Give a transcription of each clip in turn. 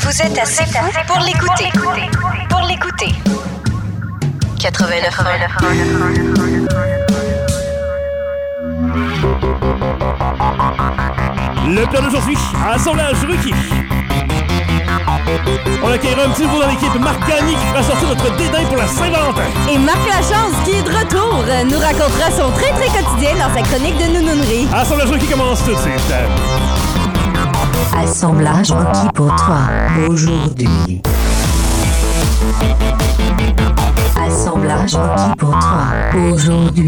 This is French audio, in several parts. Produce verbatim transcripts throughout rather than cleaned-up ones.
Vous êtes assez fou pour l'écouter. Pour l'écouter. quatre-vingt-neuf Le plan d'aujourd'hui, assemblage Ruki. On accueillera un petit nouveau dans l'équipe, Marc Gagné, qui fera sortir notre dédain pour la Saint-Valentin. Et Marc Lachance, qui est de retour, nous racontera son très très quotidien dans sa chronique de nounounerie. Assemblage Ruki commence tout de suite. Assemblage Ruki pour toi, aujourd'hui. Assemblage Ruki pour toi, aujourd'hui.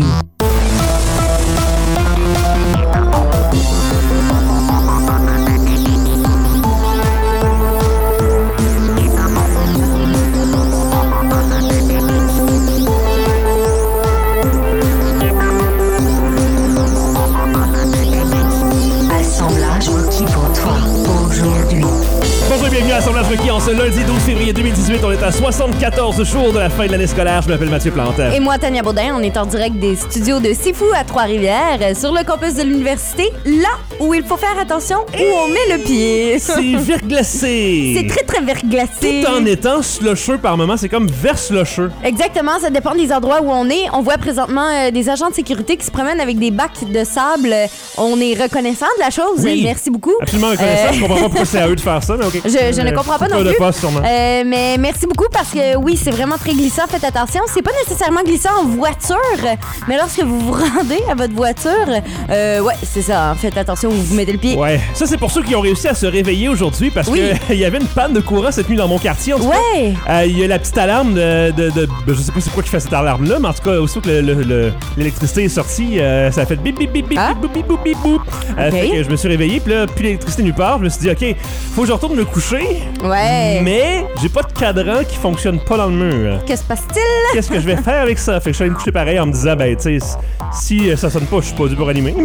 Bonjour et bienvenue à Assemblage Ruki en ce lundi douze février deux mille dix-huit. On est à soixante-quatorze jours de la fin de l'année scolaire. Je m'appelle Mathieu Plante. Et moi, Tania Baudin, on est en direct des studios de C'est Fou à Trois-Rivières, sur le campus de l'université, là où il faut faire attention, où on met le pied. C'est verglacé. C'est très, très verglacé. Tout en étant slusheux par moment, c'est comme vers slusheux. Exactement, ça dépend des endroits où on est. On voit présentement euh, des agents de sécurité qui se promènent avec des bacs de sable. On est reconnaissant de la chose. Oui. Merci beaucoup. Absolument reconnaissant. Euh... Je comprends pas pourquoi c'est à eux de faire ça, mais OK. Je, je ne comprends pas non plus. De poste, sûrement. Euh, mais merci beaucoup parce que oui, c'est vraiment très glissant. Faites attention. C'est pas nécessairement glissant en voiture, mais lorsque vous vous rendez à votre voiture, euh, ouais, c'est ça. Hein, faites attention où vous mettez le pied. Ouais. Ça, c'est pour ceux qui ont réussi à se réveiller aujourd'hui parce oui. qu'il y avait une panne de courant cette nuit dans mon quartier. En tout ouais. cas, il euh, y a la petite alarme de, de, de, de. Je sais pas c'est quoi qui fait cette alarme-là, mais en tout cas, aussitôt que le, le, le, l'électricité est sortie, euh, ça a fait bip bip bip bip ah? bip bip bip bip bip. Euh, okay. Fait que je me suis réveillé, puis là, puis l'électricité nulle part. Je me suis dit, OK, faut que je retourne me coucher. Ouais. Mais j'ai pas de cadran qui fonctionne pas dans le mur. Que se passe-t-il? Qu'est-ce que je vais faire avec ça? Fait que je suis allé me coucher pareil en me disant, ben, tu sais, si ça sonne pas, je suis pas dû pour animer.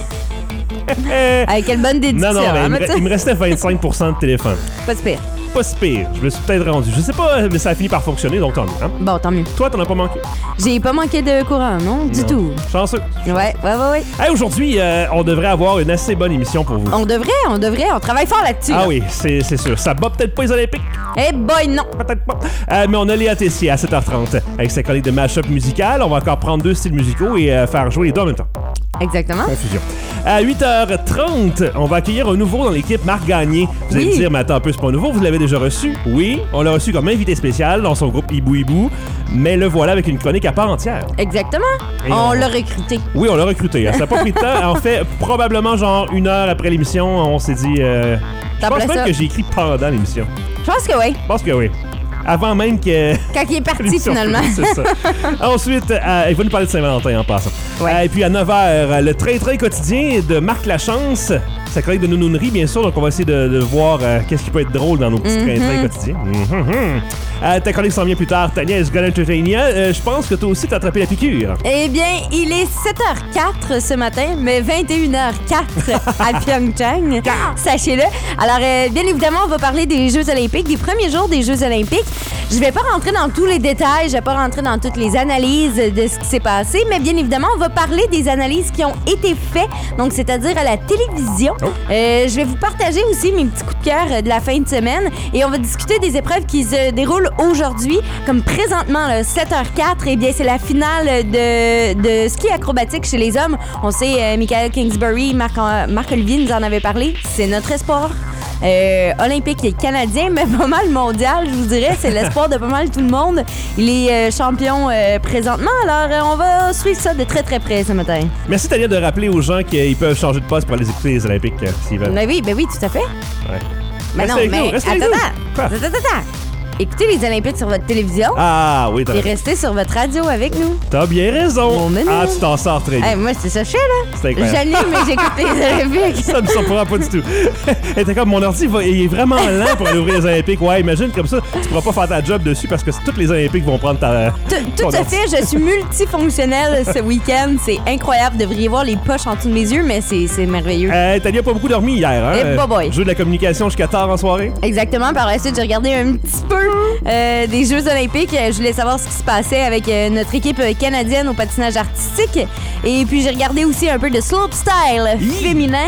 Avec quelle bonne déduction. Non, non, hein, il, me, il me restait vingt-cinq pour cent de téléphone. Pas si pire. Pas si pire. Je me suis peut-être rendu. Je sais pas, mais ça a fini par fonctionner, donc tant mieux. Hein? Bon, tant mieux. Toi, t'en as pas manqué? J'ai pas manqué de courant, non? Du non. tout. Chanceux. Ouais, ouais, ouais, ouais. Hey, aujourd'hui, euh, on devrait avoir une assez bonne émission pour vous. On devrait, on devrait. On travaille fort là-dessus. Ah là. oui, c'est, c'est sûr. Ça bat peut-être pas les Olympiques. Eh hey boy, non. Peut-être pas. Euh, mais on a Léa Tessier à sept heures trente avec sa collègue de Mashup musical. On va encore prendre deux styles musicaux et euh, faire jouer les deux en même temps. Exactement. Confusion. À huit heures trente, on va accueillir un nouveau dans l'équipe, Marc Gagné. Vous allez oui. me dire, mais attends un peu, c'est pas un nouveau, vous l'avez déjà reçu? Oui, on l'a reçu comme invité spécial dans son groupe Hibou Hibou, mais le voilà avec une chronique à part entière. Exactement. Et on, on l'a recruté. Oui, on l'a recruté. Ça n'a pas pris de temps. En fait, probablement genre une heure après l'émission, on s'est dit... Euh, je pense même ça. que j'ai écrit pendant l'émission. Je pense que oui. Je pense que oui. Avant même que... Quand il est parti, finalement. C'est ça. Ensuite, euh, il va nous parler de Saint-Valentin en passant. Ouais. Euh, et puis à neuf heures, le train-train quotidien de Marc Lachance, sa collègue de nounounerie, bien sûr. Donc on va essayer de, de voir euh, qu'est-ce qui peut être drôle dans nos petits mm-hmm. train-trains quotidiens. Mm-hmm. Euh, ta collègue s'en vient plus tard, Tania Esgol Entertainia. Euh, je pense que toi aussi, t'as attrapé la piqûre. Eh bien, il est sept heures quatre ce matin, mais vingt et une heures quatre à Pyeongchang. Sachez-le. Alors, euh, bien évidemment, on va parler des Jeux olympiques, des premiers jours des Jeux olympiques. Je vais pas rentrer dans tous les détails, je vais pas rentrer dans toutes les analyses de ce qui s'est passé, mais bien évidemment, on va parler des analyses qui ont été faites, donc c'est-à-dire à la télévision. Oh. Euh, je vais vous partager aussi mes petits coups de cœur de la fin de semaine et on va discuter des épreuves qui se déroulent aujourd'hui, comme présentement, là, sept heures quatre, eh bien, c'est la finale de, de ski acrobatique chez les hommes. On sait, euh, Michael Kingsbury, Marc, euh, Marc-Olivier nous en avait parlé, c'est notre espoir. Euh, olympique et canadien, mais pas mal mondial, je vous dirais. C'est l'espoir de pas mal tout le monde. Il est euh, champion euh, présentement, alors euh, on va suivre ça de très très près ce matin. Merci Tania de rappeler aux gens qu'ils peuvent changer de poste pour aller écouter les Olympiques euh, s'ils veulent. Ben oui, ben oui, tout à fait. Ouais. Ben non, mais attends, attends, attends, attends. Écoutez les Olympiques sur votre télévision. Ah oui, t'as et restez sur votre radio avec nous. T'as bien raison. Mon ah, tu t'en sors très bien. Hey, moi, c'est ça que je fais, là. C'est incroyable. J'anime, mais j'écoute les Olympiques. Ça ne me surprend pas du tout. Et t'es comme, mon ordi, va, il est vraiment lent pour aller ouvrir les Olympiques. Ouais, imagine, comme ça, tu pourras pas faire ta job dessus parce que tous les Olympiques vont prendre ta... Tout, tout à fait. Je suis multifonctionnelle ce week-end. C'est incroyable. Vous devriez voir les poches en dessous de mes yeux, mais c'est, c'est merveilleux. Euh, Tania pas beaucoup dormi hier, hein? Eh, boy. Jeu de la communication jusqu'à tard en soirée. Exactement. Par la suite, j'ai regardé un petit peu euh, des Jeux olympiques. Je voulais savoir ce qui se passait avec euh, notre équipe canadienne au patinage artistique. Et puis, j'ai regardé aussi un peu de slopestyle féminin.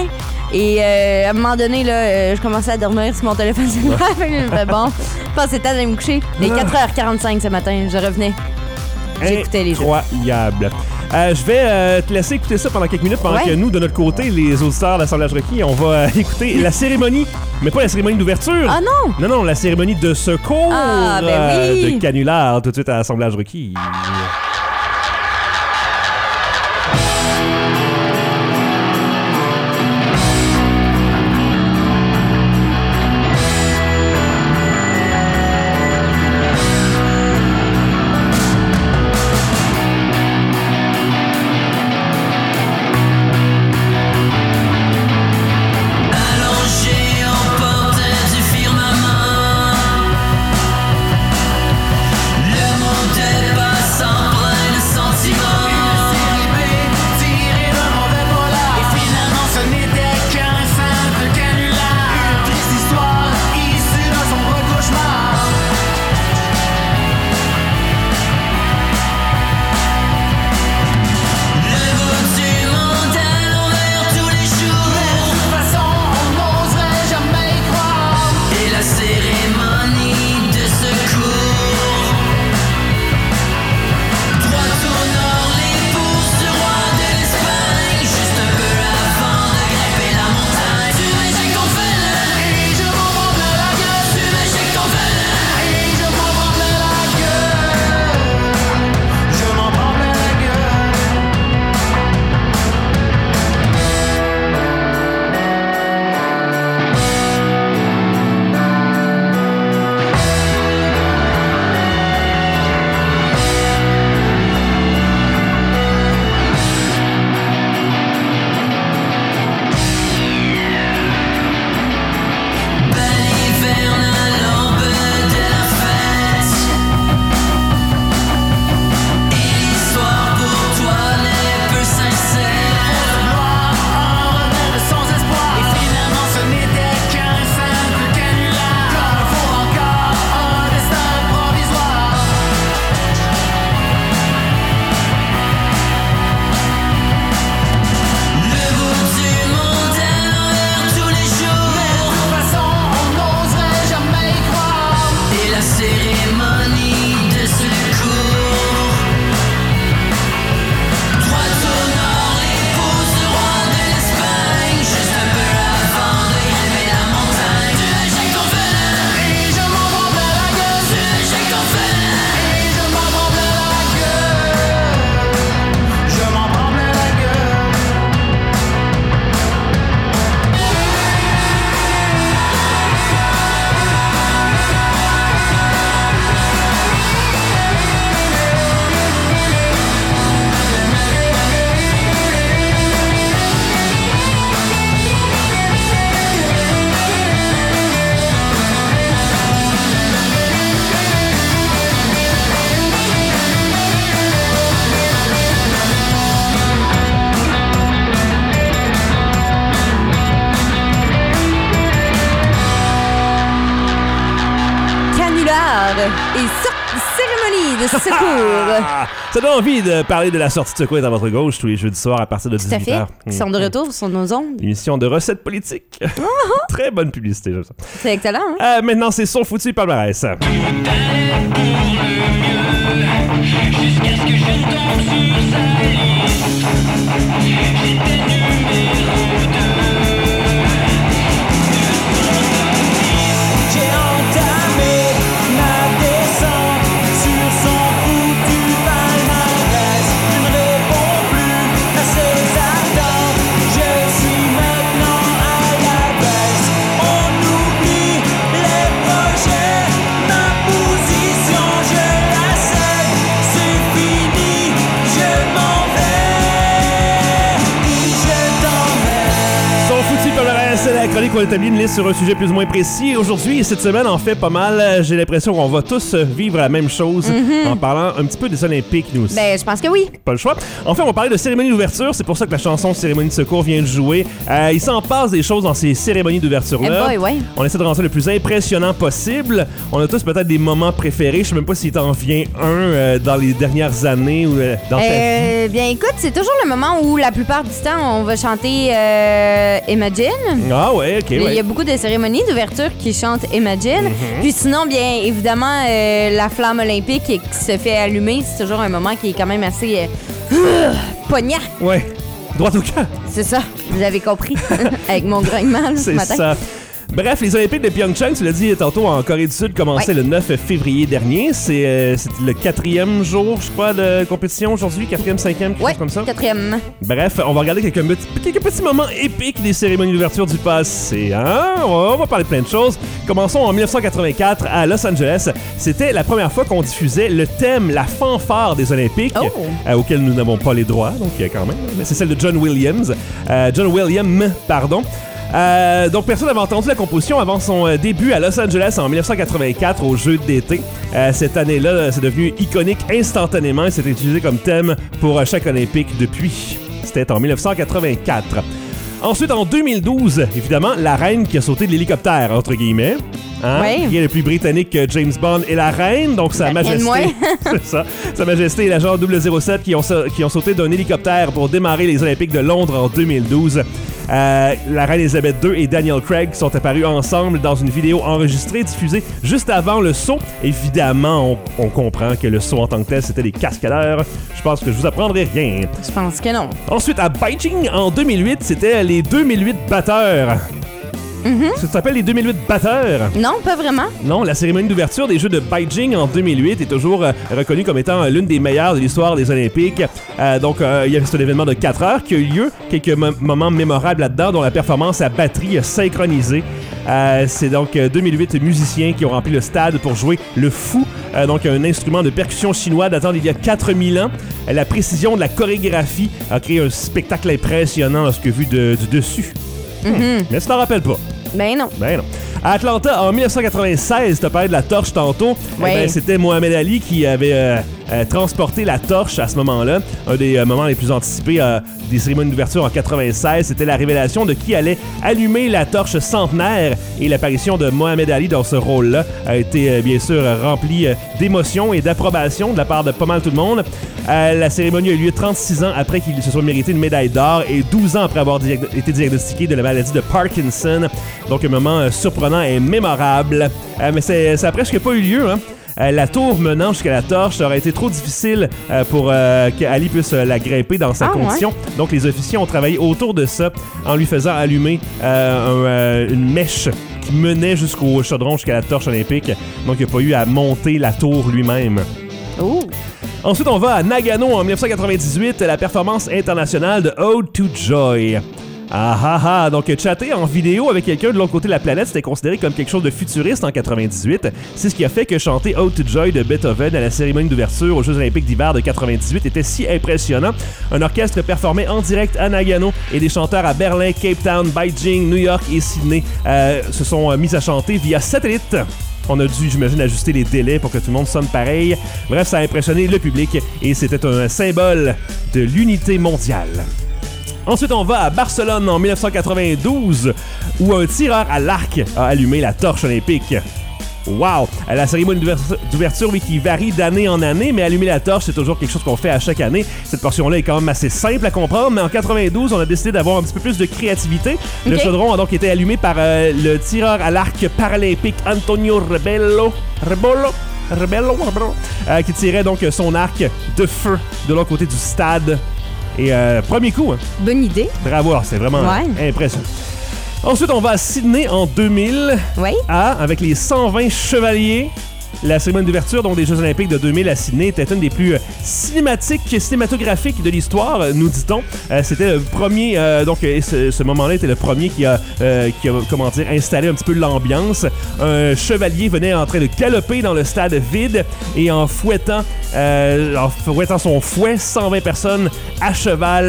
Et euh, à un moment donné, là, euh, je commençais à dormir sur mon téléphone cellulaire. Fait que je fais, bon, je pense que c'était d'aller me coucher. Il est quatre heures quarante-cinq ce matin, je revenais. J'écoutais les jeux. Incroyable. Euh, je vais euh, te laisser écouter ça pendant quelques minutes pendant Ouais. que nous, de notre côté, les auditeurs de l'Assemblage Rocky, on va euh, écouter la cérémonie, mais pas la cérémonie d'ouverture. Ah non! Non, non, la cérémonie de secours Ah, ben euh, oui. de Canular tout de suite à l'Assemblage Rocky. Allongé en porte du firmament, le monde est pas sans brin de sentiments. Tiré d'un mauvais volard, et finalement ce n'était qu'un simple canular. Une triste histoire issue d'un sombre cauchemar. Le bout du monde à l'envers tous les jours. Mais de toute façon, on n'oserait jamais y croire. Et la cérémonie de secours. Droit au nord, l'épouse du roi de l'Espagne. Juste un peu avant de grimper la montagne. Tu m'éjectes ton venin et je m'en prends plein la gueule. Tu m'éjectes ton venin et je m'en prends plein la gueule. Je m'en prends plein la gueule. Belle hivernale, l'aube de la fête. Et l'histoire pour toi n'est peu sincère. Gloire en revenait de sans espoir. Et finalement ce n'était qu'un simple canular. Comme il faut encore un destin provisoire. Le bout du monde à l'envers tous les jours. Mais de toute façon, on n'oserait jamais y croire. Et la cérémonie de secours. Droit au nord, l'épouse du roi de l'Espagne. Juste un peu avant de grimper la montagne. Tu éjectes ton venin et je m'en prends plein la gueule. Tu éjectes ton venin et je m'en prends plein la gueule. Je m'en prends plein la gueule. Canular et so- cérémonie de secours. Ah, ça donne envie de parler de la sortie de secours à votre gauche tous les jeudis soirs à partir de Tout à dix-huit fait. heures. Ils sont de retour sur nos ondes. Émission de recettes politiques. Très bonne publicité, j'aime ça. C'est excellent, hein? Euh, maintenant, c'est son foutu palmarès. Jusqu'à ce que je tombe sur sa liste. J'étais numéro deux. J'ai entamé ma descente sur son foutu palmarès. Je ne réponds plus à ses attentes. Je suis maintenant à la baisse. On oublie les projets. Ma position, je la cède. C'est fini, je m'en qu'on établit une liste sur un sujet plus ou moins précis. Aujourd'hui, cette semaine, en fait, pas mal. J'ai l'impression qu'on va tous vivre la même chose mm-hmm. en parlant un petit peu des Olympiques, nous aussi. Ben, je pense que oui. Pas le choix. En fait, on va parler de cérémonie d'ouverture. C'est pour ça que la chanson Cérémonie de secours vient de jouer. Euh, il s'en passe des choses dans ces cérémonies d'ouverture-là. Eh boy, ouais. On essaie de rendre ça le plus impressionnant possible. On a tous peut-être des moments préférés. Je sais même pas s'il t'en vient un euh, dans les dernières années ou euh, dans ta euh, vie. Bien, écoute, c'est toujours le moment où la plupart du temps, on va chanter euh, Imagine. Ah ouais, ok, Il ouais. y a beaucoup de cérémonies d'ouverture qui chantent Imagine. Mm-hmm. Puis sinon, bien évidemment, euh, la flamme olympique qui se fait allumer, c'est toujours un moment qui est quand même assez euh, poignant. Ouais, droit au cœur. C'est ça, vous avez compris, avec mon grognement ce C'est matin. ça. Bref, les Olympiques de Pyeongchang, tu l'as dit tantôt, en Corée du Sud, commençaient ouais. le neuf février dernier. C'est euh, le quatrième jour, je crois, de compétition aujourd'hui. Quatrième, cinquième, quelque ouais, chose comme ça. quatrième. Bref, on va regarder quelques, quelques petits moments épiques des cérémonies d'ouverture du passé. Hein? On va parler de plein de choses. Commençons en dix-neuf cent quatre-vingt-quatre à Los Angeles. C'était la première fois qu'on diffusait le thème, la fanfare des Olympiques, oh. euh, auquel nous n'avons pas les droits, donc euh, quand même. C'est celle de John Williams. Euh, John Williams, pardon. Euh, donc, personne n'avait entendu la composition avant son euh, début à Los Angeles en dix-neuf cent quatre-vingt-quatre aux Jeux d'été. Euh, cette année-là, c'est devenu iconique instantanément et c'était utilisé comme thème pour euh, chaque Olympique depuis. C'était en dix-neuf cent quatre-vingt-quatre. Ensuite, en deux mille douze, évidemment, la reine qui a sauté de l'hélicoptère, entre guillemets. Hein? Oui. Rien de plus britannique que James Bond et la reine, donc sa majesté. C'est ça. Sa majesté et l'agent double zéro sept qui ont, qui ont sauté d'un hélicoptère pour démarrer les Olympiques de Londres en deux mille douze. Euh, la reine Elisabeth deux et Daniel Craig sont apparus ensemble dans une vidéo enregistrée, diffusée juste avant le saut. Évidemment, on, on comprend que le saut en tant que tel, c'était des cascadeurs. Je pense que je vous apprendrai rien. Je pense que non. Ensuite, à Beijing, en deux mille huit, c'était les deux mille huit batteurs. Mm-hmm. Ça s'appelle les deux mille huit batteurs? Non, pas vraiment. Non, la cérémonie d'ouverture des Jeux de Beijing en deux mille huit est toujours euh, reconnue comme étant euh, l'une des meilleures de l'histoire des Olympiques. Euh, donc, euh, il y a cet événement de quatre heures qui a eu lieu, quelques mo- moments mémorables là-dedans, dont la performance à batterie synchronisée. Euh, c'est donc euh, deux mille huit musiciens qui ont rempli le stade pour jouer le fou, euh, donc un instrument de percussion chinois datant d'il y a quatre mille ans. Euh, la précision de la chorégraphie a créé un spectacle impressionnant lorsque vu de, du dessus. Mm-hmm. Hmm. Mais tu t'en rappelles pas. Ben non. Ben non. À Atlanta, en dix-neuf cent quatre-vingt-seize, t'as parlé de la torche tantôt. Ouais. Eh ben, c'était Mohamed Ali qui avait euh, euh, transporté la torche à ce moment-là. Un des euh, moments les plus anticipés euh, des cérémonies d'ouverture en quatre-vingt-seize, c'était la révélation de qui allait allumer la torche centenaire. Et l'apparition de Mohamed Ali dans ce rôle-là a été euh, bien sûr remplie euh, d'émotion et d'approbation de la part de pas mal tout le monde. Euh, la cérémonie a eu lieu trente-six ans après qu'il se soit mérité une médaille d'or et douze ans après avoir di- été diagnostiqué de la maladie de Parkinson. Donc un moment euh, surprenant et mémorable. Euh, mais c'est, ça a presque pas eu lieu, hein. Euh, la tour menant jusqu'à la torche aurait été trop difficile euh, pour euh, qu'Ali puisse euh, la grimper dans sa ah, condition. Ouais. Donc les officiers ont travaillé autour de ça en lui faisant allumer euh, un, euh, une mèche qui menait jusqu'au chaudron, jusqu'à la torche olympique. Donc il n'y a pas eu à monter la tour lui-même. Oh. Ensuite, on va à Nagano en dix-neuf cent quatre-vingt-dix-huit, la performance internationale de Ode to Joy. Ah ah ah! Donc, chatter en vidéo avec quelqu'un de l'autre côté de la planète, c'était considéré comme quelque chose de futuriste en quatre-vingt-dix-huit. C'est ce qui a fait que chanter Ode to Joy de Beethoven à la cérémonie d'ouverture aux Jeux Olympiques d'hiver de quatre-vingt-dix-huit était si impressionnant. Un orchestre performait en direct à Nagano et des chanteurs à Berlin, Cape Town, Beijing, New York et Sydney euh, se sont euh, mis à chanter via satellite. On a dû, j'imagine, ajuster les délais pour que tout le monde sonne pareil. Bref, ça a impressionné le public et c'était un symbole de l'unité mondiale. Ensuite, on va à Barcelone en dix-neuf cent quatre-vingt-douze, où un tireur à l'arc a allumé la torche olympique. Wow! La cérémonie d'ouverture, oui, qui varie d'année en année, mais allumer la torche, c'est toujours quelque chose qu'on fait à chaque année. Cette portion-là est quand même assez simple à comprendre, mais en quatre-vingt-douze, on a décidé d'avoir un petit peu plus de créativité. Okay. Le chaudron a donc été allumé par euh, le tireur à l'arc paralympique Antonio Rebello. Rebello? Rebello? Rebello? Euh, qui tirait donc son arc de feu de l'autre côté du stade. Et euh, premier coup, hein. Bonne idée. Bravo, c'est vraiment ouais. impressionnant. Ensuite, on va à Sydney en deux mille. Oui. À, avec les cent vingt chevaliers. La cérémonie d'ouverture donc, des Jeux Olympiques de deux mille à Sydney était une des plus euh, cinématiques, cinématographiques de l'histoire, euh, nous dit-on. Euh, c'était le premier, euh, donc euh, ce, ce moment-là était le premier qui a, euh, qui a, comment dire, installé un petit peu l'ambiance. Un chevalier venait en train de galoper dans le stade vide et en fouettant, euh, en fouettant son fouet, cent vingt personnes à cheval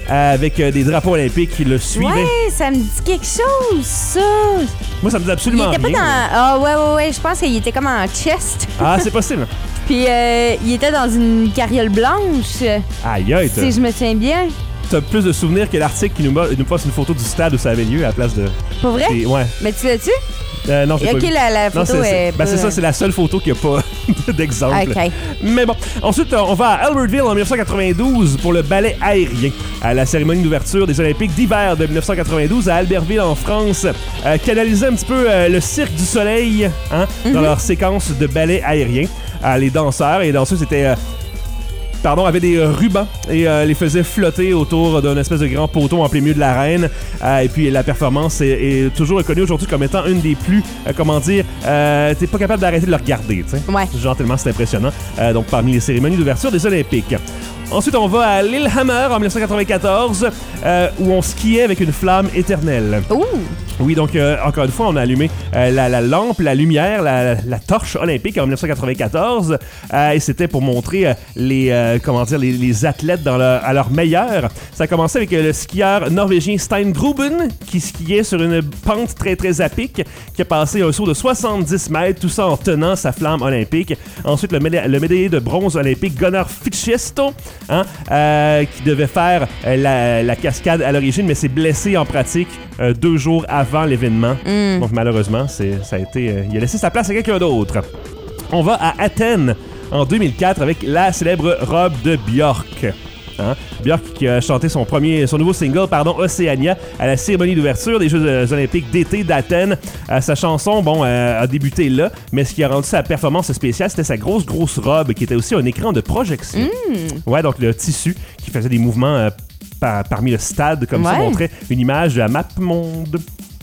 avec euh, des drapeaux olympiques qui le suivaient. Ouais, ça me dit quelque chose, ça. Moi, ça me dit Il absolument était pas rien. dans. Ah, ouais, ouais, ouais. Je pense qu'il était comme en chest. Ah, c'est possible. Puis euh, il était dans une carriole blanche. Aïe, aïe, t'as, Si je me souviens bien. t'as plus de souvenirs que l'article qui nous, mo- nous poste une photo du stade où ça avait lieu à la place de... Pas vrai? des- Ouais. Mais tu l'as-tu? Euh, non, j'ai Ok, pas vu. la, la Non, photo c'est, c'est, est. ben, pas- c'est ça, c'est la seule photo qui a pas d'exemple. Ok. Mais bon, ensuite, euh, on va à Albertville en dix-neuf cent quatre-vingt-douze pour le ballet aérien. À la cérémonie d'ouverture des Olympiques d'hiver de dix-neuf cent quatre-vingt-douze à Albertville en France, euh, canaliser un petit peu euh, le Cirque du Soleil hein, dans leur séquence de ballet aérien. Euh, les danseurs et les danseuses étaient... euh, Pardon, avaient des euh, rubans et euh, les faisaient flotter autour d'un espèce de grand poteau en plein milieu de l'arène. Euh, et puis la performance est, est toujours reconnue aujourd'hui comme étant une des plus, euh, comment dire, euh, t'es pas capable d'arrêter de le regarder, tu sais. Ouais. Genre tellement c'est impressionnant. Euh, donc parmi les cérémonies d'ouverture des Olympiques. Ensuite, on va à Lillehammer en dix-neuf cent quatre-vingt-quatorze euh, où on skiait avec une flamme éternelle. Ouh! Oui, donc euh, encore une fois, on a allumé euh, la, la lampe, la lumière, la, la torche olympique en dix-neuf cent quatre-vingt-quatorze euh, et c'était pour montrer euh, les, euh, comment dire, les, les athlètes dans leur, à leur meilleur. Ça a commencé avec euh, le skieur norvégien Stein Gruben qui skiait sur une pente très très à pic, qui a passé un saut de soixante-dix mètres, tout ça en tenant sa flamme olympique. Ensuite, le, méda- le médaillé de bronze olympique Gunnar Fichisto, hein, euh, qui devait faire euh, la, la cascade à l'origine, mais s'est blessé en pratique euh, deux jours avant l'événement. Mm. Donc malheureusement, c'est, ça a été, euh, il a laissé sa place à quelqu'un d'autre. On va à Athènes en deux mille quatre avec la célèbre robe de Björk. Hein? Björk qui a chanté son premier, son nouveau single, pardon, Océania, à la cérémonie d'ouverture des Jeux euh, Olympiques d'été d'Athènes. Euh, sa chanson, bon, euh, a débuté là, mais ce qui a rendu sa performance spéciale, c'était sa grosse, grosse robe qui était aussi un écran de projection. Mm. Ouais, donc le tissu qui faisait des mouvements euh, par- parmi le stade, comme ça, Ouais. montrait une image de la map monde.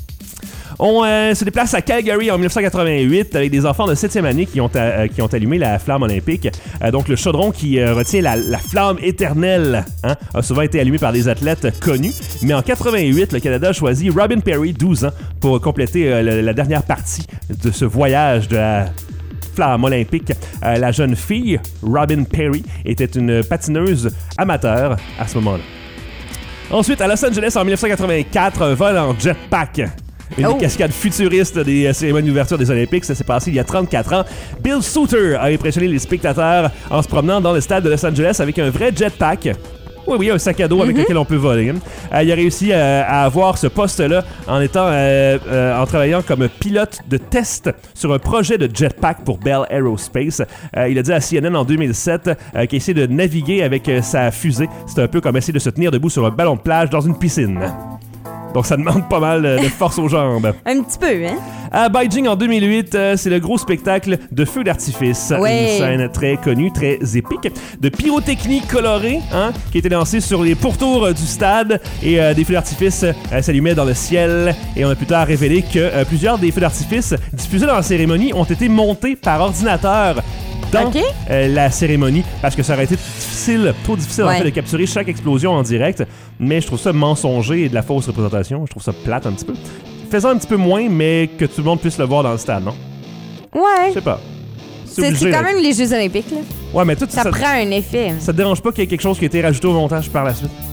On euh, se déplace à Calgary en dix-neuf cent quatre-vingt-huit avec des enfants de septième année qui ont, euh, qui ont allumé la flamme olympique. Euh, donc le chaudron qui euh, retient la, la flamme éternelle hein, a souvent été allumé par des athlètes connus. Mais en quatre-vingt-huit, le Canada a choisi Robin Perry, douze ans, pour compléter euh, le- la dernière partie de ce voyage de la flamme olympique. Euh, la jeune fille, Robin Perry, était une patineuse amateur à ce moment-là. Ensuite, à Los Angeles en dix-neuf cent quatre-vingt-quatre, un vol en jetpack. Une Oh. des cascades futuristes des euh, cérémonies d'ouverture des Olympiques. Ça s'est passé il y a trente-quatre ans. Bill Souter a impressionné les spectateurs en se promenant dans le stade de Los Angeles avec un vrai jetpack. Oui, oui, un sac à dos avec lequel on peut voler. Euh, il a réussi euh, à avoir ce poste-là en étant, euh, euh, en travaillant comme pilote de test sur un projet de jetpack pour Bell Aerospace. Euh, il a dit à C N N en deux mille sept euh, qu'il essayait de naviguer avec euh, sa fusée. C'est un peu comme essayer de se tenir debout sur un ballon de plage dans une piscine. Donc ça demande pas mal euh, de force aux jambes. Un petit peu, hein? À Beijing en deux mille huit, euh, c'est le gros spectacle de feux d'artifice. Ouais. Une scène très connue, très épique, de pyrotechnie colorée, hein, qui était lancée sur les pourtours euh, du stade et euh, des feux d'artifice euh, s'allumaient dans le ciel. Et on a plus tard révélé que euh, plusieurs des feux d'artifice diffusés dans la cérémonie ont été montés par ordinateur dans Ok. euh, la cérémonie parce que ça aurait été difficile, trop difficile en Ouais. fait de capturer chaque explosion en direct. Mais je trouve ça mensonger et de la fausse représentation. Je trouve ça plate un petit peu. Faisant un petit peu moins, mais que tout le monde puisse le voir dans le stade, non? Je Ouais. sais pas. C'est obligé, c'est quand là. même les Jeux Olympiques, là. Ouais, mais tout Ça, ça, prend un effet. ça te dérange pas qu'il y ait quelque chose qui a été rajouté au montage par la suite?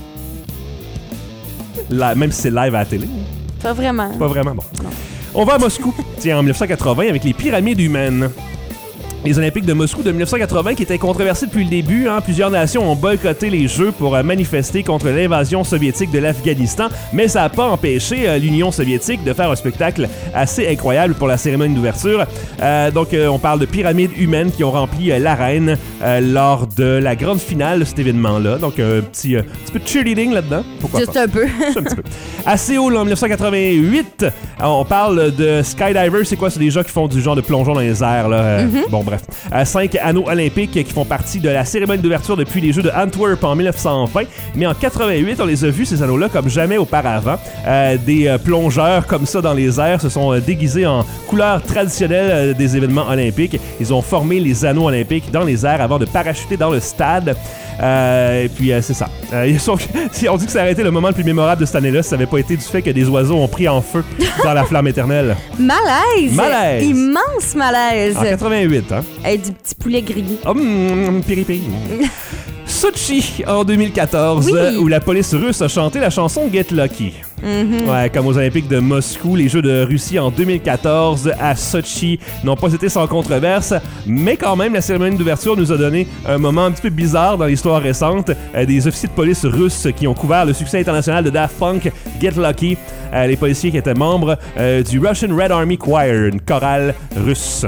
Là, même si c'est live à la télé. Pas vraiment. Pas vraiment, bon. Non. On va à Moscou, tiens, en dix-neuf cent quatre-vingts, avec les pyramides humaines. Les Olympiques de Moscou de dix-neuf cent quatre-vingts qui étaient controversés depuis le début. Hein. Plusieurs nations ont boycotté les Jeux pour euh, manifester contre l'invasion soviétique de l'Afghanistan, mais ça n'a pas empêché euh, l'Union soviétique de faire un spectacle assez incroyable pour la cérémonie d'ouverture. Euh, donc, euh, on parle de pyramides humaines qui ont rempli euh, l'arène euh, lors de la grande finale de cet événement-là. Donc, un petit, euh, petit peu de cheerleading là-dedans. Pourquoi Juste pas? un peu. Juste un petit peu. À Séoul, en dix-neuf cent quatre-vingt-huit, on parle de skydivers. C'est quoi? C'est des gens qui font du genre de plongeon dans les airs. Là. Euh, Mm-hmm. Bon, bref. Euh, cinq anneaux olympiques qui font partie de la cérémonie d'ouverture depuis les Jeux de Antwerp en dix-neuf cent vingt. Mais en quatre-vingt-huit, on les a vus, ces anneaux-là, comme jamais auparavant. Euh, des euh, plongeurs comme ça dans les airs se sont euh, déguisés en couleurs traditionnelles euh, des événements olympiques. Ils ont formé les anneaux olympiques dans les airs avant de parachuter dans le stade. Euh, et puis, euh, c'est ça. Euh, ils sont- si on dit que ça aurait été le moment le plus mémorable de cette année-là, ça n'avait pas été du fait que des oiseaux ont pris en feu dans la flamme éternelle. Malaise! Malaise. Immense malaise! En quatre-vingt-huit, hein? Hey, du petit poulet grillé. Oh, mm, piri piri. Sochi, en deux mille quatorze, Oui. où la police russe a chanté la chanson Get Lucky. Mm-hmm. Ouais, comme aux Olympiques de Moscou, les Jeux de Russie en deux mille quatorze à Sochi n'ont pas été sans controverse, mais quand même, la cérémonie d'ouverture nous a donné un moment un petit peu bizarre dans l'histoire récente. Euh, des officiers de police russes qui ont couvert le succès international de Daft Punk, Get Lucky. Euh, les policiers qui étaient membres euh, du Russian Red Army Choir, une chorale russe.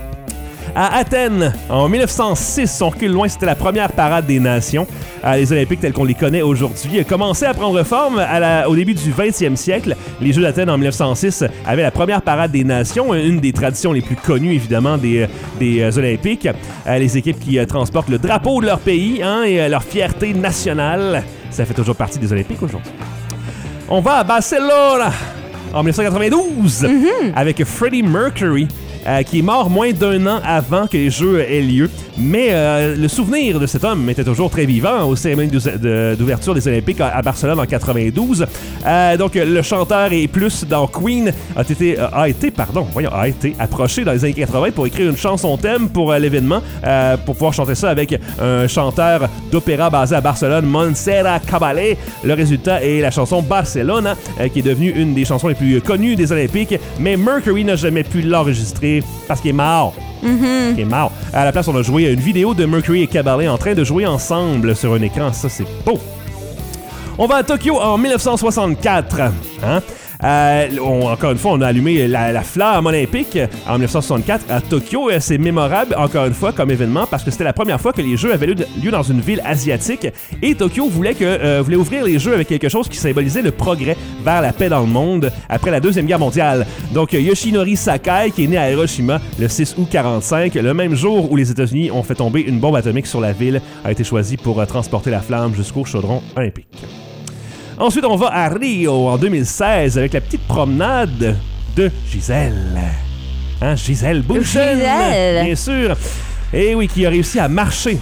À Athènes, en mille neuf cent six, on recule loin, c'était la première parade des nations. Euh, les Olympiques tels qu'on les connaît aujourd'hui ont commencé à prendre forme à la, au début du vingtième siècle. Les Jeux d'Athènes en mille neuf cent six avaient la première parade des nations, une des traditions les plus connues évidemment des, des euh, Olympiques. Euh, les équipes qui euh, transportent le drapeau de leur pays hein, et euh, leur fierté nationale. Ça fait toujours partie des Olympiques aujourd'hui. On va à Barcelone en dix-neuf cent quatre-vingt-douze mm-hmm. avec Freddie Mercury. Euh, qui est mort moins d'un an avant que les Jeux aient lieu. Mais euh, le souvenir de cet homme était toujours très vivant aux cérémonies d'ouverture des Olympiques à Barcelone en quatre-vingt-douze. Euh, donc, le chanteur et plus dans Queen a été, euh, a été, pardon, voyons, a été approché dans les années quatre-vingt pour écrire une chanson thème pour euh, l'événement, euh, pour pouvoir chanter ça avec un chanteur d'opéra basé à Barcelone, Montserrat Caballé. Le résultat est la chanson Barcelona, euh, qui est devenue une des chansons les plus connues des Olympiques. Mais Mercury n'a jamais pu l'enregistrer parce qu'il est mort. Mm-hmm. Il est mort. À la place, on a joué une vidéo de Mercury et Caballé en train de jouer ensemble sur un écran. Ça, c'est beau. On va à Tokyo en dix-neuf cent soixante-quatre. Hein? Euh, on, encore une fois, on a allumé la, la flamme olympique en dix-neuf cent soixante-quatre à Tokyo. C'est mémorable, encore une fois, comme événement, parce que c'était la première fois que les Jeux avaient lieu, lieu dans une ville asiatique. Et Tokyo voulait, que, euh, voulait ouvrir les Jeux avec quelque chose qui symbolisait le progrès vers la paix dans le monde après la Deuxième Guerre mondiale. Donc, Yoshinori Sakai, qui est né à Hiroshima le six août quarante-cinq, le même jour où les États-Unis ont fait tomber une bombe atomique sur la ville, a été choisi pour euh, transporter la flamme jusqu'au chaudron olympique. Ensuite, on va à Rio en deux mille seize avec la petite promenade de Gisèle. Hein, Gisèle Bündchen, Gisèle. bien sûr. Et oui, qui a réussi à marcher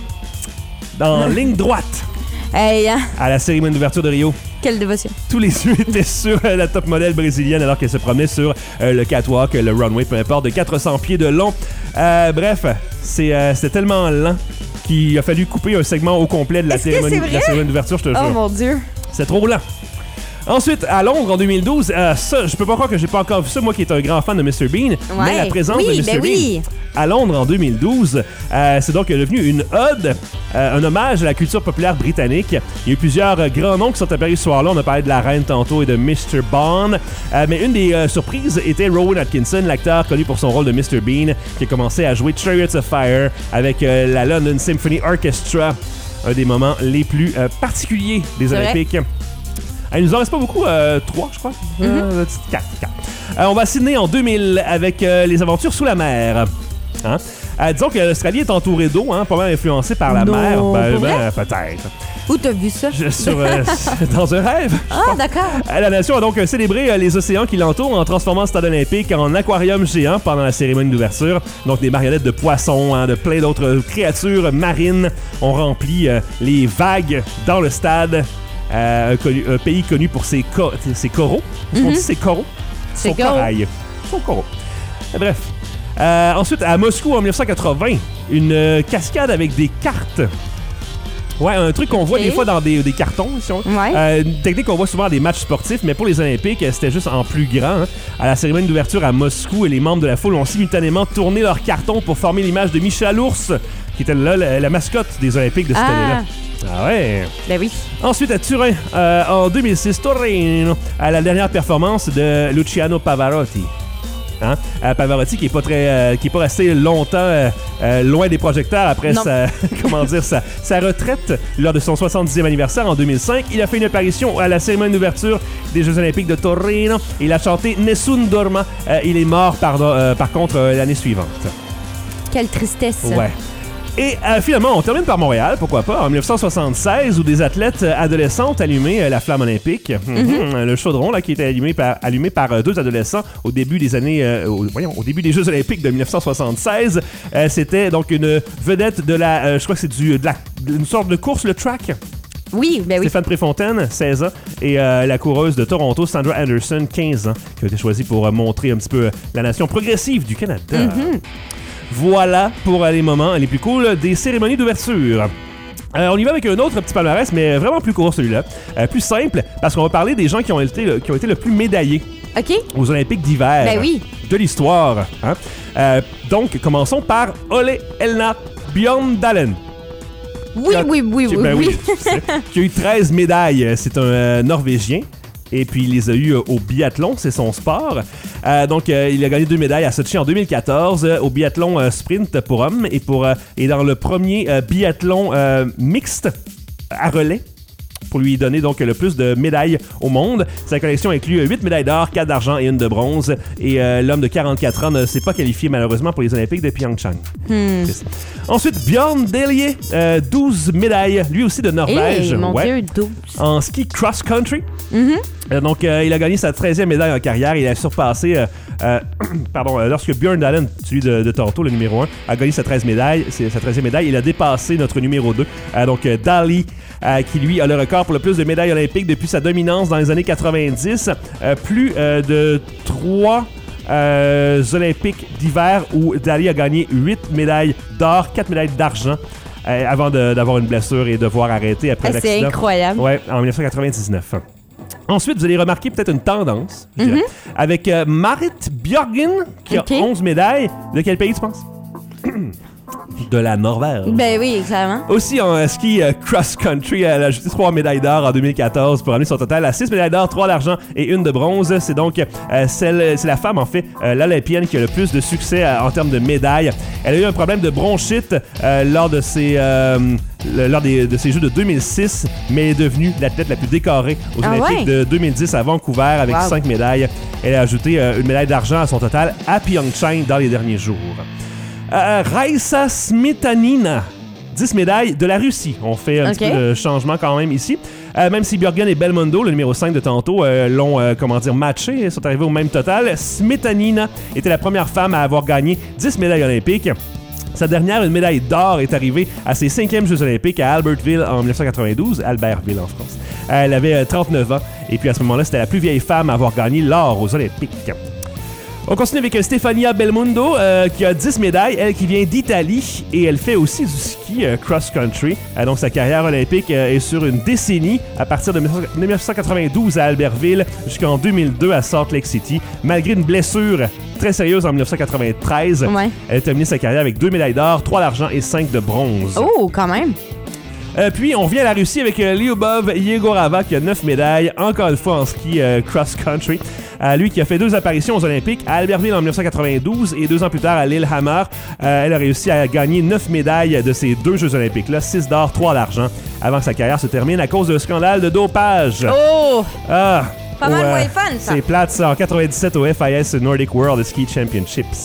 en ligne droite Hey, hein? à la cérémonie d'ouverture de Rio. Quelle dévotion. Tous les yeux étaient sur euh, la top modèle brésilienne alors qu'elle se promenait sur euh, le catwalk, le runway, peu importe, de quatre cents pieds de long. Euh, bref, c'est, euh, c'était tellement lent qu'il a fallu couper un segment au complet de la, cérémonie, de la cérémonie d'ouverture, je te jure. Oh mon Dieu. C'est trop lent. Ensuite, à Londres en deux mille douze, euh, ça, je peux pas croire que j'ai pas encore vu ça, moi qui est un grand fan de mister Bean, Ouais. mais la présence oui, de mister ben Bean oui. à Londres en deux mille douze, euh, c'est donc devenu une ode, euh, un hommage à la culture populaire britannique. Il y a eu plusieurs euh, grands noms qui sont apparus ce soir-là. On a parlé de la reine tantôt et de mister Bond, euh, mais une des euh, surprises était Rowan Atkinson, l'acteur connu pour son rôle de mister Bean, qui a commencé à jouer Chariots of Fire avec euh, la London Symphony Orchestra, un des moments les plus euh, particuliers des C'est Olympiques. Il nous en reste pas beaucoup, euh, trois, je crois. Mm-hmm. Euh, quatre, quatre. Euh, on va à Sydney en deux mille avec euh, les aventures sous la mer. Hein? Euh, disons que l'Australie est entourée d'eau, hein, pas mal influencée par la Non, mer. Ben, pour ben, vrai? peut-être. Où t'as vu ça? Je, sur, euh, dans un rêve. Ah, d'accord. Euh, La nation a donc euh, célébré euh, les océans qui l'entourent en transformant le stade olympique en aquarium géant pendant la cérémonie d'ouverture. Donc des marionnettes de poissons, hein, de plein d'autres créatures marines ont rempli euh, les vagues dans le stade. Euh, un, connu, un pays connu pour ses, co- ses coraux. Est-ce qu'on dit ses coraux? Ses Son coraux. corail. Son coraux. Euh, Bref. Euh, ensuite, à Moscou, en dix-neuf cent quatre-vingts, une euh, cascade avec des cartes. Ouais, un truc qu'on voit Ok. des fois dans des, des cartons. Si on... Ouais. euh, une technique qu'on voit souvent dans des matchs sportifs, mais pour les Olympiques, c'était juste en plus grand. Hein. À la cérémonie d'ouverture à Moscou, les membres de la foule ont simultanément tourné leurs cartons pour former l'image de Michel Ours, qui était là la, la mascotte des Olympiques de cette Ah. année-là. Ah ouais! Ben oui. Ensuite, à Turin, euh, en deux mille six, Torino, à la dernière performance de Luciano Pavarotti. Hein? Euh, Pavarotti qui est pas très, euh, qui est pas resté longtemps euh, euh, loin des projecteurs après Non. sa, comment dire, sa, sa retraite lors de son soixante-dixième anniversaire en deux mille cinq. Il a fait une apparition à la cérémonie d'ouverture des Jeux Olympiques de Torino. Il a chanté Nessun Dorma. Euh, il est mort, pardon, euh, par contre, euh, l'année suivante. Quelle tristesse. Ouais. Et euh, finalement, on termine par Montréal, pourquoi pas, en dix-neuf cent soixante-seize, où des athlètes euh, adolescentes allumaient euh, la flamme olympique. Mm-hmm. Euh, Le chaudron, là, qui était allumé par, allumé par euh, deux adolescents au début des années, euh, au, voyons, au début des Jeux Olympiques de dix-neuf cent soixante-seize. Euh, c'était donc une vedette de la, euh, je crois que c'est du, de la, une sorte de course, le track. Oui, ben oui. Stéphane Préfontaine, seize ans, et euh, la coureuse de Toronto, Sandra Anderson, quinze ans, qui a été choisie pour euh, montrer un petit peu euh, la nation progressive du Canada. Mm-hmm. Voilà pour euh, les moments les plus cool des cérémonies d'ouverture. Euh, on y va avec un autre petit palmarès, mais vraiment plus court celui-là. Euh, plus simple, parce qu'on va parler des gens qui ont été, qui ont été le plus médaillés OK. aux Olympiques d'hiver Ben oui. de l'histoire. Hein? Euh, donc, commençons par Ole Elna Bjørndalen. Oui, Qui a- oui, oui, qui- oui, ben oui. je sais, qui a eu treize médailles. C'est un euh, Norvégien. Et puis, il les a eu euh, au biathlon, c'est son sport. Euh, donc, euh, il a gagné deux médailles à Sochi en deux mille quatorze euh, au biathlon euh, sprint pour hommes et, pour, euh, et dans le premier euh, biathlon euh, mixte à relais, pour lui donner donc le plus de médailles au monde. Sa collection inclut huit médailles d'or, quatre d'argent et une de bronze. Et euh, l'homme de quarante-quatre ans ne s'est pas qualifié malheureusement pour les Olympiques de Pyeongchang. Hmm. Triste. Ensuite, Bjørn Dæhlie, euh, douze médailles, lui aussi de Norvège. Hey, mon Ouais. Dieu, douze. En ski cross-country. Mhm. Euh, donc, euh, il a gagné sa treizième médaille en carrière. Il a surpassé, euh, euh, pardon, euh, lorsque Bjørndalen, celui de, de Toronto, le numéro un, a gagné sa treizième médaille, c'est sa treizième médaille, il a dépassé notre numéro deux. Euh, donc, euh, Dæhlie, euh, qui lui a le record pour le plus de médailles olympiques depuis sa dominance dans les années quatre-vingt-dix. Euh, plus euh, de trois euh, Olympiques d'hiver où Dæhlie a gagné huit médailles d'or, quatre médailles d'argent. Euh, avant de- d'avoir une blessure et devoir arrêter après Ah, c'est l'accident. incroyable. Ouais, en dix-neuf cent quatre-vingt-dix-neuf. Ensuite, vous allez remarquer peut-être une tendance, je dirais, avec euh, Marit Bjørgen, qui Ok. a onze médailles. De quel pays, tu penses? De la Norvège. Ben oui, clairement. Aussi en euh, ski euh, cross-country, elle a ajouté trois médailles d'or en deux mille quatorze pour amener son total à six médailles d'or, trois d'argent et une de bronze. C'est donc euh, celle, c'est la femme, en fait, euh, l'Olympienne qui a le plus de succès euh, en termes de médailles. Elle a eu un problème de bronchite euh, lors de ses, euh, le- lors des- de ses Jeux de deux mille six, mais elle est devenue l'athlète la plus décorée aux Ah Olympiques ouais? de deux mille dix à Vancouver avec Wow. cinq médailles. Elle a ajouté euh, une médaille d'argent à son total à Pyeongchang dans les derniers jours. Euh, Raisa Smetanina, dix médailles de la Russie. On fait un Ok. petit peu de changement quand même ici. Euh, même si Bjørgen et Belmondo, le numéro cinq de tantôt, euh, l'ont, euh, comment dire, matché, ils sont arrivés au même total. Smetanina était la première femme à avoir gagné dix médailles olympiques. Sa dernière, une médaille d'or, est arrivée à ses cinquièmes Jeux olympiques à Albertville en dix-neuf cent quatre-vingt-douze, Albertville en France. Euh, Elle avait euh, trente-neuf ans et puis à ce moment-là, c'était la plus vieille femme à avoir gagné l'or aux Olympiques. On continue avec euh, Stefania Belmondo, euh, qui a dix médailles, elle qui vient d'Italie, et elle fait aussi du ski euh, cross-country. Euh, donc sa carrière olympique euh, est sur une décennie, à partir de dix-neuf cent quatre-vingt-douze à Albertville jusqu'en deux mille deux à Salt Lake City. Malgré une blessure très sérieuse en dix-neuf cent quatre-vingt-treize, Ouais. elle a terminé sa carrière avec deux médailles d'or, trois d'argent et cinq de bronze. Oh, quand même. Euh, puis, on vient à la Russie avec euh, Lyubov Yegorova qui a neuf médailles, encore une fois en ski euh, cross-country. Euh, lui qui a fait deux apparitions aux Olympiques à Albertville en dix-neuf cent quatre-vingt-douze et deux ans plus tard à Lillehammer. Euh, elle a réussi à gagner neuf médailles de ces deux Jeux Olympiques-là, six d'or, trois d'argent, avant que sa carrière se termine à cause d'un scandale de dopage. Oh! Ah! Pas mal Au, moins fun, ça. C'est plate, ça. En quatre-vingt-dix-sept au F I S Nordic World Ski Championships.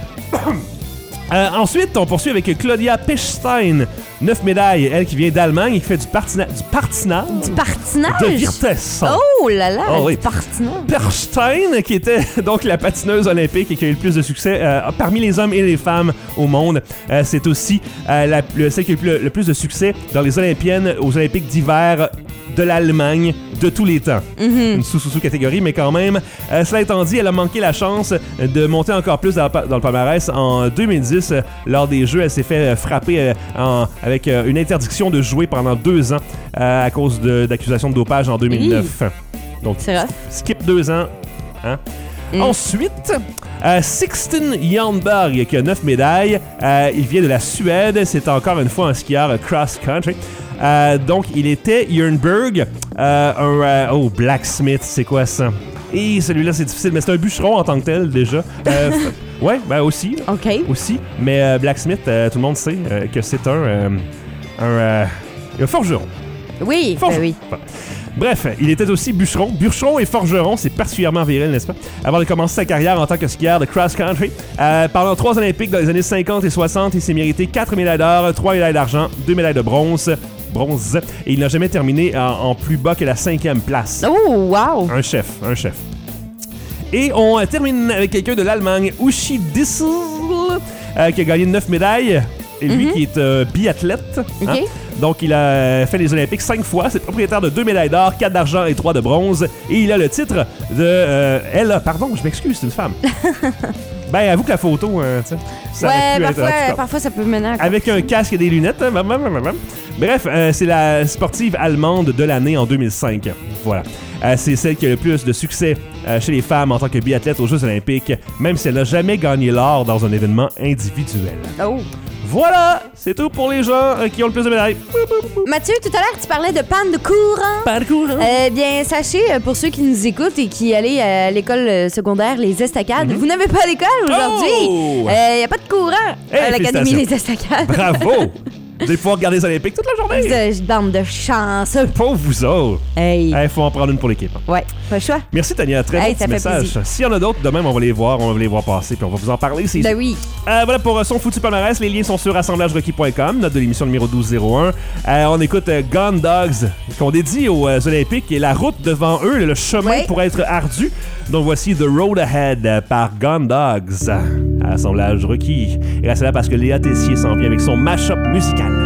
Euh, ensuite, on poursuit avec Claudia Pechstein. neuf médailles, elle qui vient d'Allemagne et qui fait du, partina- du partinage. Du partinage? De vitesse. Oh là là, Oh oui. du partinage. Pechstein, qui était donc la patineuse olympique et qui a eu le plus de succès euh, parmi les hommes et les femmes au monde. Euh, c'est aussi euh, la, le, celle qui a eu le, le plus de succès dans les Olympiennes aux Olympiques d'hiver de l'Allemagne de tous les temps. Mm-hmm. Une sous-sous-sous-catégorie, mais quand même. Euh, cela étant dit, elle a manqué la chance de monter encore plus dans, dans le palmarès en deux mille dix. Euh, lors des Jeux, elle s'est fait euh, frapper euh, en, avec euh, une interdiction de jouer pendant deux ans euh, à cause de- d'accusations de, dopage en deux mille neuf. Donc, C'est rough. skip deux ans. Hein? Mm. Ensuite, euh, Sixten Jernberg, qui a neuf médailles. Euh, il vient de la Suède. C'est encore une fois un skieur euh, cross-country. Euh, donc, il était Jernberg, euh, un... euh, oh, blacksmith, c'est quoi ça? Et celui-là, c'est difficile, mais c'est un bûcheron en tant que tel, déjà. Euh, ouais, ben aussi. là. OK. Aussi. Mais euh, blacksmith, euh, tout le monde sait euh, que c'est un... euh, un, euh, un forgeron. Oui, ben Forgeron. oui. Bon. Bref, il était aussi bûcheron. Bûcheron et forgeron, c'est particulièrement viril, n'est-ce pas? Avant de commencer sa carrière en tant que skieur de cross-country, euh, pendant trois Olympiques dans les années cinquante et soixante, il s'est mérité quatre médailles d'or, trois médailles d'argent, deux médailles de bronze. Bronze. Et il n'a jamais terminé en, en plus bas que la cinquième place. Oh, wow. Un chef, un chef. Et on euh, termine avec quelqu'un de l'Allemagne, Uschi Dissel, euh, qui a gagné neuf médailles. Et lui qui est euh, biathlète. hein. Ok. Donc, il a fait les Olympiques cinq fois. C'est propriétaire de deux médailles d'or, quatre d'argent et trois de bronze. Et il a le titre de... euh, elle a... Pardon, je m'excuse, c'est une femme. Ben, avoue que la photo, euh, tu sais, ça aurait Ouais, pu être- en tout parfois, cas, parfois ça peut mener à... avec un casque et des lunettes. hein, mam, mam, mam, mam. Bref, euh, c'est la sportive allemande de l'année en deux mille cinq. Voilà. Euh, c'est celle qui a le plus de succès euh, chez les femmes en tant que biathlète aux Jeux olympiques, même si elle n'a jamais gagné l'or dans un événement individuel. Oh. Voilà, c'est tout pour les gens euh, qui ont le plus de médailles. Mathieu, tout à l'heure, tu parlais de panne de courant. Parcours. Eh bien, sachez, euh, pour ceux qui nous écoutent et qui allaient à l'école euh, secondaire Les Estacades, vous n'avez pas d'école aujourd'hui. Il Oh! n'y a pas de courant Hey, à l'Académie félicitations. Les Estacades. Bravo! Vous allez pouvoir regarder les Olympiques toute la journée. Vous, bande de chanceux. Pour vous autres. Hey. Il faut en prendre une pour l'équipe. Ouais, pas le choix. Merci Tania, très Hey, bon ça petit fait message. plaisir. S'il y en a d'autres, de même, on va les voir, on va les voir passer, puis on va vous en parler. C'est Ben oui. Euh, voilà pour euh, son foutu palmarès. Les liens sont sur assemblage requis point com, note de l'émission numéro douze zéro un. Euh, on écoute euh, Gun Dogs, qu'on dédie aux euh, Olympiques, et la route devant eux, le chemin Ouais. pourrait être ardu. Donc voici The Road Ahead euh, par Gun Dogs. Assemblage requis. Et restez là parce que Léa Tessier s'en vient avec son mash-up musical.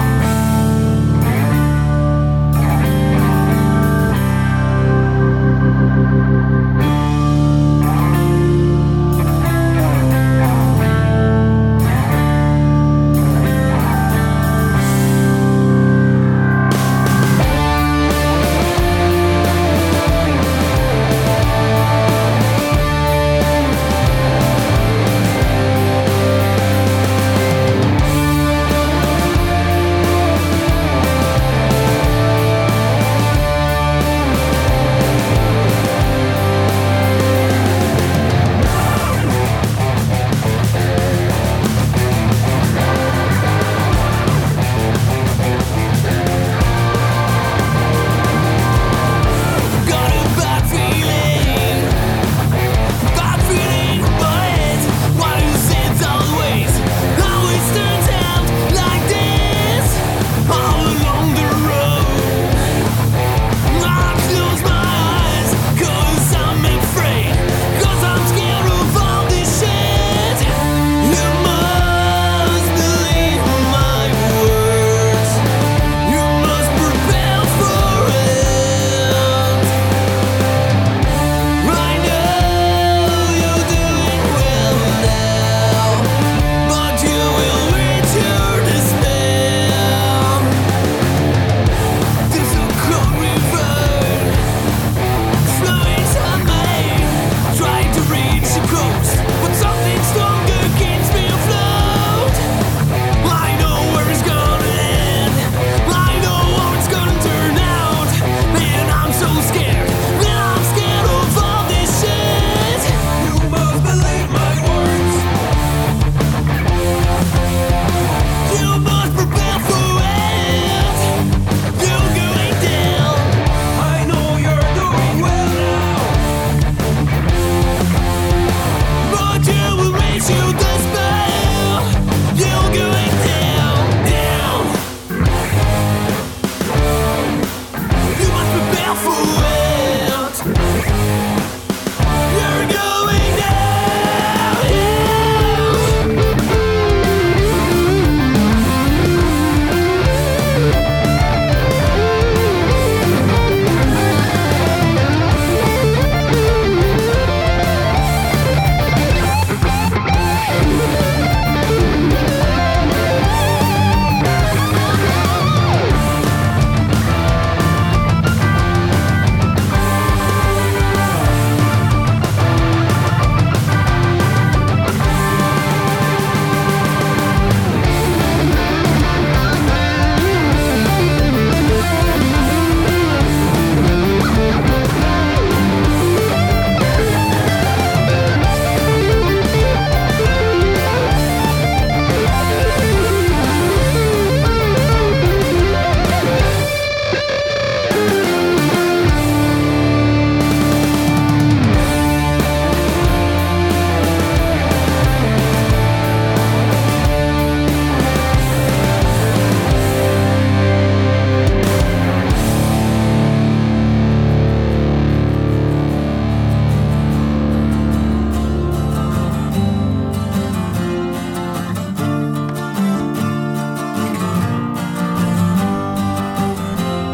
Thank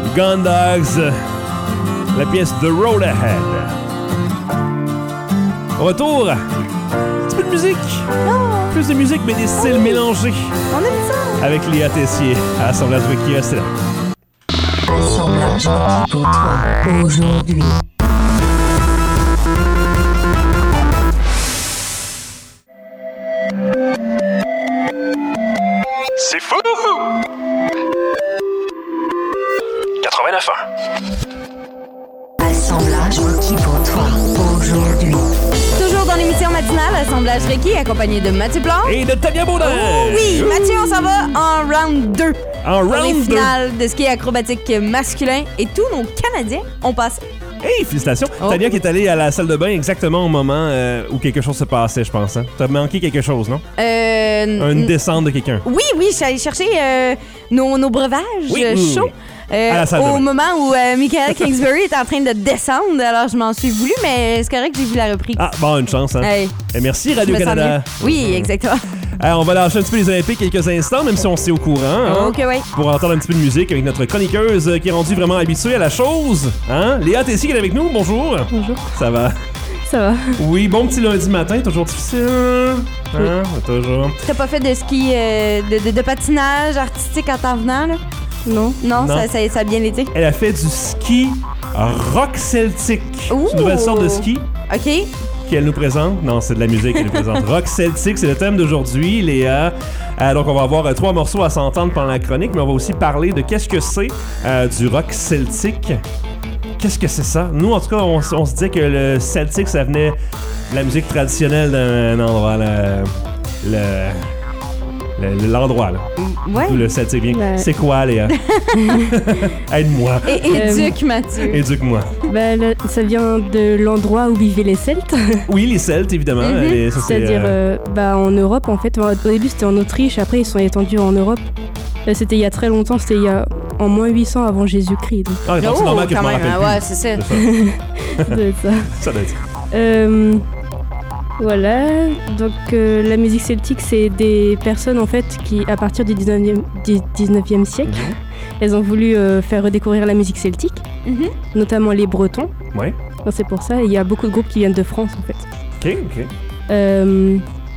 Gun Dogs, la pièce The Road Ahead. Au retour, un petit peu de musique. Plus de musique, mais des styles mélangés. On aime ça. Avec Léa Tessier à Assemblage Wiki. Restez là. Assemblage Wiki pour toi aujourd'hui. C'est fou! quatre-vingt-neuf ans. Assemblage Wiki pour toi aujourd'hui. Toujours dans l'émission matinale, Assemblage Reiki, accompagné de Mathieu Plante. Et de Tania Baudin. Oh oui, Mathieu, on s'en va en round deux. En Pour les round deux. finales de ski acrobatique masculin. Et tous nos Canadiens ont passé. Hey, félicitations. Oh. Tania qui est allée à la salle de bain exactement au moment euh, où quelque chose se passait, je pense. Hein? T'as manqué quelque chose, non? Euh, Une descente de quelqu'un. Oui, oui, je suis allée chercher euh, nos, nos breuvages Oui, euh, oui, chauds. oui. euh, À la salle de au bain. moment où euh, Michael Kingsbury est en train de descendre, alors je m'en suis voulu, mais c'est correct que j'ai vu la reprise. Ah, bon, une chance, hein? Hey, Et merci, je me sens Radio-Canada. mieux. Oui, exactement. Alors, on va lâcher un petit peu les Olympiques quelques instants, même si on s'est au courant. Hein? Ok, ouais. Pour entendre un petit peu de musique avec notre chroniqueuse euh, qui est rendue vraiment habituée à la chose. Hein? Léa Tessier qui est avec nous, bonjour. Bonjour. Ça va? Ça va. Oui, bon petit lundi matin, toujours difficile. Hein? Toujours. T'as pas fait de ski, euh, de, de, de patinage artistique en t'en venant, là? Non. Non, Non. Ça, ça, ça a bien été. Elle a fait du ski rock celtique. Ouh. C'est une nouvelle sorte de ski OK. qu'elle nous présente. Non, c'est de la musique qu'elle nous présente. Rock celtique, c'est le thème d'aujourd'hui, Léa. Euh, donc, on va avoir euh, trois morceaux à s'entendre pendant la chronique, mais on va aussi parler de qu'est-ce que c'est euh, du rock celtique. Qu'est-ce que c'est ça? Nous, en tout cas, on, s- on se disait que le celtique, ça venait de la musique traditionnelle d'un endroit, là. Le... le- L'endroit, là. Ouais. D'où le celtique vient. Ouais. C'est quoi, Léa? Aide-moi. Et Euh, éduque, Mathieu. Éduque-moi. Bah, là, ça vient de l'endroit où vivaient les Celtes. Oui, les Celtes, évidemment. Mhm. Et ça, c'est, C'est-à-dire euh, euh, bah, en Europe, en fait. Enfin, au début, c'était en Autriche. Après, ils sont étendus en Europe. Là, c'était il y a très longtemps. C'était il y a en moins huit cents avant Jésus-Christ. Donc, Ah, donc c'est Oh, normal que je quand m'en même, rappelle hein, plus. ouais, c'est ça. C'est ça. ça doit être ça. Ça doit être. Euh, voilà, donc euh, la musique celtique, c'est des personnes en fait qui, à partir du dix-neuvième, du dix-neuvième siècle, Mhm. elles ont voulu euh, faire redécouvrir la musique celtique, Mhm. notamment les Bretons. Ouais. Donc, c'est pour ça, et il y a beaucoup de groupes qui viennent de France en fait. OK, OK. Euh,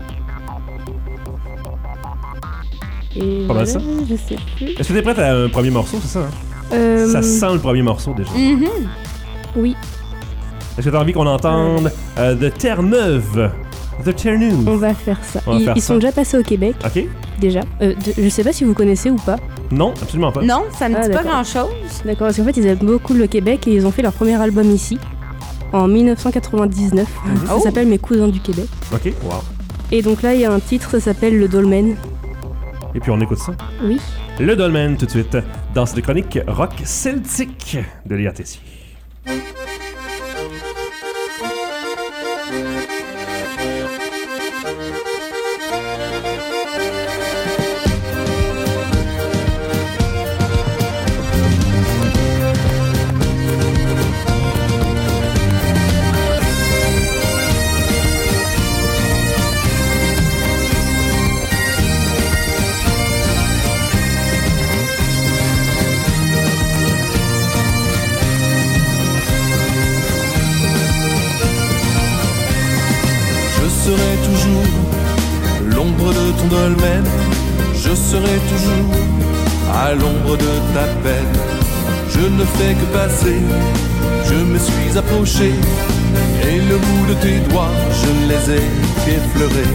Et Pas mal voilà, ça. je sais plus. Est-ce que t'es prête à un premier morceau, c'est ça? Hein? Euh, Ça sent le premier morceau déjà. Mhm. Oui, Est-ce que t'as envie qu'on entende euh, The Terre-Neuve? The Terre-Neuve. on va faire ça. On va ils faire ils ça. sont déjà passés au Québec, OK? déjà. Euh, de- je sais pas si vous connaissez ou pas. Non, absolument pas. Non, ça ne Ah, dit pas d'accord. grand-chose. D'accord, parce qu'en fait, ils aiment beaucoup le Québec et ils ont fait leur premier album ici, en dix-neuf cent quatre-vingt-dix-neuf. Ça Oh. s'appelle Mes cousins du Québec. OK, wow. Et donc là, il y a un titre, ça s'appelle Le Dolmen. Et puis on écoute ça. Oui. Le Dolmen tout de suite dans cette chronique rock celtique de Léa Tessier. Je serai toujours l'ombre de ton dolmen, je serai toujours à l'ombre de ta peine. Je ne fais que passer, je me suis approché, et le bout de tes doigts, je les ai effleurés.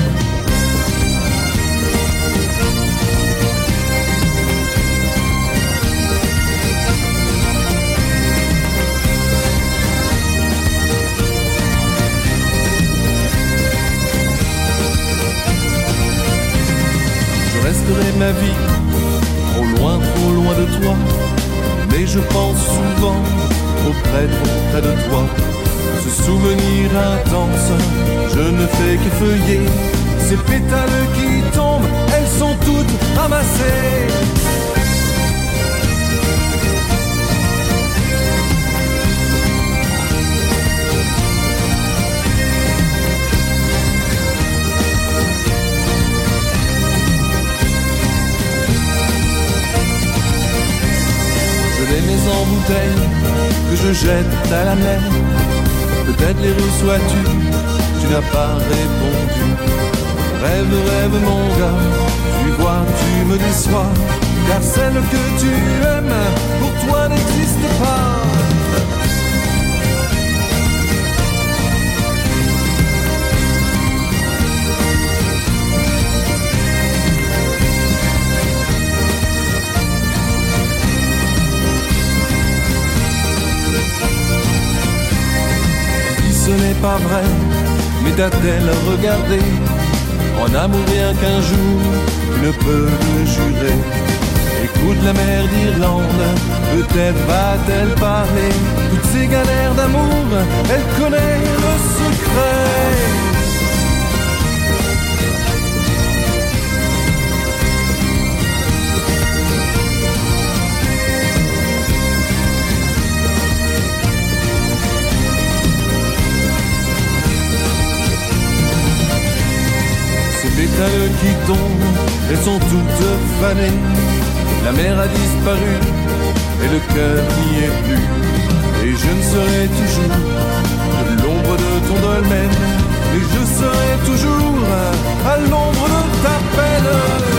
Je resterai ma vie trop loin, trop loin de toi. Mais je pense souvent auprès de près de toi. Ce souvenir intense, je ne fais que feuiller. Ces pétales qui tombent, elles sont toutes ramassées. Je les mets en bouteille, que je jette à la mer. Peut-être les reçois-tu, tu n'as pas répondu. Rêve, rêve mon gars, tu vois, tu me déçois. Car celle que tu aimes, pour toi n'existe pas. Ce n'est pas vrai, mais t'a-t-elle regardé? En amour rien qu'un jour, tu ne peux le jurer. Écoute la mer d'Irlande, peut-être va-t-elle parler. Toutes ces galères d'amour, elle connaît le secret. Pétales qui tombent, elles sont toutes fanées. La mer a disparu et le cœur n'y est plus. Et je ne serai toujours que l'ombre de ton dolmen. Et je serai toujours à l'ombre de ta peine.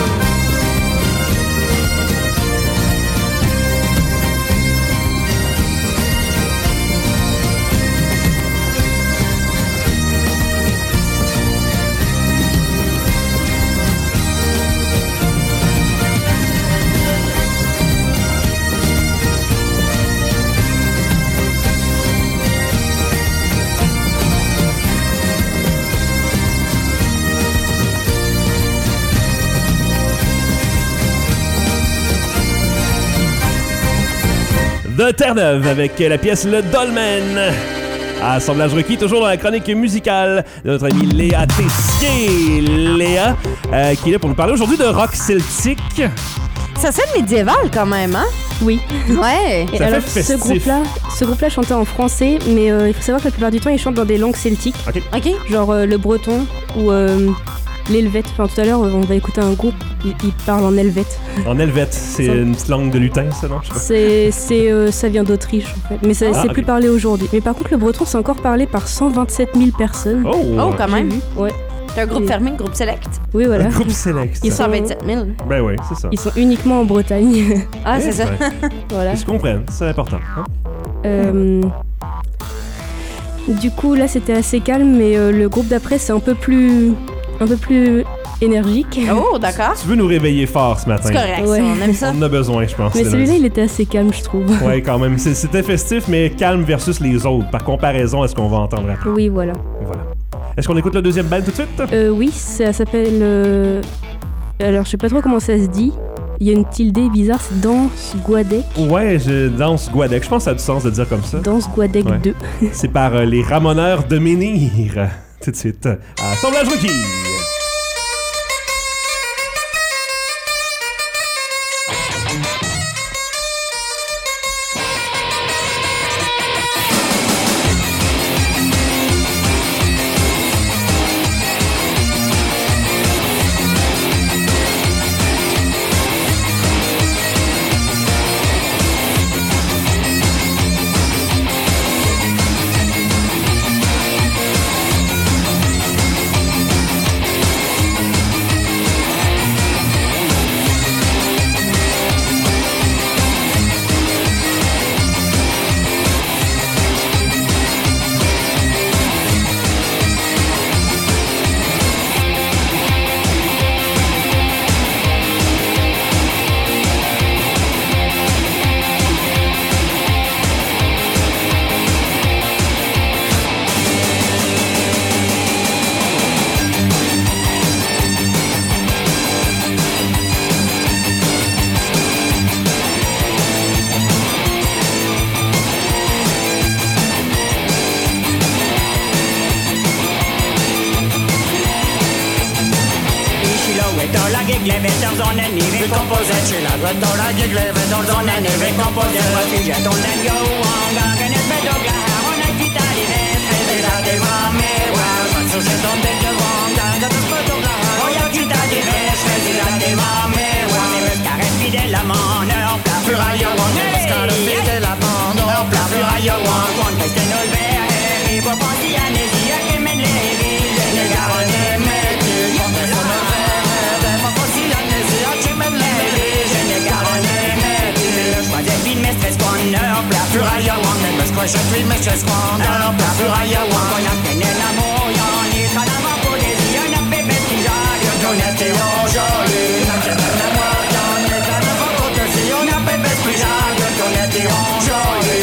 De Terre-Neuve avec la pièce Le Dolmen. Assemblage requis, toujours dans la chronique musicale de notre amie Léa Tessier. Léa, euh, qui est là pour nous parler aujourd'hui de rock celtique. Ça sonne médiéval quand même, hein? Oui. Ouais. Et Ça alors, fait ce festif. groupe-là, ce groupe-là chantait en français, mais euh, il faut savoir que la plupart du temps, ils chantent dans des langues celtiques. OK. OK. Genre euh, le breton ou euh, l'helvète. Enfin, tout à l'heure, on va écouter un groupe, ils, ils parlent en helvète. En helvète, c'est Ça- une petite langue de lutin, ça, non? Je sais pas. C'est, c'est, euh, ça vient d'Autriche, en fait. Mais ça, Ah, c'est ok. plus parlé aujourd'hui. Mais par contre, le breton, c'est encore parlé par cent vingt-sept mille personnes. Oh! Oh, quand même. Ouais. C'est un groupe Et- fermé, un groupe select. Oui, voilà. Un groupe select. Ils sont- cent vingt-sept mille. Ben oui, c'est ça. Ils sont uniquement en Bretagne. Ah, c'est ça. Ouais. Voilà. Ils se comprennent, c'est important. hein. Euh, Du coup, là, c'était assez calme, mais euh, le groupe d'après, c'est un peu plus, un peu plus énergique. Oh, d'accord. Tu veux nous réveiller fort ce matin? C'est correct, Ouais. ça, on aime ça. On en a besoin, je pense. Mais c'est celui-là, lundi. il était assez calme, je trouve. Ouais, quand même. C'est- C'était festif, mais calme versus les autres, par comparaison à ce qu'on va entendre après. Oui, voilà. Voilà. Est-ce qu'on écoute le deuxième band tout de suite? Euh, oui, ça s'appelle. euh, Alors, je sais pas trop comment ça se dit. Il y a une tilde bizarre, c'est Danse Guadec. Ouais, je danse Guadec. Je pense que ça a du sens de dire comme ça. Danse Guadec Ouais. deux. C'est par euh, les Ramoneurs de Menhir. Tout de suite. Assemblage requis. La Furaya wang and Miss Question Three Missus Kwang Down Furaya wang Koyak and Enamo Yan Itanama Podesi and a baby Tija You don't have to Jolly Nakanamo Yan Itanama Podesi and a baby Tija You don't have to Jolly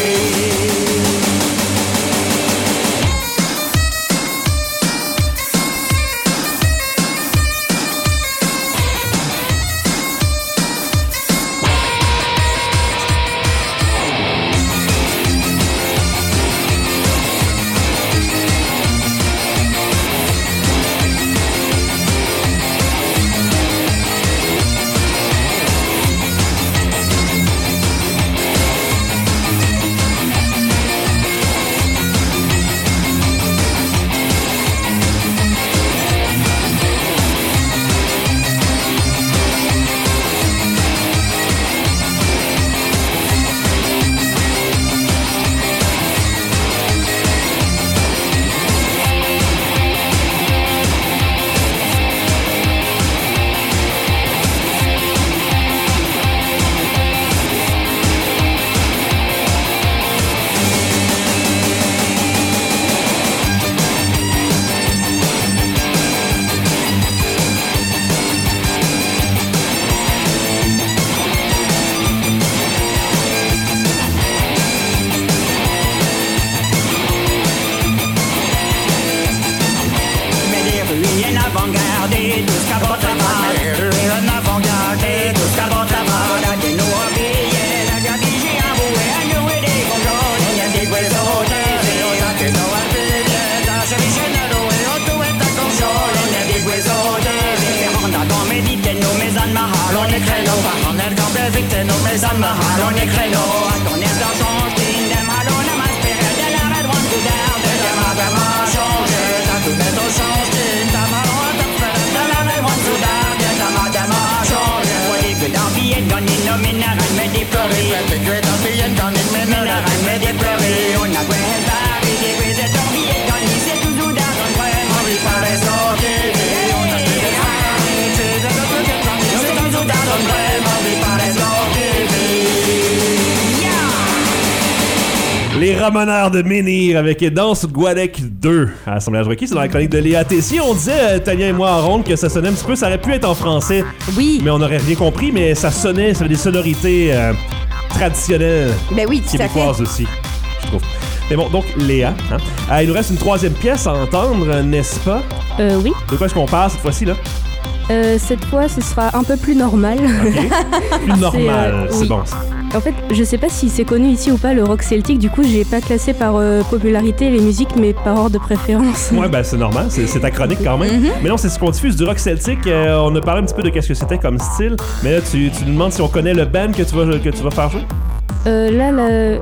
Les Ramoneurs de Menhir avec Danse Guadec deux à l'Assemblage Rocky. C'est dans la chronique de Léa Tessier. On disait, euh, Tania et moi en ronde, que ça sonnait un petit peu. Ça aurait pu être en français. Oui. Mais on n'aurait rien compris. Mais ça sonnait, ça avait des sonorités euh, traditionnelles. Ben oui, tout à fait. Québécoises aussi, je trouve. Mais bon, donc Léa, hein? euh, il nous reste une troisième pièce à entendre, n'est-ce pas? Euh, oui. De quoi est-ce qu'on parle cette fois-ci, là? Euh, cette fois, ce sera un peu plus normal. Ok. Plus normal, euh, c'est oui. bon ça. En fait, je sais pas si c'est connu ici ou pas le rock celtique, du coup j'ai pas classé par euh, popularité les musiques mais par ordre de préférence. Ouais, ben c'est normal, c'est, c'est ta chronique quand même. Mm-hmm. Mais non, c'est ce qu'on diffuse du rock celtique. Euh, on a parlé un petit peu de qu'est-ce que c'était comme style, mais là tu, tu nous demandes si on connaît le band que tu vas, que tu vas faire jouer. Euh, là, le,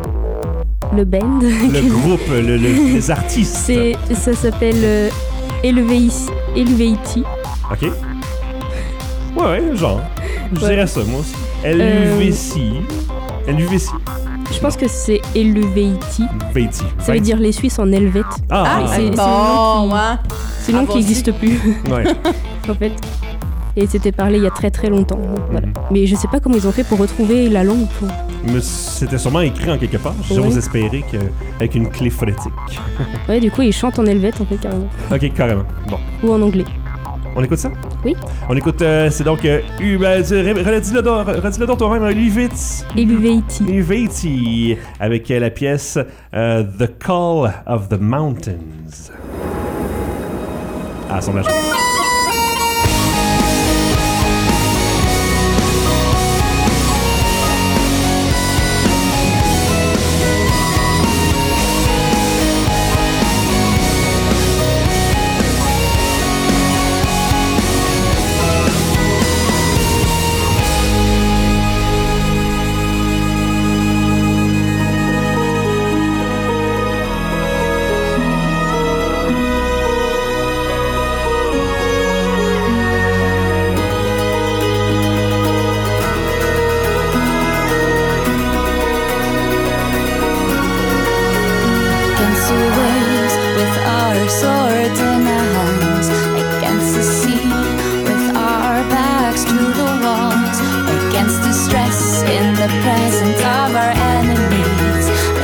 le band. Le groupe, le, le, les artistes. C'est, ça s'appelle euh, Elevati. Elevati. Ok. Ouais, ouais, genre. Je Ouais. dirais ça, moi aussi. L U V C. L U V C. Je pense que c'est Elevati. Veiti. Ça veut dire les Suisses en helvète. Ah, Ah, ah, c'est c'est bon, le nom qui- hein. C'est le nom Ah, qui bon, n'existe plus, ouais. en fait. Et c'était parlé il y a très très longtemps. donc voilà. Mhm. Mais je sais pas comment ils ont fait pour retrouver la langue. Pour... Mais c'était sûrement écrit en quelque part. J'ose Ouais. espérer qu'avec une clé phonétique. Ouais, du coup, ils chantent en helvète en fait, carrément. Ok, carrément. Bon. Ou en anglais. On écoute ça? Oui. On écoute, euh, c'est donc, euh, U- ben, tu- re- redis-le donc, redis-le donc ton rêve, Luviti. Elevati. Luviti, avec euh, la pièce euh, The Call of the Mountains. À son âge. Against the waves with our swords in our hands, against the sea with our backs to the walls, against the stress in the presence of our enemies,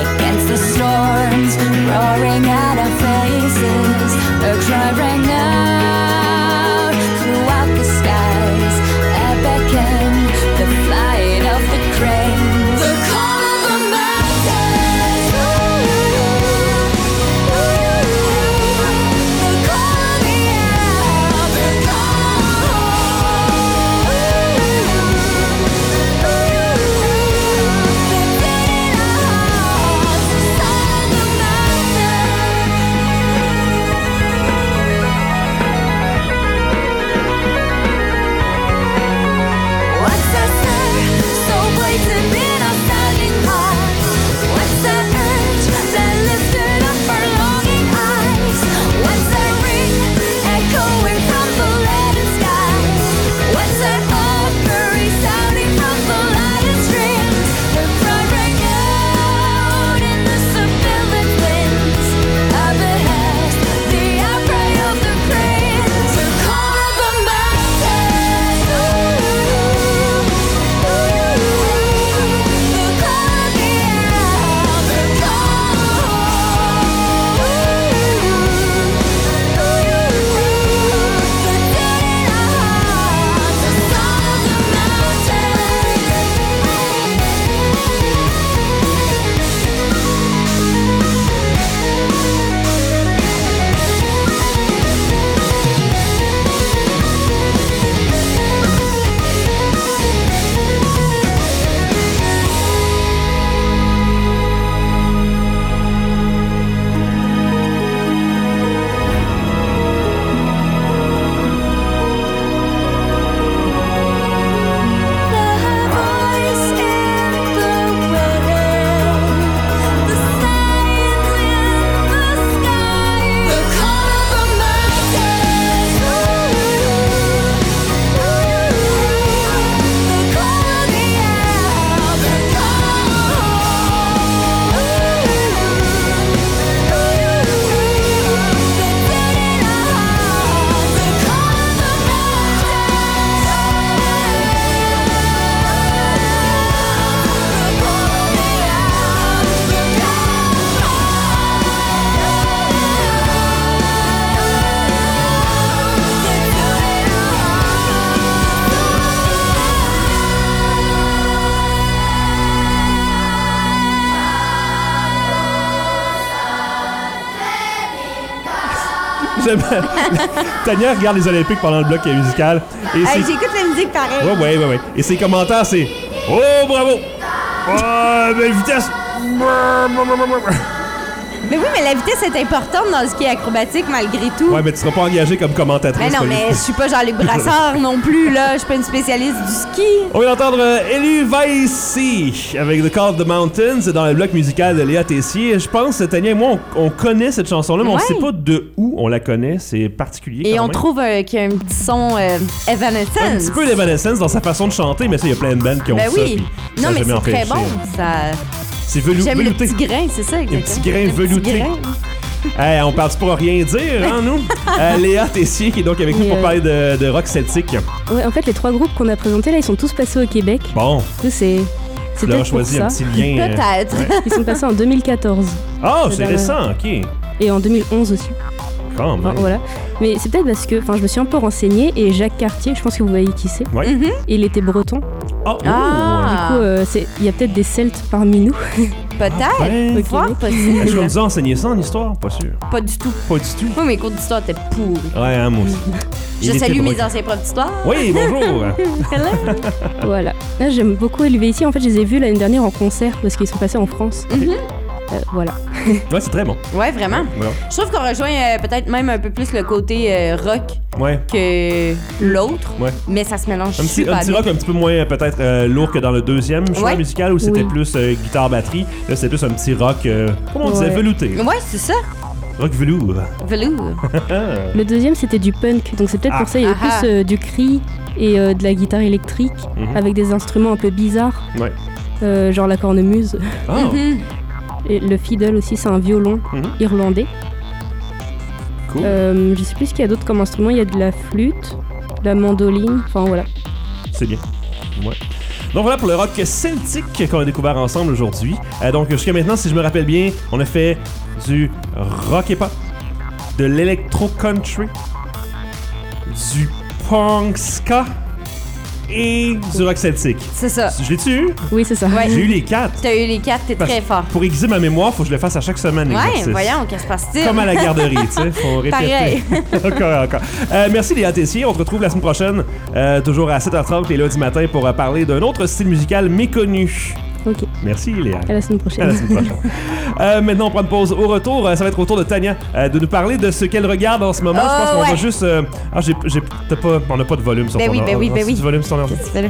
J'aime- Tania regarde les Olympiques pendant le bloc musical. Et Hey, c'est... J'écoute la musique pareil. Ouais, ouais, ouais, ouais. Et ses commentaires, c'est oh, bravo! Oh, belle vitesse! Mais oui, mais la vitesse est importante dans le ski acrobatique malgré tout. Ouais, mais tu seras pas engagé comme commentatrice. Mais non, Pauline. mais je suis pas Jean-Luc Brassard non plus, là. Je suis pas une spécialiste du ski. On vient d'entendre euh, Elu Vaissi avec The Call of the Mountains dans le bloc musical de Léa Tessier. Je pense, Tania et moi, on, on connaît cette chanson-là, mais on Ouais. sait pas de où on la connaît. C'est particulier. Et quand on même. trouve euh, qu'il y a un petit son euh, Evanescence. Un petit peu d'Evanescence dans sa façon de chanter, mais ça, il y a plein de bands qui ont Ben ça. oui. puis ça Non, a mais jamais c'est très empêché. bon. Ça... C'est velou- J'aime le velouté. petit grain, c'est ça, exactement. petit grain Le velouté. grain. Hey, on parle pour rien dire, hein, nous? Euh, Léa Tessier qui est donc avec nous Et pour euh, parler de, de rock celtique. Ouais, en fait, les trois groupes qu'on a présentés là, ils sont tous passés au Québec. Bon, Du coup, c'est. C'est tu leur as peut-être pour choisi ça. un petit lien. euh, Peut-être. Ils sont passés en deux mille quatorze Ah, c'est C'est récent, ok. et en deux mille onze aussi. Quand même. Enfin, voilà. Mais c'est peut-être parce que, enfin, je me suis un peu renseignée et Jacques Cartier, je pense que vous voyez qui c'est. Ouais. Mhm. Il était breton. Oh, Ah. Du coup, euh, c'est- il y a peut-être des Celtes parmi nous. Peut-être. Ouais. Fort Est-ce qu'on possible. nous a enseigné ça en histoire? Pas sûr. Pas du tout. Pas du tout. Moi, mes cours d'histoire étaient pourris. Ouais, hein, moi aussi. Il Je était salue drôle. mes anciens profs d'histoire. Oui, bonjour. Voilà. Là, j'aime beaucoup L V ici. En fait, je les ai vus l'année dernière en concert parce qu'ils sont passés en France. Mhm. Euh, voilà. Ouais, c'est très bon. Ouais, vraiment. Ouais. Je trouve qu'on rejoint euh, peut-être même un peu plus le côté euh, rock Ouais. que l'autre, Ouais. mais ça se mélange Un petit, super un petit bien. rock un petit peu moins euh, peut-être euh, lourd que dans le deuxième choix Ouais. musical où c'était Oui. plus euh, guitare-batterie. Là, c'était plus un petit rock, euh, comment on disait, Ouais. velouté. Ouais, c'est ça. Rock velours. Velours. Le deuxième, c'était du punk. Donc, c'est peut-être Ah. pour ça il y avait Ah ah. plus euh, du cri et euh, de la guitare électrique Mhm. avec des instruments un peu bizarres. Ouais. Euh, genre la cornemuse. Oh. Mhm. Et le fiddle aussi, c'est un violon Mhm. irlandais. Cool. Euh, je sais plus ce qu'il y a d'autre comme instrument. Il y a de la flûte, de la mandoline. Enfin, voilà. C'est bien. Ouais. Donc voilà pour le rock celtique qu'on a découvert ensemble aujourd'hui. Euh, donc jusqu'à maintenant, si je me rappelle bien, on a fait du rock et pop, de l'électro-country, du punk ska et du rock celtique. C'est ça. Je l'ai-tu eu? Oui, c'est ça. Ouais. J'ai eu les quatre. T'as eu les quatre, t'es Parce- très fort. Pour aiguiser ma mémoire, faut que je le fasse à chaque semaine. Ouais, l'exercice. voyons, qu'est-ce qui se passe-t-il? Comme à la garderie, tu sais, faut répéter. Pareil. encore, encore. Euh, merci Léa Tessier. On te retrouve la semaine prochaine, euh, toujours à sept heures trente les lundis matin pour euh, parler d'un autre style musical méconnu. Ok. Merci Léa. À la semaine À prochaine. la semaine prochaine. Euh, maintenant, on prend une pause. Au retour, euh, ça va être au tour de Tania euh, de nous parler de ce qu'elle regarde en ce moment. Oh, Je pense qu'on va ouais. juste. euh, Ah, j'ai, j'ai, t'as pas, on n'a pas de volume sur Ben ton oui, ben or- oui, ben ah, oui. du volume sur ton ordi. Qu'est-ce que tu fais là?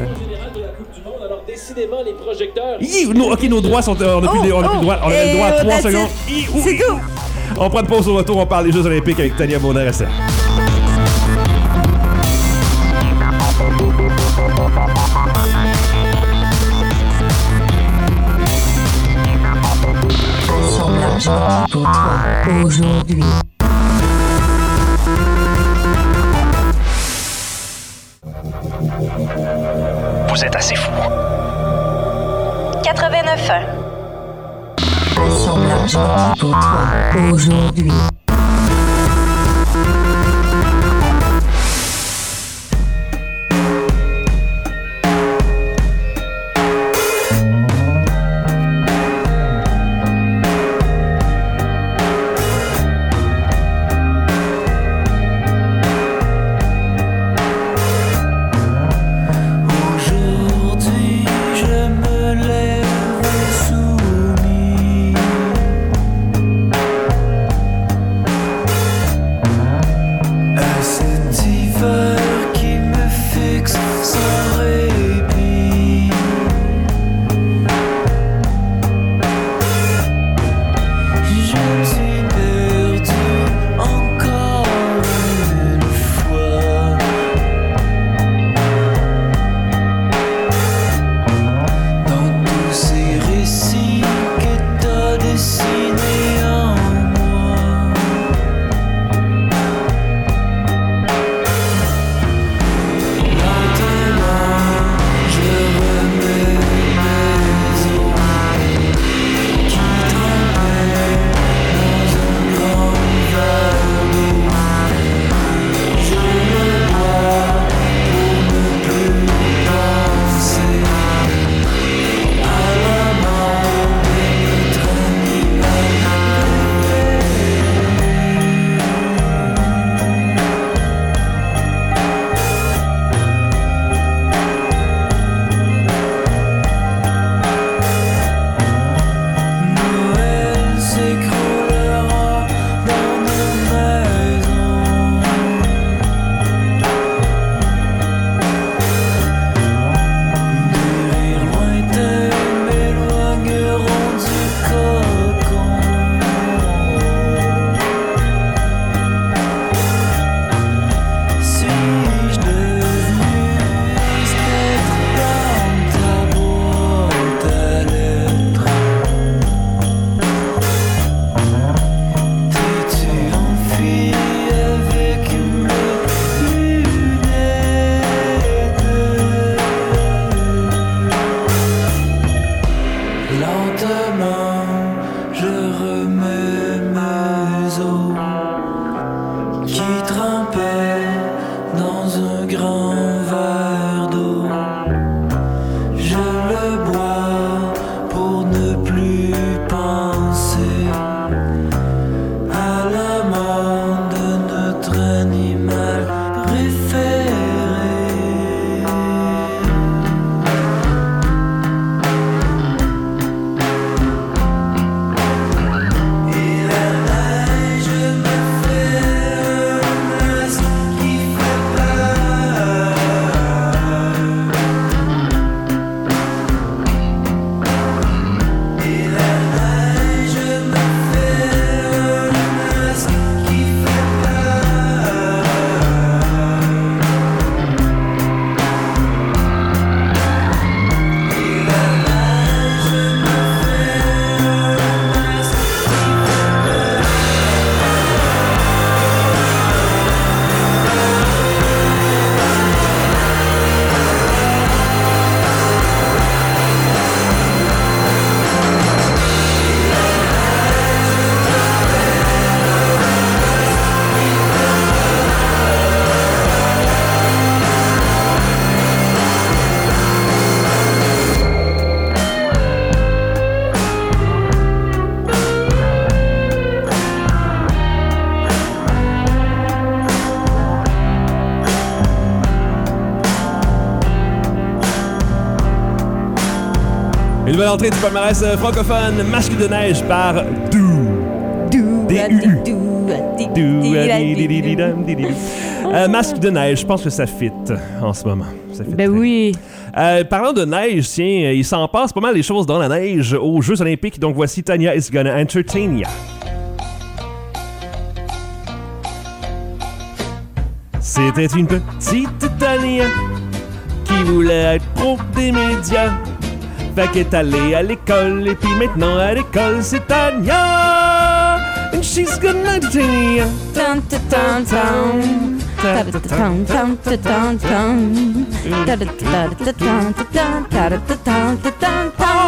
Décidément, les projecteurs. Hi, nos- ok, nos droits sont. euh, On a plus, Oh, les- on a plus oh, le droit. On a et le droit à oh, trois that's secondes. it. Hi, ouh, C'est hi. tout. On prend une pause au retour. On parle des Jeux Olympiques avec Tania Baudin-Ressa. Assemblage équipe pour toi aujourd'hui. Vous êtes assez fou. quatre-vingt-neuf ans. Assemblage équipe pour toi aujourd'hui. Aujourd'hui, je me lève soumis nouvelle entrée du palmarès euh, francophone, Masque de neige par Doo. D U U. Euh, Masque de neige, je pense que ça fit en ce moment. Ça fit Ben très oui. Euh, parlant de neige, tiens, il s'en passe pas mal des choses dans la neige aux Jeux Olympiques. Donc voici Tanya is gonna entertain ya. C'était une petite Tanya qui voulait être pro des médias. Fait qu'elle est allée à l'école et puis maintenant à l'école c'est Tanya. And she's gonna entertain ya. Tan, tan, tan, tan. Ta, ta, tan, tan, ta, tan, tan. Ta, ta, ta, ta, tan, ta, tan, ta, ta, tan, ta, tan,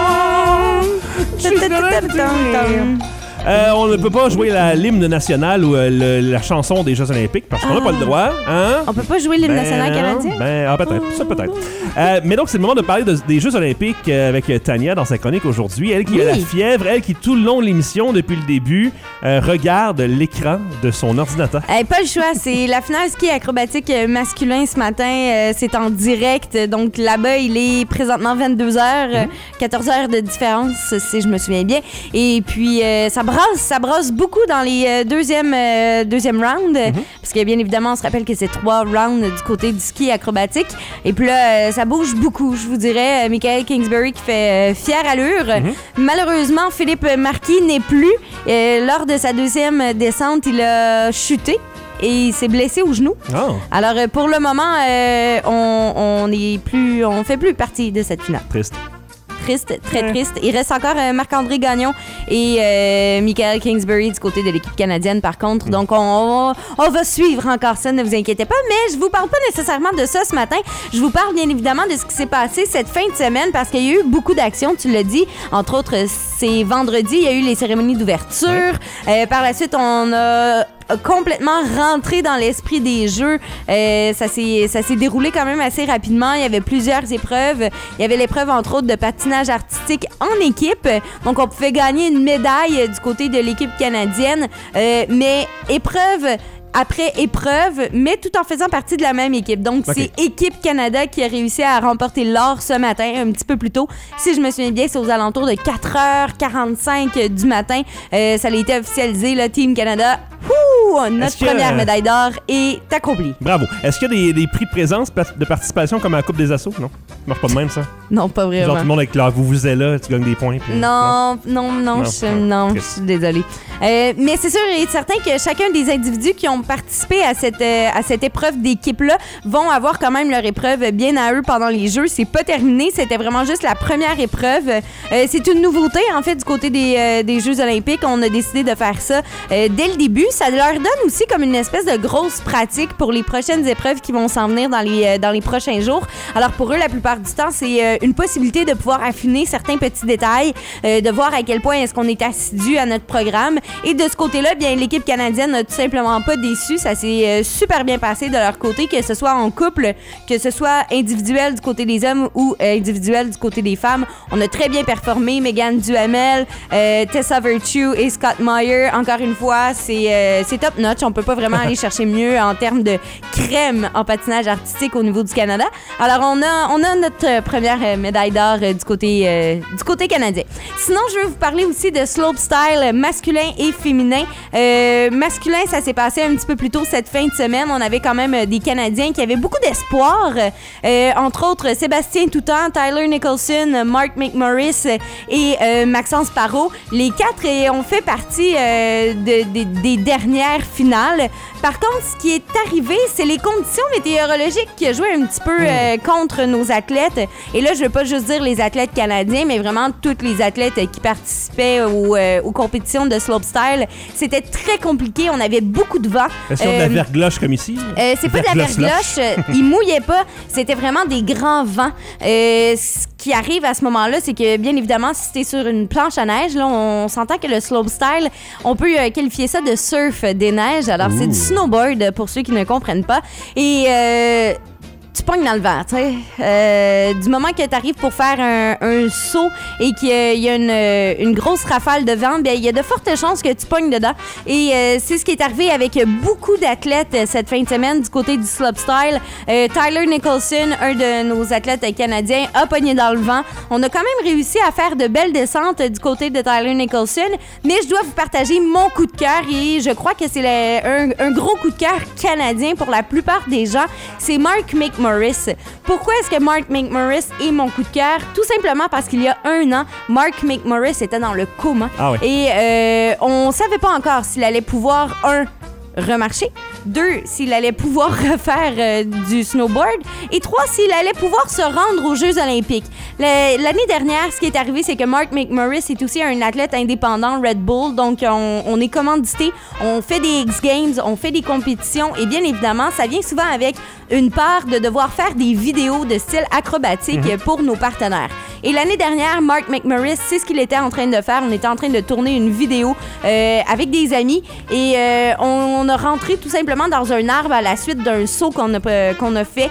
tan. She's gonna entertain ya. Euh, on ne peut pas jouer la, l'hymne national ou euh, le, la chanson des Jeux Olympiques parce qu'on n'a Ah. pas le droit. Hein? On peut pas jouer l'hymne Ben national non, canadien? Ben, ah, peut-être. Ça, peut-être. Euh, mais donc, c'est le moment de parler de- des Jeux Olympiques euh, avec euh, Tanya dans sa chronique aujourd'hui. Elle qui Oui. a la fièvre, elle qui, tout le long de l'émission, depuis le début, euh, regarde l'écran de son ordinateur. Hey, pas le choix, c'est la finale ski acrobatique euh, masculin ce matin. euh, c'est en direct. Donc là-bas, il est présentement vingt-deux heures, euh, quatorze heures de différence, si je me souviens bien. Et puis, euh, ça brasse, ça brasse beaucoup dans les euh, deuxième, euh, deuxième round. euh, Parce que bien évidemment, on se rappelle que c'est trois rounds du côté du ski acrobatique. Et puis là, euh, ça bouge beaucoup, je vous dirais. Euh, Michael Kingsbury qui fait euh, fière allure. Malheureusement, Philippe Marquis n'est plus. Euh, lors de sa deuxième descente, il a chuté. Et il s'est blessé au genou. Oh, Alors euh, pour le moment, euh, on, on est plus, on fait plus partie de cette finale. triste. Triste, très triste. Il reste encore euh, Marc-André Gagnon et euh, Michael Kingsbury du côté de l'équipe canadienne par contre. Donc on, on, on va suivre encore ça, ne vous inquiétez pas. Mais je vous parle pas nécessairement de ça ce matin. Je vous parle bien évidemment de ce qui s'est passé cette fin de semaine parce qu'il y a eu beaucoup d'actions, tu l'as dit. Entre autres, c'est vendredi, il y a eu les cérémonies d'ouverture. Euh, par la suite, on a complètement rentré dans l'esprit des jeux. Euh, ça s'est ça s'est déroulé quand même assez rapidement. Il y avait plusieurs épreuves. Il y avait l'épreuve, entre autres, de patinage artistique en équipe. Donc, on pouvait gagner une médaille du côté de l'équipe canadienne. Euh, mais épreuve après épreuve, mais tout en faisant partie de la même équipe. Donc, Ok. c'est Équipe Canada qui a réussi à remporter l'or ce matin, un petit peu plus tôt. Si je me souviens bien, c'est aux alentours de quatre heures quarante-cinq du matin. Euh, ça a été officialisé, le Team Canada. Ouh, notre Est-ce que- première médaille d'or est accomplie. Bravo. Est-ce qu'il y a des, des prix de présence pa- de participation comme à la Coupe des Assos? Non? Ça marche pas de même, ça? Non, pas Genre, tout vraiment. le monde avec leur vous vous êtes là, tu gagnes des points. puis- Non, non, non, Non, je, non, non, je triste. suis désolée. Euh, mais c'est sûr et certain que chacun des individus qui ont participé à cette, euh, à cette épreuve d'équipe-là vont avoir quand même leur épreuve bien à eux pendant les Jeux. C'est pas terminé, c'était vraiment juste la première épreuve. Euh, c'est une nouveauté, en fait, du côté des, euh, des Jeux olympiques. On a décidé de faire ça euh, dès le début. Ça leur donne aussi comme une espèce de grosse pratique pour les prochaines épreuves qui vont s'en venir dans les, euh, dans les prochains jours. Alors pour eux, la plupart du temps, c'est euh, une possibilité de pouvoir affiner certains petits détails, euh, de voir à quel point est-ce qu'on est assidu à notre programme. Et de ce côté-là, bien l'équipe canadienne n'a tout simplement pas déçu. Ça s'est euh, super bien passé de leur côté, que ce soit en couple, que ce soit individuel du côté des hommes ou euh, individuel du côté des femmes. On a très bien performé. Megan Duhamel, euh, Tessa Virtue et Scott Meyer. Encore une fois, c'est euh, c'est top notch. On peut pas vraiment aller chercher mieux en termes de crème en patinage artistique au niveau du Canada. Alors on a on a notre euh, première euh, médaille d'or euh, du côté euh, du côté canadien. Sinon, je veux vous parler aussi de slopestyle masculin et féminin. Euh, masculin, ça s'est passé un petit peu plus tôt cette fin de semaine. On avait quand même euh, des Canadiens qui avaient beaucoup d'espoir. Euh, entre autres, Sébastien Toutan, Tyler Nicholson, Mark McMorris euh, et euh, Maxence Parot. Les quatre euh, ont fait partie euh, de- de- des dernières finales. Par contre, ce qui est arrivé, c'est les conditions météorologiques qui ont joué un petit peu euh, contre nos athlètes. Et là, je veux pas juste dire les athlètes canadiens, mais vraiment tous les athlètes euh, qui participaient au, euh, aux compétitions de slopestyle. C'était très compliqué. On avait beaucoup de vent. Est-ce qu'il y a de Euh, la vergloche comme ici? euh, c'est pas de la Verglas vergloche, euh, il mouillait pas, c'était vraiment des grands vents. Euh, ce qui arrive à ce moment-là, c'est que bien évidemment, si t'es sur une planche à neige, là, on s'entend que le slopestyle, on peut euh, qualifier ça de surf des neiges. Alors c'est du snowboard pour ceux qui ne comprennent pas. Et euh, tu pognes dans le vent, tu sais. Euh, du moment que tu arrives pour faire un, un saut et qu'il y a une, une grosse rafale de vent, bien, il y a de fortes chances que tu pognes dedans. Et euh, c'est ce qui est arrivé avec beaucoup d'athlètes cette fin de semaine du côté du slopestyle. Euh, Tyler Nicholson, un de nos athlètes canadiens, a pogné dans le vent. On a quand même réussi à faire de belles descentes du côté de Tyler Nicholson, mais je dois vous partager mon coup de cœur et je crois que c'est le, un, un gros coup de cœur canadien pour la plupart des gens. C'est Mark McMorris. Pourquoi est-ce que Mark McMorris est mon coup de cœur? Tout simplement parce qu'il y a un an, Mark McMorris était dans le coma. Ah oui. Et euh, on savait pas encore s'il allait pouvoir, un, remarcher, deux, s'il allait pouvoir refaire euh, du snowboard, et trois, s'il allait pouvoir se rendre aux Jeux olympiques. Le, l'année dernière, ce qui est arrivé, c'est que Mark McMorris est aussi un athlète indépendant Red Bull, donc on, on est commandité, on fait des X-Games, on fait des compétitions, et bien évidemment, ça vient souvent avec une part de devoir faire des vidéos de style acrobatique mm-hmm. pour nos partenaires. Et l'année dernière, Mark McMorris, c'est ce qu'il était en train de faire. On était en train de tourner une vidéo euh, avec des amis et euh, on a rentré tout simplement dans un arbre à la suite d'un saut qu'on a, euh, qu'on a fait.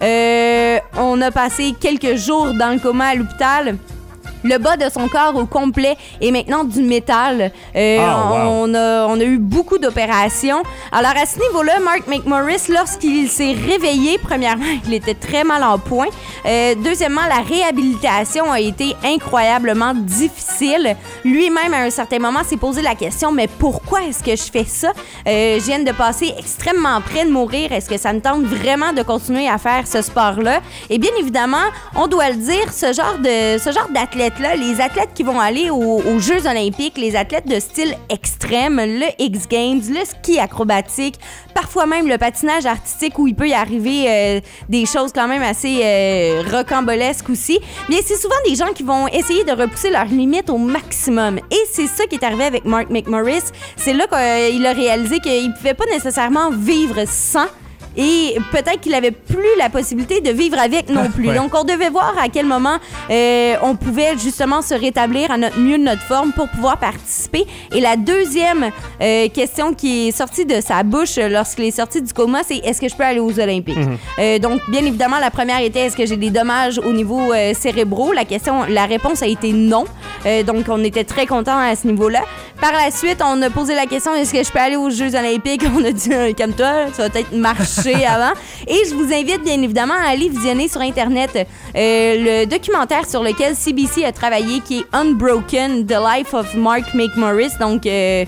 Euh, on a passé quelques jours dans le coma à l'hôpital. Le bas de son corps au complet est maintenant du métal. Euh, oh, wow. on, a, on a eu beaucoup d'opérations. Alors, à ce niveau-là, Mark McMorris, lorsqu'il s'est réveillé, premièrement, il était très mal en point. Euh, deuxièmement, la réhabilitation a été incroyablement difficile. Lui-même, à un certain moment, s'est posé la question, mais pourquoi est-ce que je fais ça? Euh, je viens de passer extrêmement près de mourir. Est-ce que ça me tente vraiment de continuer à faire ce sport-là? Et bien évidemment, on doit le dire, ce genre de, ce genre d'athlète là, les athlètes qui vont aller aux, aux Jeux olympiques, les athlètes de style extrême, le X-Games, le ski acrobatique, parfois même le patinage artistique où il peut y arriver euh, des choses quand même assez euh, rocambolesques aussi, bien c'est souvent des gens qui vont essayer de repousser leurs limites au maximum. Et c'est ça qui est arrivé avec Mark McMorris. C'est là qu'il a réalisé qu'il pouvait pas nécessairement vivre sans. Et peut-être qu'il avait plus la possibilité de vivre avec non plus. Ouais. Donc, on devait voir à quel moment euh, on pouvait justement se rétablir à notre mieux de notre forme pour pouvoir participer. Et la deuxième euh, question qui est sortie de sa bouche lorsqu'il est sorti du coma, c'est est-ce que je peux aller aux Olympiques? Mm-hmm. Euh, donc, bien évidemment, la première était est-ce que j'ai des dommages au niveau euh, cérébraux? La question, la réponse a été non. Euh, donc, on était très contents à ce niveau-là. Par la suite, on a posé la question est-ce que je peux aller aux Jeux olympiques? On a dit comme toi, ça va peut-être marcher avant. Et je vous invite bien évidemment à aller visionner sur Internet euh, le documentaire sur lequel C B C a travaillé qui est Unbroken, The Life of Mark McMorris. Donc, euh,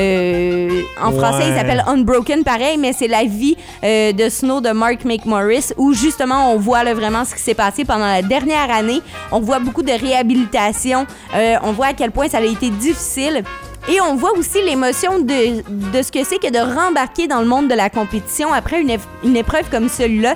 Euh, en ouais. français, il s'appelle Unbroken, pareil, mais c'est la vie euh, de snow de Mark McMorris où justement on voit là, vraiment ce qui s'est passé pendant la dernière année. On voit beaucoup de réhabilitation. Euh, on voit à quel point ça a été difficile. Et on voit aussi l'émotion de, de ce que c'est que de rembarquer dans le monde de la compétition après une, une épreuve comme celui-là.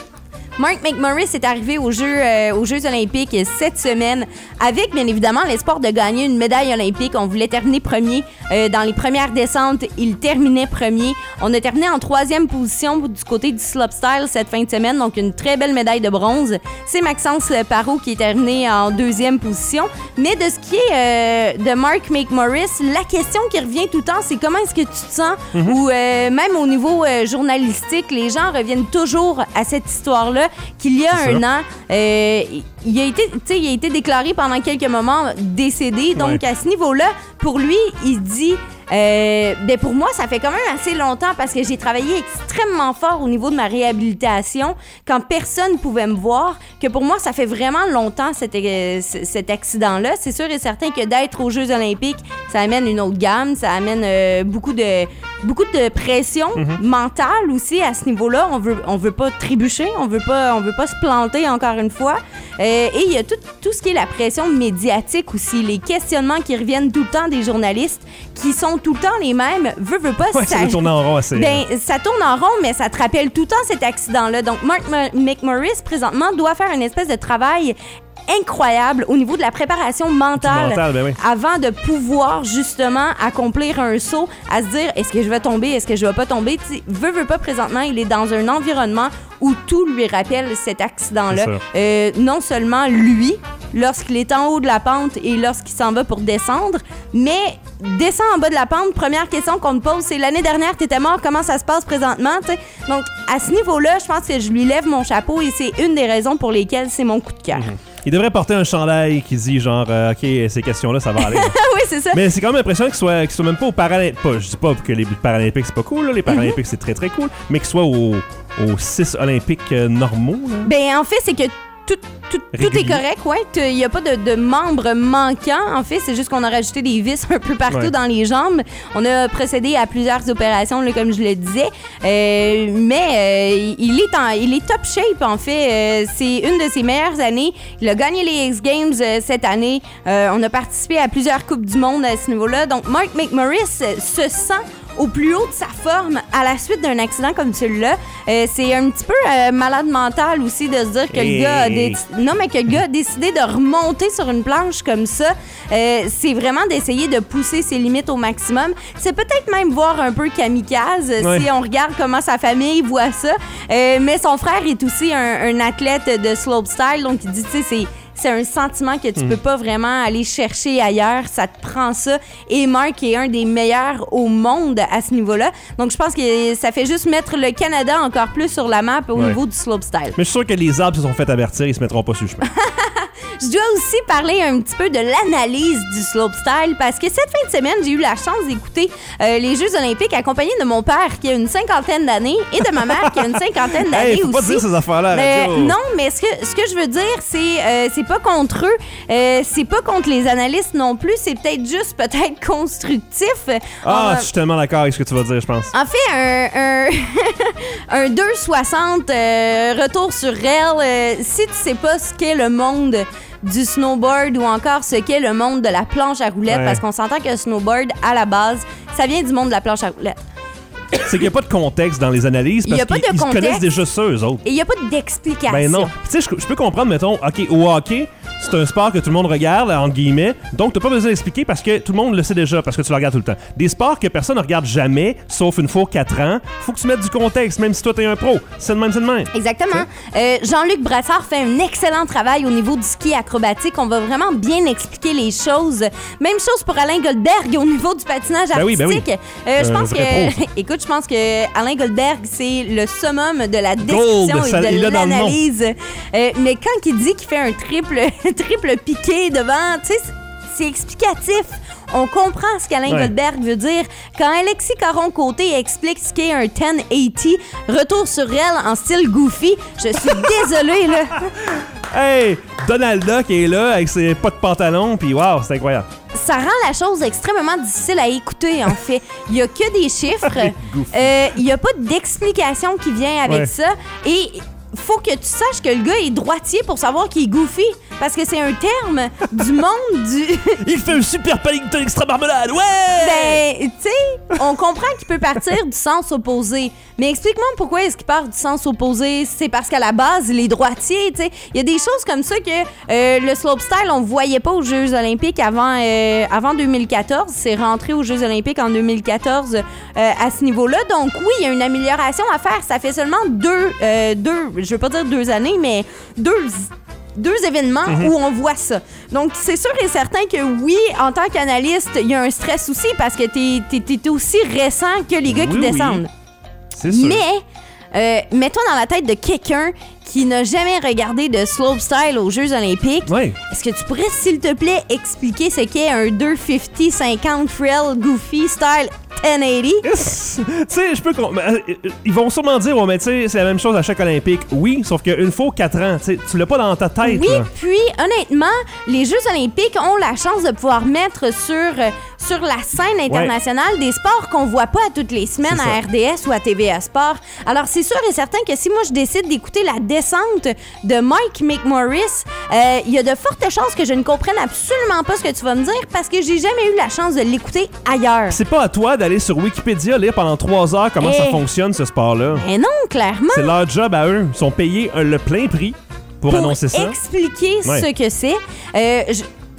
Mark McMorris est arrivé aux Jeux, euh, aux Jeux olympiques cette semaine avec, bien évidemment, l'espoir de gagner une médaille olympique. On voulait terminer premier euh, dans les premières descentes. Il terminait premier. On a terminé en troisième position du côté du slopestyle cette fin de semaine, donc une très belle médaille de bronze. C'est Maxence Parot qui est terminé en deuxième position. Mais de ce qui est euh, de Mark McMorris, la question qui revient tout le temps, c'est comment est-ce que tu te sens? Mm-hmm. Ou euh, même au niveau euh, journalistique, les gens reviennent toujours à cette histoire-là qu'il y a c'est un ça. an, euh, il a été, tu sais, il a été déclaré pendant quelques moments décédé. Donc, ouais. à ce niveau-là, pour lui, il dit... Euh, ben pour moi, ça fait quand même assez longtemps parce que j'ai travaillé extrêmement fort au niveau de ma réhabilitation quand personne pouvait me voir, que pour moi, ça fait vraiment longtemps cet, euh, cet accident-là. C'est sûr et certain que d'être aux Jeux olympiques, ça amène une autre gamme, ça amène euh, beaucoup de beaucoup de pression mm-hmm. mentale aussi à ce niveau-là. On veut on veut pas trébucher, on veut pas on veut pas se planter encore une fois. Euh, et il y a tout, tout ce qui est la pression médiatique aussi, les questionnements qui reviennent tout le temps des journalistes qui sont tout le temps les mêmes, veux, veux pas... Ouais, ça, ça tourne en rond assez. Ben, ça tourne en rond, mais ça te rappelle tout le temps cet accident-là. Donc, Mark McMorris, présentement, doit faire une espèce de travail incroyable au niveau de la préparation mentale, mental, ben oui. avant de pouvoir justement accomplir un saut, à se dire est-ce que je vais tomber, est-ce que je vais pas tomber. T'sais, veut, veut pas présentement, il est dans un environnement où tout lui rappelle cet accident-là. Euh, non seulement lui, lorsqu'il est en haut de la pente et lorsqu'il s'en va pour descendre, mais descends en bas de la pente, première question qu'on te pose, c'est l'année dernière, t'étais mort, comment ça se passe présentement, tu sais? Donc, à ce niveau-là, je pense que je lui lève mon chapeau et c'est une des raisons pour lesquelles c'est mon coup de cœur. Mm-hmm. Il devrait porter un chandail qui dit genre, euh, OK, ces questions-là, ça va aller. Oui, c'est ça. Mais c'est quand même impressionnant qu'il soit, qu'il soit même pas aux Paralympiques. Je dis pas que les Paralympiques, c'est pas cool, là. Les Paralympiques, mm-hmm. c'est très, très cool. Mais qu'il soit aux, aux six Olympiques euh, normaux. Là. Ben, en fait, c'est que tout, tout, tout est correct, ouais. Il n'y a pas de, de membres manquants. En fait, c'est juste qu'on a rajouté des vis un peu partout ouais. dans les jambes. On a procédé à plusieurs opérations, là, comme je le disais. Euh, mais euh, il, est en, il est top shape, en fait. Euh, c'est une de ses meilleures années. Il a gagné les X Games euh, cette année. Euh, on a participé à plusieurs Coupes du Monde à ce niveau-là. Donc, Mark McMorris euh, se sent au plus haut de sa forme à la suite d'un accident comme celui-là. Euh, c'est un petit peu euh, malade mental aussi de se dire que hey. le gars a dé- non mais que le gars a décidé de remonter sur une planche comme ça. Euh, c'est vraiment d'essayer de pousser ses limites au maximum. C'est peut-être même voir un peu kamikaze ouais. si on regarde comment sa famille voit ça. Euh, mais son frère est aussi un, un athlète de slopestyle, donc il dit, tu sais, c'est C'est un sentiment que tu mm. peux pas vraiment aller chercher ailleurs. Ça te prend ça. Et Mark est un des meilleurs au monde à ce niveau-là. Donc, je pense que ça fait juste mettre le Canada encore plus sur la map au ouais. niveau du slopestyle. Mais je suis sûr que les arbres se sont fait avertir. Ils se mettront pas sur le chemin. Je dois aussi parler un petit peu de l'analyse du slopestyle parce que cette fin de semaine, j'ai eu la chance d'écouter euh, les Jeux olympiques accompagnée de mon père qui a une cinquantaine d'années et de ma mère qui a une cinquantaine d'années hey, faut aussi. Pas dire ces affaires-là. Euh, non, mais ce que, ce que je veux dire, c'est euh, c'est pas contre eux, euh, c'est pas contre les analystes non plus, c'est peut-être juste peut-être constructif. Ah, On, je suis tellement d'accord avec ce que tu vas dire, je pense. En fait, un, un, un deux soixante euh, retour sur rail, euh, si tu sais pas ce qu'est le monde du snowboard ou encore ce qu'est le monde de la planche à roulettes, ouais. parce qu'on s'entend que le snowboard, à la base, ça vient du monde de la planche à roulettes. C'est qu'il n'y a pas de contexte dans les analyses parce qu'ils ils connaissent déjà ça, eux autres. Et il n'y a pas d'explication. Ben non. Tu sais, je, je peux comprendre, mettons, OK, au hockey, c'est un sport que tout le monde regarde, entre guillemets, donc t'as pas besoin d'expliquer parce que tout le monde le sait déjà, parce que tu le regardes tout le temps. Des sports que personne ne regarde jamais, sauf une fois aux quatre ans, faut que tu mettes du contexte, même si toi t'es un pro. C'est de même, c'est de même. Exactement. Euh, Jean-Luc Brassard fait un excellent travail au niveau du ski acrobatique. On va vraiment bien expliquer les choses. Même chose pour Alain Goldberg au niveau du patinage artistique. Ben oui, ben oui. Euh, je pense que, écoute, je pense que Alain Goldberg, c'est le summum de la description Gold, et ça, de l'analyse. Euh, mais quand il dit qu'il fait un triple triple piqué devant, tu sais, c'est explicatif. On comprend ce qu'Alain ouais. Goldberg veut dire. Quand Alexis Caron-Côté explique ce qu'est un dix quatre-vingts, retour sur elle en style goofy, je suis désolée, là. Hey, Donald Duck est là avec ses pas de pantalon, puis wow, c'est incroyable. Ça rend la chose extrêmement difficile à écouter, en fait. Il n'y a que des chiffres. euh, il n'y a pas d'explication qui vient avec ouais. ça. Et faut que tu saches que le gars est droitier pour savoir qu'il est goofy. Parce que c'est un terme du monde du... Il fait un super Paddington extra marmelade, ouais! Ben, tu sais, on comprend qu'il peut partir du sens opposé. Mais explique-moi pourquoi est-ce qu'il part du sens opposé. C'est parce qu'à la base, il est droitier, tu sais. Il y a des choses comme ça que euh, le slopestyle, on ne voyait pas aux Jeux olympiques avant, euh, avant deux mille quatorze. C'est rentré aux Jeux olympiques en deux mille quatorze euh, à ce niveau-là. Donc oui, il y a une amélioration à faire. Ça fait seulement deux, euh, deux je veux pas dire deux années, mais deux... deux événements mm-hmm. où on voit ça. Donc, c'est sûr et certain que oui, en tant qu'analyste, il y a un stress aussi parce que t'es, t'es, t'es aussi récent que les gars oui, qui oui. descendent. C'est sûr. Mais, euh, mets-toi dans la tête de quelqu'un qui n'a jamais regardé de slopestyle aux Jeux olympiques. Oui. Est-ce que tu pourrais, s'il te plaît, expliquer ce qu'est un deux cinquante cinquante Frill Goofy Style dix quatre-vingts? Yes. Tu sais, je peux... Ils vont sûrement dire, oh, mais tu sais, c'est la même chose à chaque Olympique. Oui, sauf qu'une fois quatre ans, tu l'as pas dans ta tête. Oui, là. Puis, honnêtement, les Jeux olympiques ont la chance de pouvoir mettre sur, sur la scène internationale ouais. des sports qu'on voit pas à toutes les semaines à R D S ou à T V A Sport. Alors, c'est sûr et certain que si moi, je décide d'écouter la descente de Mike McMorris, il euh, y a de fortes chances que je ne comprenne absolument pas ce que tu vas me dire parce que j'ai jamais eu la chance de l'écouter ailleurs. C'est pas à toi d'aller sur Wikipédia lire pendant trois heures comment hey. ça fonctionne, ce sport-là. Mais non, clairement. C'est leur job à eux. Ils sont payés le plein prix pour, pour annoncer ça. Pour expliquer ouais. ce que c'est. Euh, je...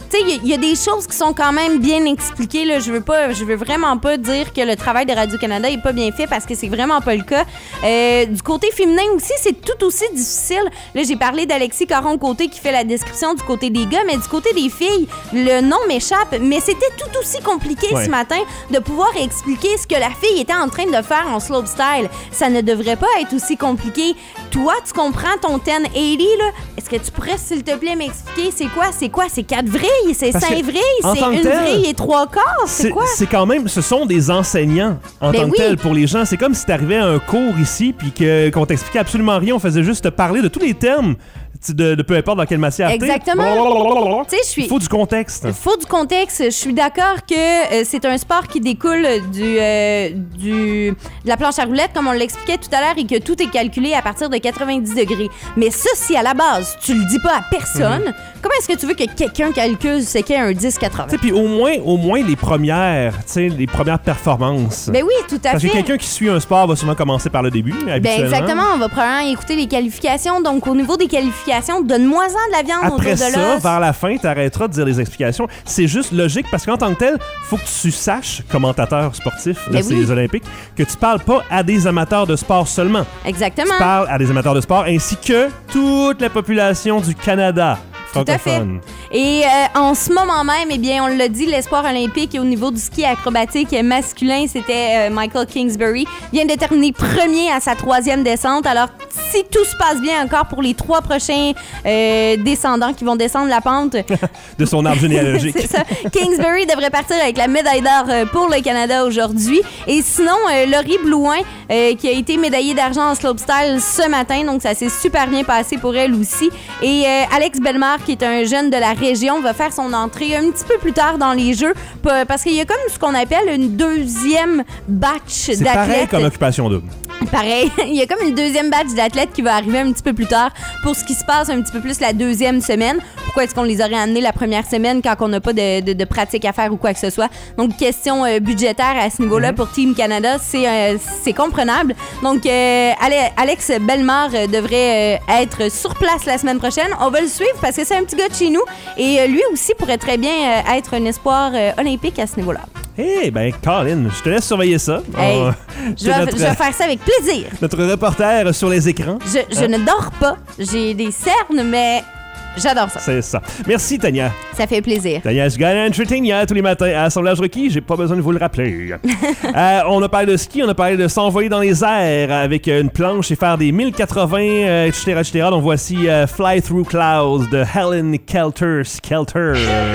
tu sais, il y, y a des choses qui sont quand même bien expliquées. Là. Je veux pas, je veux vraiment pas dire que le travail de Radio-Canada est pas bien fait parce que c'est vraiment pas le cas. Euh, du côté féminin aussi, c'est tout aussi difficile. Là, j'ai parlé d'Alexis Caron-Côté qui fait la description du côté des gars, mais du côté des filles, le nom m'échappe. Mais c'était tout aussi compliqué ouais. ce matin de pouvoir expliquer ce que la fille était en train de faire en slopestyle. Ça ne devrait pas être aussi compliqué. Toi, tu comprends ton dix quatre-vingts, là? Est-ce que tu pourrais, s'il te plaît, m'expliquer c'est quoi? C'est quoi? C'est quatre vrilles? C'est Parce cinq vrilles? C'est une tel, vrille et trois quarts? C'est, c'est quoi? C'est quand même... Ce sont des enseignants en ben tant que oui. tel pour les gens. C'est comme si t'arrivais à un cours ici puis que, qu'on t'expliquait absolument rien. On faisait juste te parler de tous les termes De, de peu importe dans quelle matière. Exactement. Tu sais, je suis. Il faut du contexte. Il faut du contexte. Je suis d'accord que euh, c'est un sport qui découle du, euh, du de la planche à roulettes, comme on l'expliquait tout à l'heure, et que tout est calculé à partir de quatre-vingt-dix degrés. Mais ça, si à la base, tu le dis pas à personne, mm-hmm. comment est-ce que tu veux que quelqu'un calcule ce qu'est un dix quatre-vingts? Puis au moins, au moins les premières, tu sais, les premières performances. Ben oui, tout à Parce fait. Parce que quelqu'un qui suit un sport va souvent commencer par le début. Ben exactement. On va probablement écouter les qualifications. Donc au niveau des qualifications, donne-moi-en de la viande Après autour de ça, l'os. vers la fin, t'arrêteras de dire les explications. C'est juste logique parce qu'en tant que tel, faut que tu saches, commentateur sportif de Mais ces oui. Olympiques, que tu parles pas à des amateurs de sport seulement. Exactement. Tu parles à des amateurs de sport ainsi que toute la population du Canada. Tout à fait. Et euh, en ce moment même, eh bien, on l'a dit, l'espoir olympique au niveau du ski acrobatique masculin, c'était euh, Michael Kingsbury, vient de terminer premier à sa troisième descente. Alors, si tout se passe bien encore pour les trois prochains euh, descendants qui vont descendre la pente de son arbre généalogique. C'est ça. Kingsbury devrait partir avec la médaille d'or euh, pour le Canada aujourd'hui. Et sinon, euh, Laurie Blouin, euh, qui a été médaillée d'argent en slopestyle ce matin, donc ça s'est super bien passé pour elle aussi. Et euh, Alex Bellemare, qui est un jeune de la région, va faire son entrée un petit peu plus tard dans les Jeux, parce qu'il y a comme ce qu'on appelle une deuxième batch C'est d'athlètes. C'est pareil comme occupation double. Pareil, il y a comme une deuxième batch d'athlètes qui va arriver un petit peu plus tard pour ce qui se passe un petit peu plus la deuxième semaine. Pourquoi est-ce qu'on les aurait amenés la première semaine quand on n'a pas de, de, de pratique à faire ou quoi que ce soit? Donc, question euh, budgétaire à ce niveau-là mm-hmm. pour Team Canada, c'est, euh, c'est comprenable. Donc, euh, Alex Bellemare euh, devrait euh, être sur place la semaine prochaine. On va le suivre parce que c'est un petit gars de chez nous et euh, lui aussi pourrait très bien euh, être un espoir euh, olympique à ce niveau-là. Eh hey, ben, Colin, je te laisse surveiller ça. Hey, oh, je, vais, notre, je vais faire ça avec plaisir. Notre reporter sur les écrans. Je, je hein? ne dors pas. J'ai des cernes, mais j'adore ça. C'est ça. Merci, Tania. Ça fait plaisir. Tania Sgana Entretinia tous les matins à Assemblage requis. J'ai pas besoin de vous le rappeler. euh, on a parlé de ski, on a parlé de s'envoyer dans les airs avec une planche et faire des mille quatre-vingts, euh, et cetera, et cetera. Donc voici euh, Fly Through Clouds de Helen Kelter Skelter.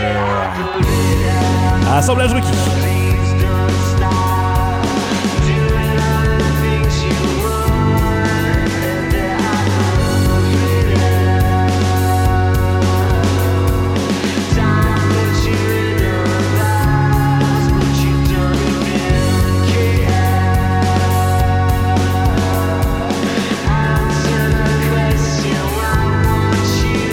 Assemblage requis.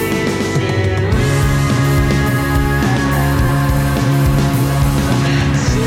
Say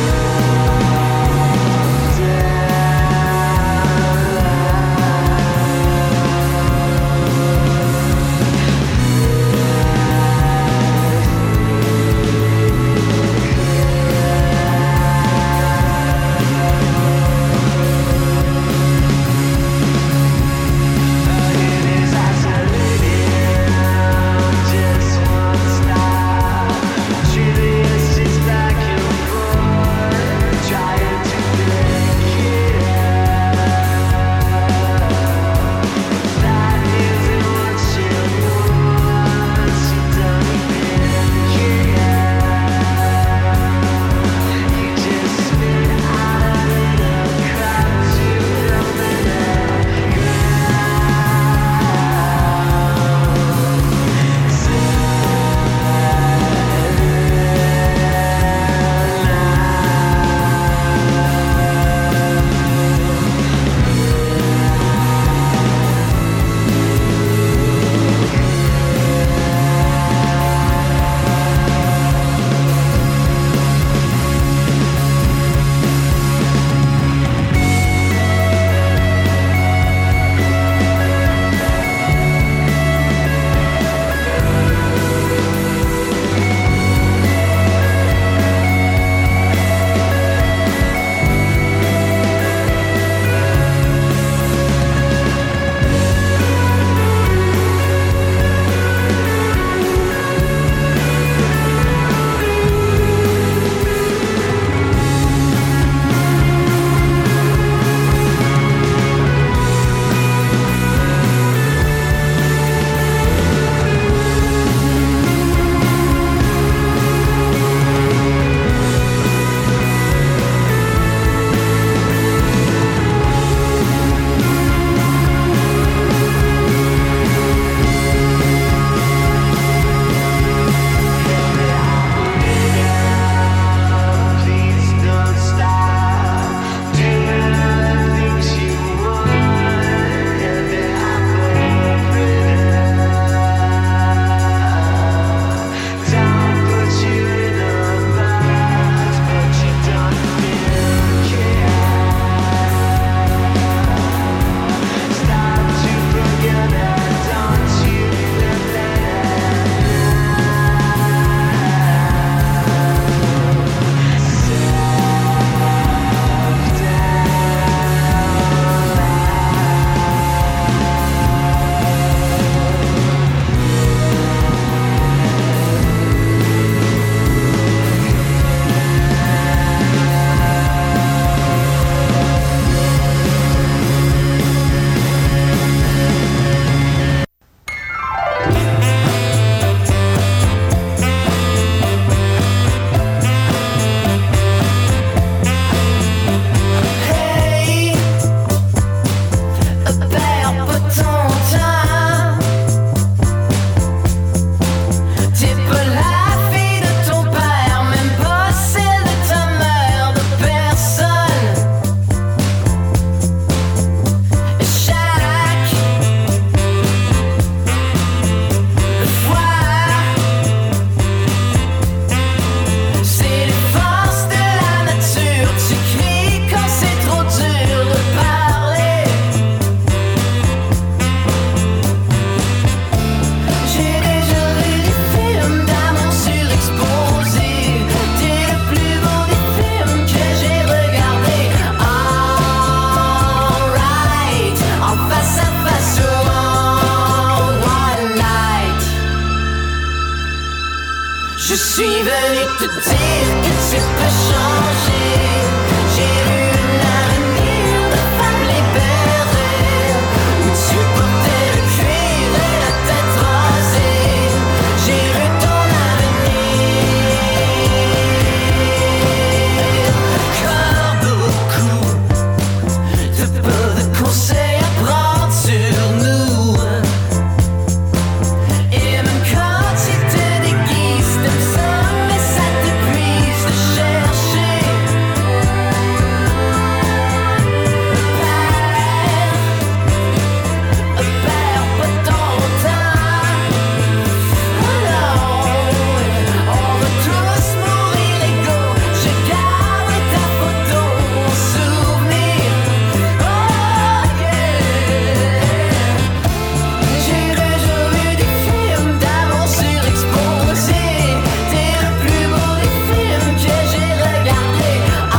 suis venu te dire que tu peux changer. J'ai vu un avenir de femme libérée, où tu portais le cuir et la tête rasée. J'ai vu ton avenir. Comme beaucoup de peu de conseils à prendre sur nous. Et même quand tu te déguises de ça, mais ça t'épuise de chercher. Perds, perds pas ton temps. Oh non, on va tous mourir égaux. Je garde ta photo en souvenir. Oh yeah. J'ai toujours vu des films d'amour surexposés. T'es le plus beau des films que j'ai regardé.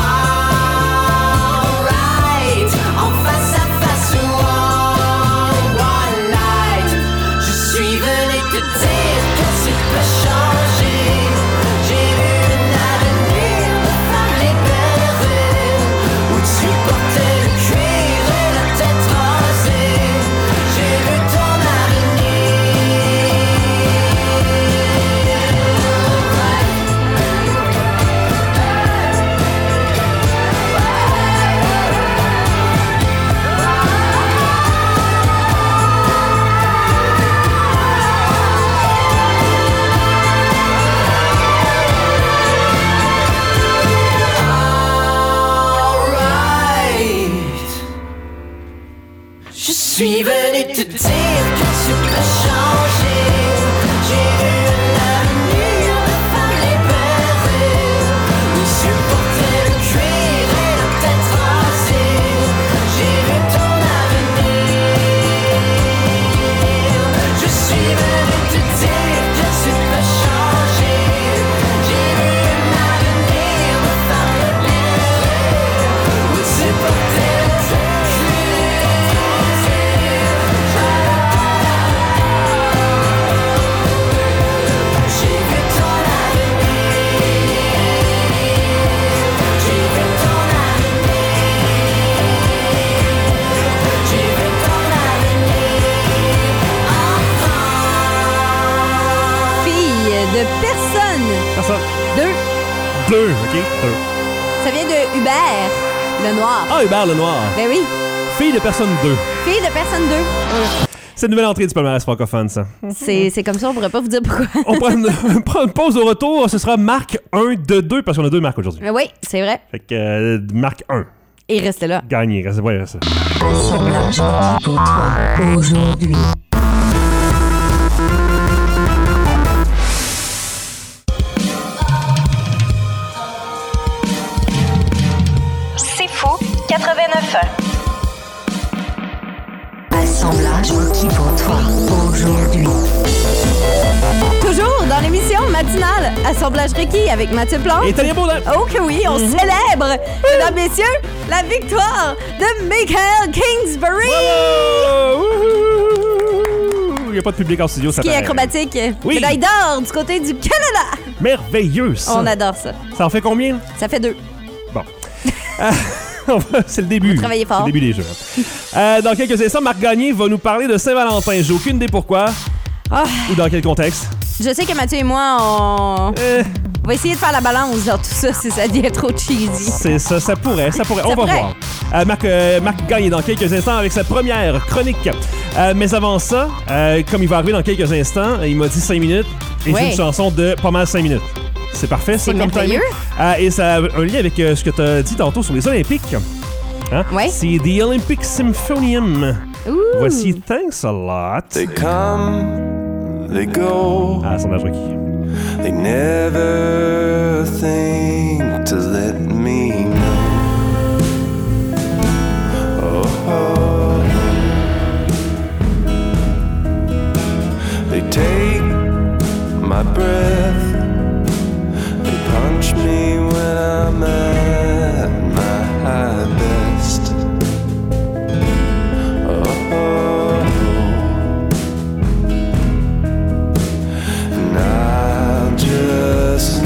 Alright, en face à face ou en one night. Je suis venu te dire que tu peux changer. J'ai vu un avenir de femme libérée, où tu portais le cuir et la tête rasée. J'ai vu ton Alright. Je suis venu te dire que tu peux changer. J'ai vu un avenir de femme libérée, où tu portais le cuir et la tête rasée. J'ai vu ton avenir. Je suis venu te dire que tu peux changer. J'ai vu un avenir de femme libérée, où tu portais le cuir. J'ai vu ton avenir. J'ai vu ton avenir. J'ai vu ton avenir. Fille de personne. Personne. Deux. Deux, ok? Deux. Ça vient de Hubert, le noir. Ah, Hubert le Noir. Ben oui. Fille de personne deux. Fille de personne deux. C'est une nouvelle entrée du palmarès francophone, ça. C'est c'est comme ça, on pourrait pas vous dire pourquoi. On prend une, prend une pause au retour. Ce sera Marc un de deux, parce qu'on a deux marques aujourd'hui. Mais oui, c'est vrai. Fait que euh, Marc un. Et restez là. Gagné. Reste, ouais, reste. Assemblage pour toi aujourd'hui. C'est fou, quatre-vingt-neuf ans. Assemblage qui pour toi aujourd'hui. Toujours dans l'émission matinale Assemblage requis avec Mathieu Plante. Et Tania Baudin. Oh que oui, on célèbre, mesdames, messieurs, la victoire de Michael Kingsbury. Bravo! Wouhou! Il n'y a pas de public en studio, ça Qui est paraît. acrobatique. Oui. Médaille d'or du côté du Canada. Merveilleux, ça. On adore ça. Ça en fait combien? Ça fait deux. Bon. Euh, c'est le début. Vous travaillez fort. C'est le début des jeux. Euh, dans quelques instants, Marc Gagné va nous parler de Saint-Valentin. J'ai aucune idée pourquoi Ah, ou dans quel contexte. je sais que Mathieu et moi, on... Euh, on va essayer de faire la balance dans tout ça si ça devient trop cheesy. c'est ça, ça pourrait, ça pourrait. Ça On va pourrait. voir. Euh, Marc, euh, Marc Gagné dans quelques instants avec sa première chronique. Euh, mais avant ça, euh, comme il va arriver dans quelques instants, il m'a dit cinq minutes et Ouais. c'est une chanson de pas mal cinq minutes. C'est parfait, ça, C'est comme timing. merveilleux. Euh, et ça a un lien avec euh, ce que tu as dit tantôt sur les Olympiques. Hein? Ouais. C'est The Olympic Symphonium. Ouh. Voici Thanks a Lot. They come, they go, Ah, son âge requis. they never think to let me know. Oh, oh. They take my breath, they punch me when I'm at my best. Oh, oh. And I'll just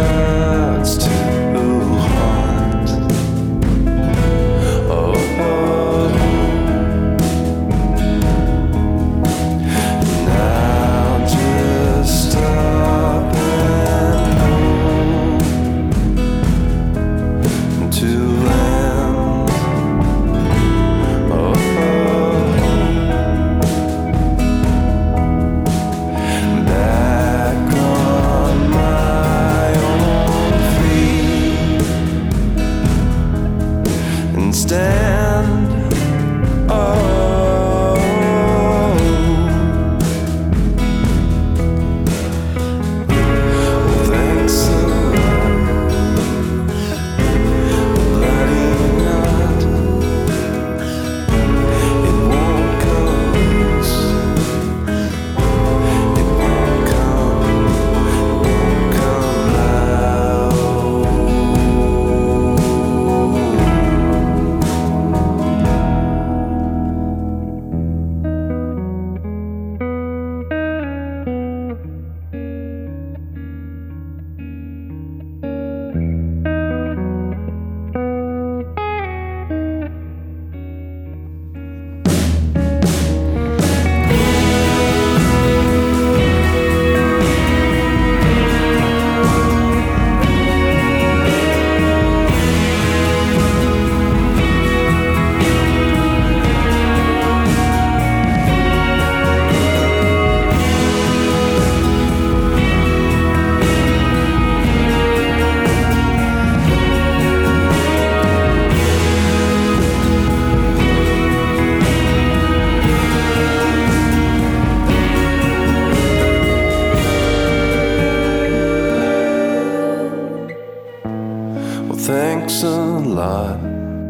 hurts to haunt. Oh, oh. Now just stop and go to land. Oh, back on my own feet and stand. Oh, thanks a lot. Bloody knot. It won't come loose. It won't come, won't come out. Well, thanks a lot.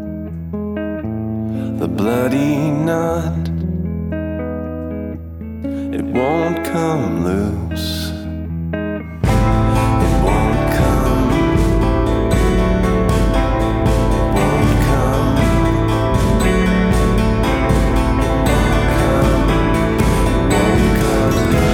The bloody knot, it won't come loose. It won't come. It won't come. It won't come. It won't come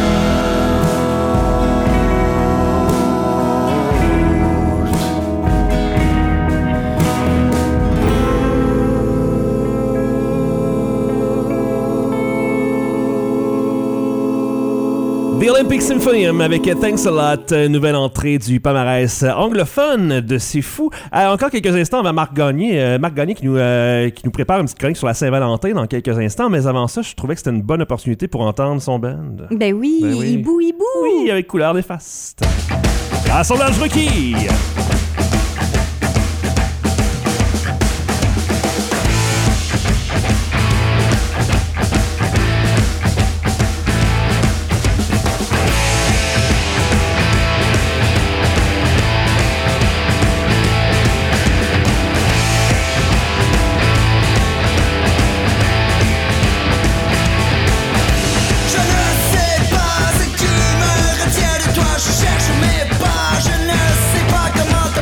The Olympic Symphonium avec Thanks a Lot, nouvelle entrée du palmarès anglophone de C'est Fou. Euh, encore quelques instants, on va Marc Gagné, euh, Marc Gagné qui nous, euh, qui nous prépare une petite chronique sur la Saint-Valentin dans quelques instants, mais avant ça, je trouvais que c'était une bonne opportunité pour entendre son band. Ben oui, Ben oui. hibou, hibou. Oui, avec couleur néfaste. Assemblage requis! Je ne sais pas ce qui me retient de toi. Je cherche mes pas, je ne sais pas comment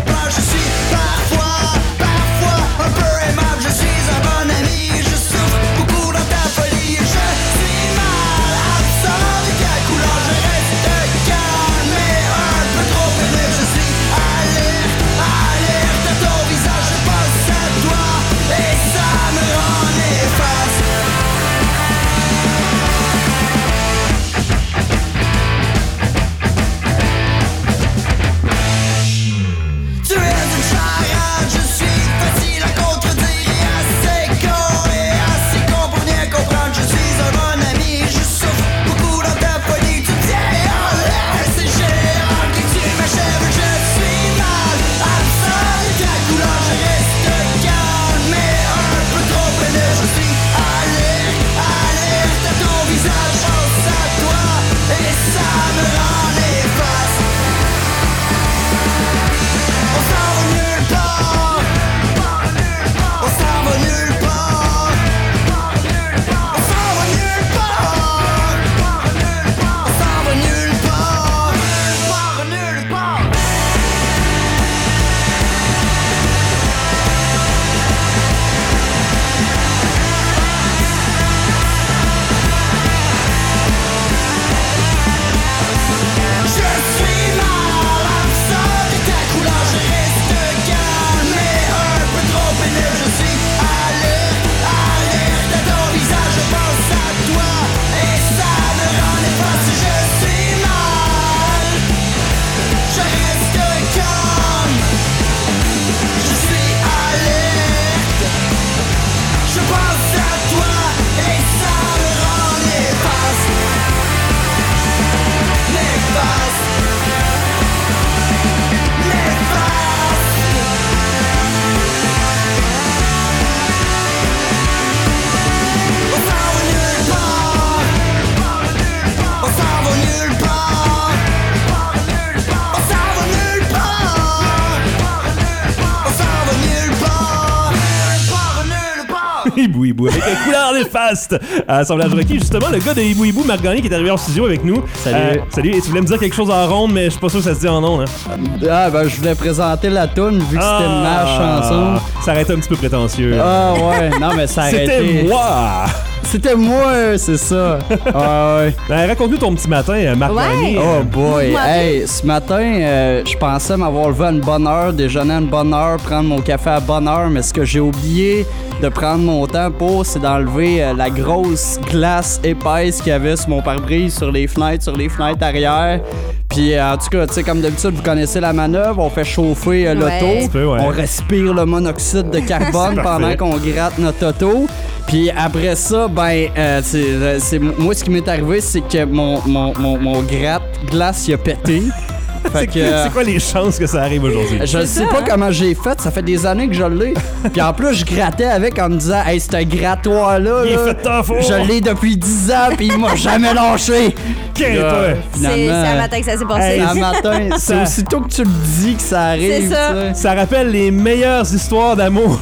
Hibou Hibou avec un couleur néfaste. Assemblage requis, justement, le gars de Hibou Hibou, Marc Gagné, qui est arrivé en studio avec nous. Salut. Euh, salut, et tu voulais me dire quelque chose en ronde, mais je suis pas sûr que ça se dit en ondes. Hein. Ah, ben, je voulais présenter la toune vu que c'était ma chanson. Ça aurait été un petit peu prétentieux. Ah, ouais. Non, mais ça aurait C'était été... moi! C'était moi, c'est ça. Ah, ouais. Ben, raconte-nous ton petit matin, Marc Ouais. Gagné. Oh boy, Moi, hey, ce matin, euh, je pensais m'avoir levé à une bonne heure, déjeuner à une bonne heure, prendre mon café à bonne heure, mais ce que j'ai oublié de prendre mon temps pour, c'est d'enlever euh, la grosse glace épaisse qu'il y avait sur mon pare-brise, sur les fenêtres, sur les fenêtres arrière. Puis euh, en tout cas, tu sais, comme d'habitude, vous connaissez la manœuvre, on fait chauffer euh, Ouais. l'auto, peu, ouais. on respire le monoxyde de carbone C'est pendant parfait. qu'on gratte notre auto. Puis après ça, ben, euh, c'est, c'est, moi, ce qui m'est arrivé, c'est que mon, mon, mon, mon gratte-glace, il a pété. Fait que, euh, C'est quoi les chances que ça arrive aujourd'hui? je sais ça, pas hein? comment j'ai fait, ça fait des années que je l'ai. Puis en plus, je grattais avec en me disant, hey, ce grattoir-là, Il est là, fait tant fort. je l'ai depuis dix ans, puis il m'a jamais lâché. Qu'est-ce Là, toi? C'est c'est finalement, un matin que ça s'est passé. Hey, un matin, c'est Ça- aussitôt que tu le dis que ça arrive. C'est ça. tu sais. Ça rappelle les meilleures histoires d'amour.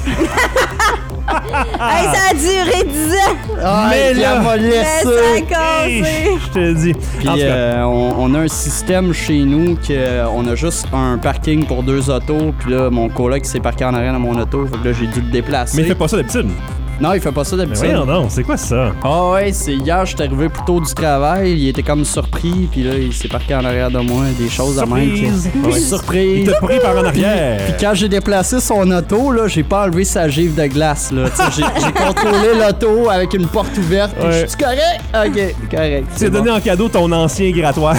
Hey, ça a duré dix ans. Ah, Mais puis là- elle m'a Mais laissé. ça a Hey, cassé. je te le dis. Puis En tout cas, euh, on, on a un système chez nous que on a juste un parking pour deux autos. Puis là, mon coloc s'est parqué en arrière de mon auto. Fait que là, j'ai dû le déplacer. mais il fait pas ça d'habitude. Non, il fait pas ça Mais d'habitude. voyons non, c'est quoi ça? Ah ouais, c'est hier, j'étais arrivé plus tôt du travail, il était comme surpris, puis là, il s'est parqué en arrière de moi, des choses à même. Surprise. que- Ouais. Surprise! Il t'a pris par en arrière. Puis quand j'ai déplacé son auto, là, j'ai pas enlevé sa gifle de glace, là. Tu sais, j'ai, j'ai contrôlé l'auto avec une porte ouverte, puis Ouais. je suis correct? Ok, correct. Tu c'est as donné bon. en cadeau ton ancien grattoir.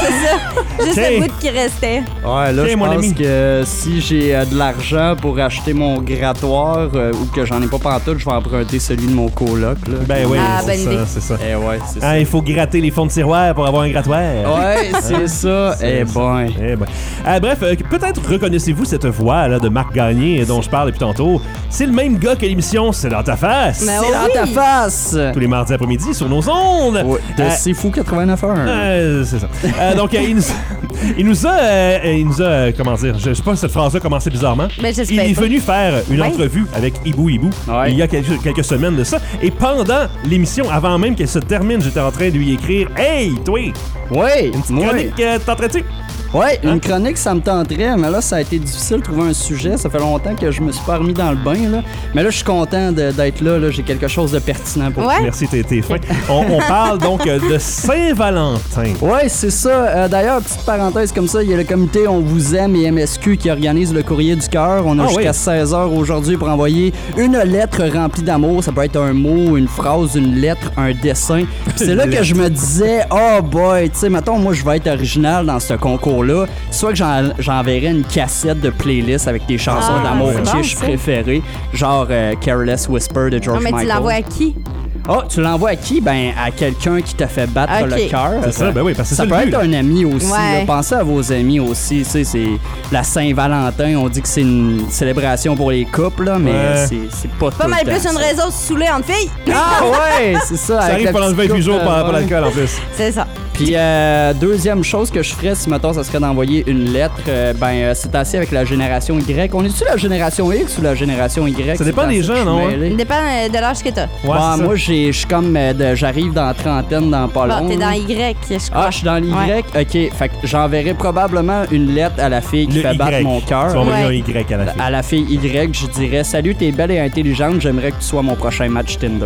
Juste Tiens. le bout qui restait. Ouais, là, Tiens, je mon pense ami. que si j'ai euh, de l'argent pour acheter mon grattoir, euh, ou que j'en ai pas pantoute, je vais emprunter celui de mon coloc, là. Ben oui, Ah, c'est bonne ça, idée. c'est ça. Eh ouais, c'est ça. Ah, il faut gratter les fonds de tiroir pour avoir un grattoir. Ouais, c'est ça. Eh bon. Eh ben. Ah, bref, euh, peut-être reconnaissez-vous cette voix là, de Marc Gagné dont je parle depuis tantôt. C'est le même gars que l'émission C'est dans ta face. Mais C'est oui. dans ta face! Tous les mardis après-midi sur nos ondes. Ouais, de Euh, C'est fou quatre-vingt-neuf heures. Euh, c'est ça. Euh, donc, euh, il, nous, il nous a, euh, il nous a, euh, comment dire, je sais pas si cette phrase-là commençait bizarrement. Ben, j'espère Il est pas. venu faire une Ouais. entrevue avec Hibou Hibou Ouais. il y a quelques, quelques semaines de ça. Et pendant l'émission, avant même qu'elle se termine, j'étais en train de lui écrire « Hey, toi, Ouais, une petite ouais. chronique, euh, t'entends-tu? » Ouais, Hein? une chronique, ça me tenterait, mais là, ça a été difficile de trouver un sujet. Ça fait longtemps que je me suis pas remis dans le bain, là. Mais là, je suis content de- d'être là, là. J'ai quelque chose de pertinent pour Ouais. Merci, t'es t'es fin. On, on parle donc euh, de Saint-Valentin. Ouais, c'est ça. Euh, D'ailleurs, petite parenthèse comme ça, il y a le comité On vous aime et M S Q qui organise le courrier du cœur. On a Ah jusqu'à oui. seize heures aujourd'hui pour envoyer une lettre remplie d'amour. Ça peut être un mot, une phrase, une lettre, un dessin. Puis c'est là que je me disais, oh boy, tu sais, mettons, moi, je vais être original dans ce concours-là. Soit que j'en- j'enverrais une cassette de playlist avec des chansons Ah, d'amour c'est bon, kitsch ça. préférées, genre euh, Careless Whisper de George Non, mais tu Michael. l'envoies à qui? Oh, tu l'envoies à qui? Ben, à quelqu'un qui t'a fait battre Ok. le cœur. C'est ça, ben oui, parce que Ça c'est peut ça le être but. un ami aussi. Ouais. là. Pensez à vos amis aussi. Tu sais, c'est la Saint-Valentin. On dit que c'est une célébration pour les couples, là, mais Ouais. c'est, c'est pas Pas tout mal le temps, plus une ça. raison de se saouler entre filles. Ah ouais, c'est ça. Ça avec arrive la pendant le petite vingt-huit jours coupe, pour, euh, pour l'alcool en plus. C'est ça. Puis, euh, deuxième chose que je ferais, si mettons, ça serait d'envoyer une lettre, euh, ben, euh, c'est assez avec la génération Y. On est-tu la génération X ou la génération Y? Ça dépend C'est des assez que gens, je non, suis hein? mêlé. Ça dépend euh, de l'âge que t'as. Ouais, Bon, c'est ça. moi, j'ai- je suis comme, euh, de- j'arrive dans la trentaine, dans pas Bon, long. t'es dans là. Y, je crois. Ah, je suis dans l'Y? Ouais. OK. Fait que j'enverrai probablement une lettre à la fille qui Le fait battre Y. mon Tu vas cœur. envoyer Ouais. un Y à la fille. À la fille Y, je dirais « Salut, t'es belle et intelligente, j'aimerais que tu sois mon prochain match Tinder.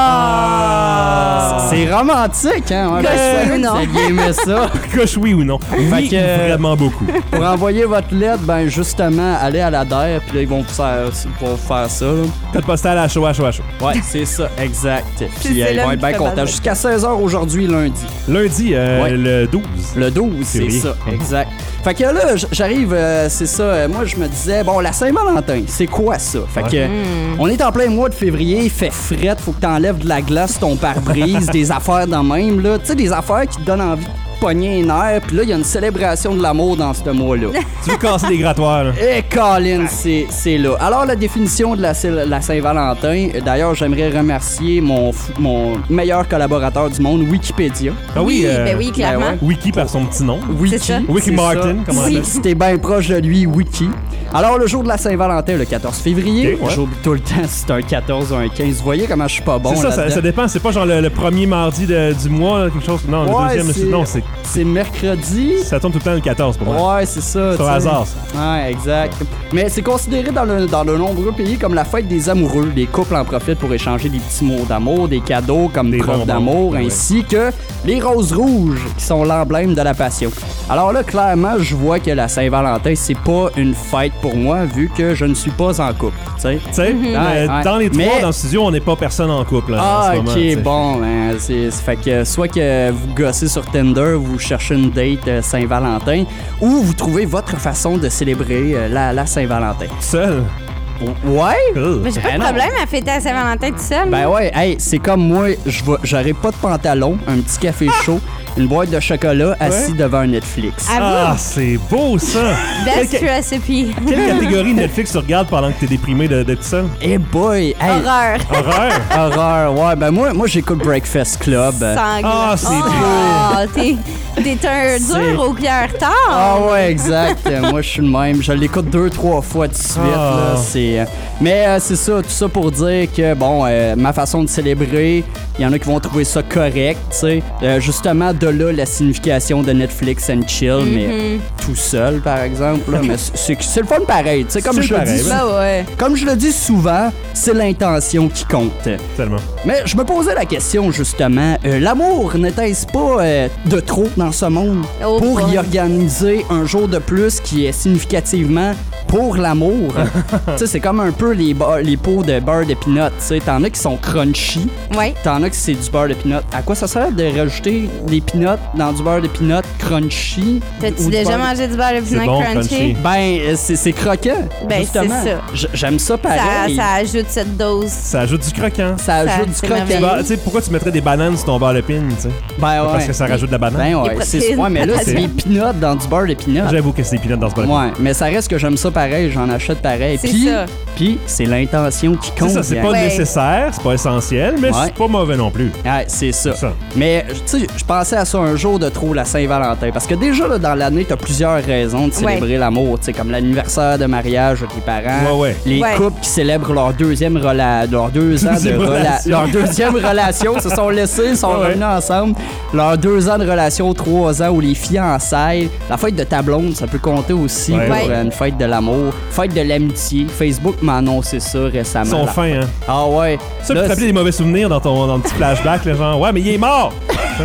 Ah! C'est romantique, hein? Ouais, Gosh, j'espère oui ou que non? vous avez aimé ça. Coche oui ou non? Oui, que, euh, vraiment beaucoup. Pour envoyer votre lettre, ben justement, allez à la D E R, puis là, ils vont vous faire, pour faire ça. Là. Code postal à chaud, à chaud, à chaud. Ouais, c'est ça, exact. Puis c'est euh, ils l'homme vont être qui bien fait contents. battre. Jusqu'à seize heures aujourd'hui, lundi. Lundi, euh, Ouais. le douze. Le douze, c'est Février. ça, exact. Fait que là, j- j'arrive, euh, c'est ça, euh, moi je me disais, bon, la Saint-Valentin, c'est quoi ça? Fait que, on est en plein mois de février, il fait fret, faut que t'enlèves de la glace ton pare-brise, des affaires dans même, là. Tu sais, des affaires qui te donnent envie de pogner les nerfs, puis là, il y a une célébration de l'amour dans ce mois-là. Tu veux casser des grattoirs, là? Et Colin, c'est c'est là. Alors, la définition de la, Saint- la Saint-Valentin, euh, d'ailleurs, j'aimerais remercier mon, f- mon meilleur collaborateur du monde, Wikipédia. Ah oui, Oui, euh, ben oui, clairement. ouais. Wiki par son petit nom. Wiki, C'est ça. Wiki c'est Martin, ça. comment on Si- appelle? Si t'es bien proche de lui, Wiki. Alors, le jour de la Saint-Valentin, le quatorze février, Ok, ouais. j'oublie tout le temps si c'est un quatorze ou un quinze. Vous voyez comment je suis pas bon c'est ça, ça, là-dedans? ça dépend. C'est pas genre le, le premier mardi de- du mois, là, quelque chose. Non, Ouais, le deuxième, c'est- non, c'est, C'est mercredi. ça tombe tout le temps le quatorze pour moi. Ouais, c'est ça. C'est au tu sais. hasard, ça. Ouais, exact. Mais c'est considéré dans, le, dans de nombreux pays comme la fête des amoureux. Les couples en profitent pour échanger des petits mots d'amour, des cadeaux comme Des preuve bonbons, d'amour, ouais. ainsi que les roses rouges qui sont l'emblème de la passion. Alors là, clairement, je vois que la Saint-Valentin, c'est pas une fête pour moi vu que je ne suis pas en couple. Tu sais? Tu sais, euh, Ouais, ouais. dans les trois, Mais- dans le studio, on n'est pas personne en couple. Là, en Ah, ce ok, moment, tu sais. bon, ben, c'est, c'est fait que soit que vous gossez sur Tinder, vous cherchez une date euh, Saint-Valentin, ou vous trouvez votre façon de célébrer euh, la, la Saint-Valentin. Seul. Ouais? Ugh. Mais j'ai pas Ben de non. problème à fêter à Saint-Valentin tout seul. Ben ouais, hey, c'est comme moi, je vais- j'aurais pas de pantalon, un petit café chaud, une boîte de chocolat assis devant un Netflix. À Ah, vous, c'est beau ça! best Quelle, recipe. quelle catégorie Netflix tu regardes pendant que t'es déprimé de- d'être seul? Eh boy, hey, Horreur. Horreur! horreur, ouais, ben moi, moi j'écoute Breakfast Club. Sanglant. Ah, c'est Ah, t'es, t'es un C'est- dur au cœur tard. Ah ouais, exact. Euh, moi, je suis le même. Je l'écoute deux, trois fois de suite. Ah. Là, c'est, euh, mais euh, c'est ça, tout ça pour dire que, bon, euh, ma façon de célébrer, il y en a qui vont trouver ça correct, tu sais. Euh, justement, de là, la signification de Netflix and chill, mais tout seul, par exemple. Là, mais c'est, c'est le fun pareil, tu sais. Comme, C'est je le pareil, dis- ben. Ben ouais. comme je le dis souvent, c'est l'intention qui compte. Tellement. Mais je me posais la question, justement, euh, l'amour n'était-ce pas euh, de trop dans ce monde Oh pour y boy. organiser un jour de plus qui est significativement pour l'amour? Tu sais, c'est comme un peu les, ba- les pots de beurre de peanut. Tu sais, t'en as qui sont crunchy, Ouais. t'en as qui c'est du beurre de peanut. À quoi ça sert de rajouter des peanuts dans du beurre de peanut crunchy? T'as-tu ou du déjà beurre- mangé du beurre de C'est peanut bon, crunchy? crunchy. Ben, euh, c'est, c'est croquant, Ben, justement. c'est ça. J- J'aime ça Ça, pareil. ça ajoute cette dose. Ça ajoute du croquant. Ça ajoute ça- du c'est croquant. merveilleux. Bah, tu sais, pourquoi tu mettrais des bananes sur ton beurre de pin, tu sais? Ben ouais. Parce que ça rajoute de la banane. Ben ouais, Les c'est protéines. ouais, mais là c'est C'est- des peanuts dans du beurre de peanuts. J'avoue que c'est des peanuts dans ce beurre de pin. Ouais, mais ça reste que j'aime ça pareil, j'en achète pareil. C'est Puis, ça. puis c'est l'intention qui C'est compte. ça, c'est gang. pas Ouais. nécessaire, c'est pas essentiel, mais Ouais. c'est pas mauvais non plus. Ouais, c'est ça. Ça. Mais tu sais, je pensais à ça un jour de trop, la Saint-Valentin, parce que déjà là, dans l'année, t'as plusieurs raisons de célébrer l'amour, tu sais, comme l'anniversaire de mariage de tes parents, Ouais, ouais. les Ouais. couples qui célèbrent leur deuxième rela- leurs deux ans de Deuxième rela- relation. leur deuxième relation, se sont laissés, sont Ouais, revenus ensemble, leurs deux ans de relation, trois ans ou les fiançailles, la fête de ta blonde, ça peut compter aussi Ouais, pour ouais. euh, une fête de l'amour, fête de l'amitié. Facebook m'a annoncé ça récemment. Ils sont la- fins, hein. Ah ouais. Ça, Là, tu t'appelais des mauvais souvenirs dans ton, dans le petit flashback, là, genre, ouais, mais il est mort!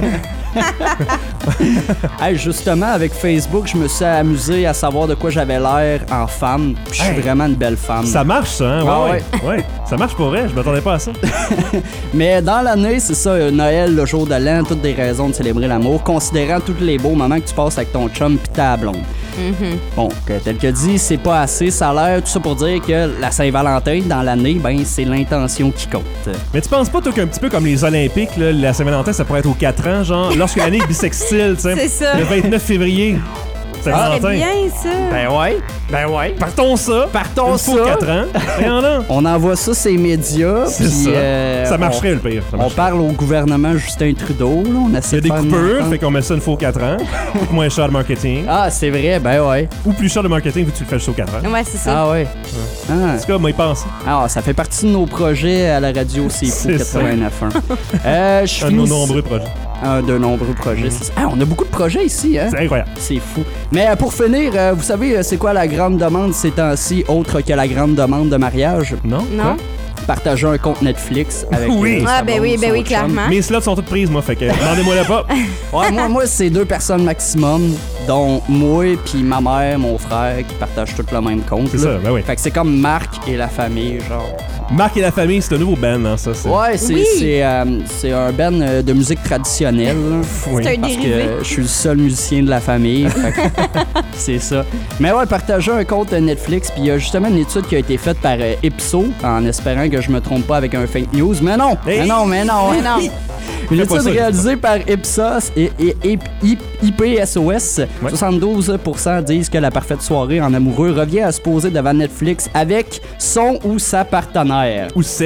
Hey, justement, avec Facebook, je me suis amusé à savoir de quoi j'avais l'air en femme. Puis je suis Hey. vraiment une belle femme. Ça marche, ça, hein? Ouais, Ah ouais. ouais. Ça marche pour vrai, je m'attendais pas à ça. Mais dans l'année, c'est ça, euh, Noël, le jour de l'an, toutes des raisons de célébrer l'amour, considérant tous les beaux moments que tu passes avec ton chum pis ta blonde. Bon, que, tel que dit, c'est pas assez, ça a l'air, tout ça pour dire que la Saint-Valentin, dans l'année, ben, c'est l'intention qui compte. Mais tu penses pas, toi, qu'un petit peu comme les Olympiques, là, la Saint-Valentin, ça pourrait être aux quatre ans, genre, lorsque l'année est bissextile, tu sais. C'est ça. Le vingt-neuf février. C'est Saint-Valentin. bien, ça. Ben ouais, ben ouais. Partons ça. Partons Une fois aux ça. quatre ans. Voyons donc. On envoie ça ces médias. C'est puis, ça. euh, ça on- marcherait, le pire. Ça On marcherait. parle au gouvernement Justin Trudeau, là, on Il y essaie a de des faire une coupures, entente. fait qu'on met ça une fois aux quatre ans. Coûte moins cher de marketing. Ah, c'est vrai, ben ouais. Ou plus cher de marketing vu que tu le fais juste aux quatre ans. Ouais, c'est ça. Ah ouais. Ah. En tout cas, moi, il pense. Ah, ça fait partie de nos projets à la radio C'est Fou C'est ça. quatre-vingt-neuf point un. Euh, je Un de nos finis- nombreux projets. Un de nombreux projets. c'est ça. Ah, on a beaucoup de projets ici, hein? C'est incroyable. C'est fou. Mais euh, pour finir, euh, vous savez, euh, c'est quoi la grande demande ces temps-ci, autre que la grande demande de mariage? Non? Non? Partager un compte Netflix avec Oui. euh, sa Ah, ben blonde, oui, ben son oui, chum. clairement. Mes slots sont toutes prises, moi, fait que demandez-moi là pas. Ouais, moi, moi c'est deux personnes maximum, dont moi puis ma mère, mon frère, qui partagent tous le même compte. C'est là. ça, ben oui. Fait que c'est comme Marc et la famille, genre. Marc et la famille, c'est un nouveau band, hein, ça. c'est- Ouais, c'est Oui. c'est, euh, c'est un band euh, de musique traditionnelle. là. Oui. C'est un Parce dérivé. que je suis le seul musicien de la famille. Fait que c'est ça. Mais ouais, partager un compte Netflix, puis il y a justement une étude qui a été faite par euh, Ipso, en espérant que je me trompe pas avec un fake news. Mais non! Hey. Mais non, mais non! Mais non. Une Fais pas étude ça, réalisée par Ipsos et, et, et- I- I P S O S, Ouais. soixante-douze pour cent disent que la parfaite soirée en amoureux revient à se poser devant Netflix avec son ou sa partenaire. Où c'est?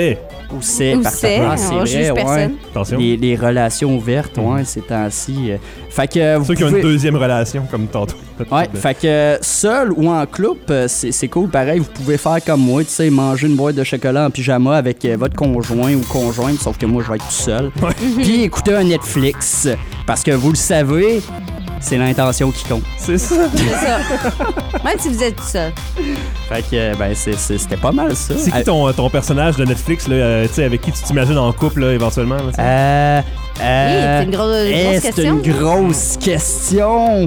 Ou c'est. Ou par- c'est, Ah, on c'est va vrai, juger ouais. personne. Attention. Les, les relations ouvertes, ouais, ces temps-ci. euh. Fait que. euh, vous Ceux qui ont pouvez- une deuxième relation, comme tantôt. Ouais, fait que euh, seul ou en couple, euh, c'est c'est cool. Pareil, vous pouvez faire comme moi, tu sais, manger une boîte de chocolat en pyjama avec euh, votre conjoint ou conjointe, sauf que moi, je vais être tout seul. Puis écouter un Netflix. Parce que vous le savez, c'est l'intention qui compte. C'est ça. C'est ça. Même si vous êtes tout seul. Fait que, euh, ben, c'est- c'est- c'était pas mal ça. C'est qui ton, ton personnage de Netflix, là, euh, tu sais, avec qui tu t'imagines en couple, là, éventuellement? Là, tu sais? Euh. euh, Oui, c'est une gros- grosse eh, c'est question. une grosse question.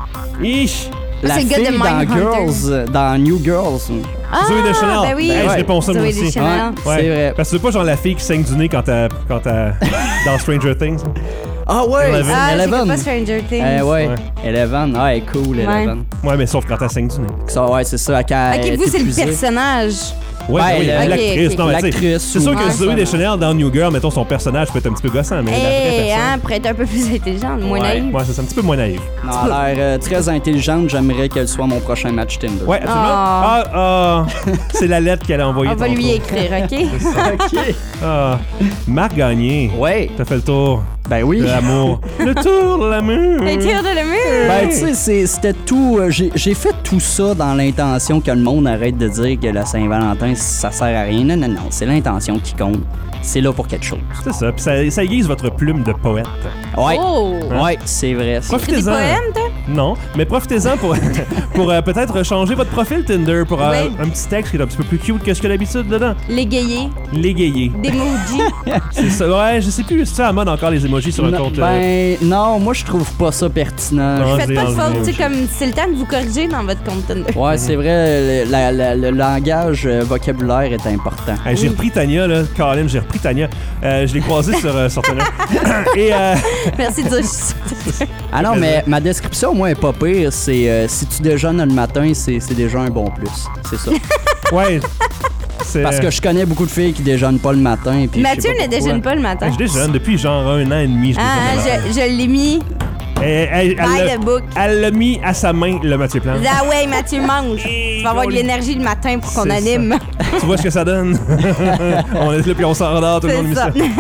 Ich! La c'est le gars fille de dans Mindhunter. Girls, euh, dans New Girls. Ah, Zoé Deschanel. ben oui. Hey, je réponds ça, moi Zoé aussi. Deschanel. Ouais. C'est vrai. Parce que c'est pas genre la fille qui saigne du nez quand t'as, quand t'as dans Stranger Things. Ah ouais, Eleven. Ah, j'écoute Eleven. pas Stranger Things. Eh ouais, Ouais. Eleven. Ah, elle est cool, Ouais. Eleven. Ouais, mais sauf quand t'as saigne du nez. Ça, ouais, c'est ça. Quand elle Ok, est vous, c'est le épuisée. personnage. Ouais, Ouais, ben oui, le- l'actrice. ok, Non, mais tu sais, L'actrice c'est sûr ou- que Ouais, Zoé ça. Deschanel dans New Girl, mettons, son personnage peut être un petit peu gossant, mais la vraie Eh, personne. hein, pour être un peu plus intelligente, moins ouais, naïf. ouais, c'est ça, un petit peu moins naïf. Non, elle a l'air euh, très intelligente. J'aimerais qu'elle soit mon prochain match Tinder. Ouais, absolument. Ah. Ah, ah, c'est la lettre qu'elle a envoyée. On va tantôt. lui écrire, OK? OK. Ah, Marc Gagné. Ouais. T'as fait le tour Ben oui. de l'amour. Le tour de l'amour. Le tir de le mur. Ben, tu sais, c'est- c'était tout. euh, J'ai j'ai fait tout ça dans l'intention que le monde arrête de dire que la Saint-Valentin, ça sert à rien. Non, non, non. C'est l'intention qui compte. C'est là pour quelque chose. C'est ça, puis ça, ça aiguise votre plume de poète. Ouais. Oh! Ouais, c'est vrai. ça. Écris des Profitez-en. poèmes, toi? Non, mais profitez-en pour, pour euh, peut-être changer votre profil Tinder pour euh, Ouais. un petit texte qui est un petit peu plus cute que ce que d'habitude dedans. L'égayer. L'égayer. Des emojis. C'est ça. Ouais, je sais plus si c'est à la mode encore les emojis sur un Non, compte. euh, ben, non, moi, je trouve pas ça pertinent. Non. Faites j'ai pas de enlevé, faute, tu sais, j'ai- comme c'est le temps de vous corriger dans votre compte Tinder. Ouais, c'est vrai, le, la- la- le langage euh, vocabulaire est important. Hey, j'ai repris Tania, là. Colin, j'ai repris Tania. Euh, je l'ai croisée sur, euh, sur Tinder. Et euh, Merci de dire Ah non, mais ma description, moi, est pas pire. C'est euh, si tu déjeunes le matin, c'est c'est déjà un bon plus. C'est ça. ouais. C'est, Parce que je connais beaucoup de filles qui déjeunent pas le matin. puis je sais Mathieu pas ne pourquoi. déjeune pas le matin. Hey, je déjeune depuis genre un an et demi. Je Ah, déjeune hein, le je, je l'ai mis matin. Et, elle, elle by l'a- the book. elle l'a mis à sa main, le Mathieu Plante. Ah ouais, Mathieu mange. Tu vas avoir de l'énergie le matin pour qu'on C'est anime. Tu vois ce que ça donne? On est là puis on s'en redort tout le long de C'est ça. l'émission.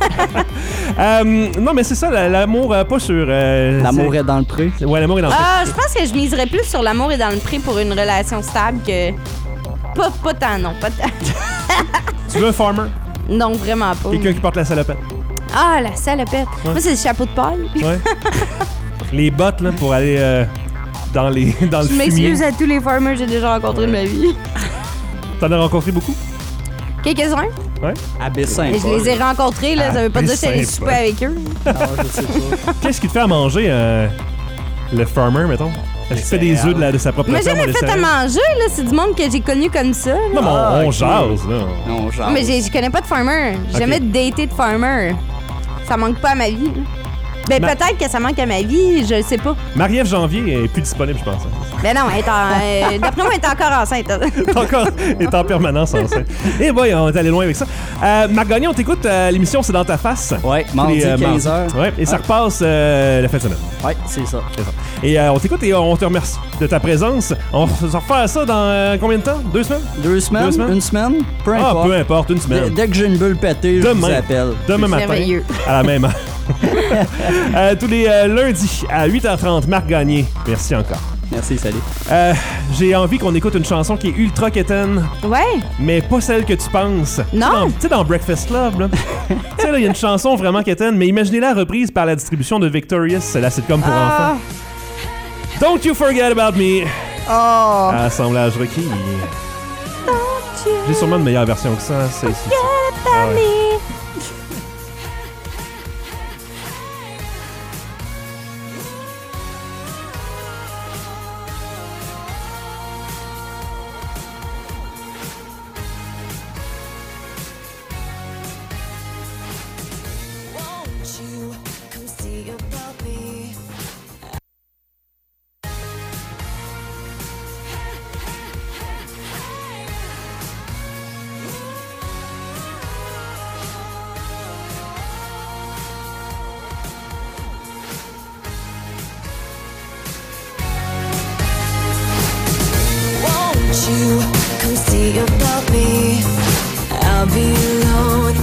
Euh, non, mais c'est ça, la- l'amour, euh, pas sur... euh, L'amour c'est- est dans le pré. Ouais, l'amour est dans le Ah, je pense que je miserais plus sur l'amour et dans le prix pour une relation stable que. Pas, pas tant, non. Pas tant. Tu veux un farmer? Non, vraiment pas. Quelqu'un qui porte la salopette. Ah, la salopette. Moi, c'est le chapeau de paille. Ouais. Les bottes, là, pour aller euh, dans, les, dans le Je fumier. m'excuse à tous les farmers que j'ai déjà rencontrés de ma vie. T'en as rencontré beaucoup? Quelques-uns. Ouais. À Bessin. Et je les ai rencontrés, là. Ça veut pas Ah, dire que j'allais c'est souper avec eux. Non, je sais pas. Qu'est-ce qui te fait à manger, euh, le farmer, mettons? Est-ce qu'il fait des œufs de, la- de sa propre Mais ferme, jamais des fait à céréales? manger, là. C'est du monde que j'ai connu comme ça. là. Non, mais on, Ah, on ok. jase, là. Non, genre. Mais j'ai- je connais pas de farmer. J'ai Ok. jamais daté de farmer. Ça manque pas à ma vie. là. Ben, Ma- peut-être que ça manque à ma vie, je le sais pas. Marie-Ève Janvier est plus disponible, je pense. Ben non, elle est en- euh, d'après moi, elle est encore enceinte. Elle est encore est en permanence enceinte. Et boy, on est allé loin avec ça. Euh, Marc Gagnon, on t'écoute, euh, l'émission C'est dans ta face. Ouais, Tous mardi, les, euh, quinze mardis. heures. Ouais, et ça Ouais. repasse euh, la fin de semaine. Ouais, c'est ça. C'est ça. Et euh, on t'écoute et on te remercie de ta présence. On va se refaire ça dans euh, combien de temps? Deux semaines? Deux semaines, Deux semaines? une semaine, peu Ah, importe. peu importe, une Dès, semaine. dès que j'ai une bulle pétée, je vous Demain. appelle. Demain matin, merveilleux. à la même heure. Euh, tous les euh, lundis à huit heures trente, Marc Gagné. Merci encore. Merci, salut. Euh, J'ai envie qu'on écoute une chanson qui est ultra quétaine, Ouais. mais pas celle que tu penses. Non. Tu sais, dans- Tu sais, dans Breakfast Club, là. Tu sais, là, il y a une chanson vraiment quétaine, mais imaginez-la reprise par la distribution de Victorious, la sitcom pour Ah. enfants. Don't You Forget About Me. Oh. Assemblage requis. J'ai sûrement une meilleure version que ça. C'est, c'est, c'est- Ah ouais. Won't you come see about me? Won't you come see about me? I'll be alone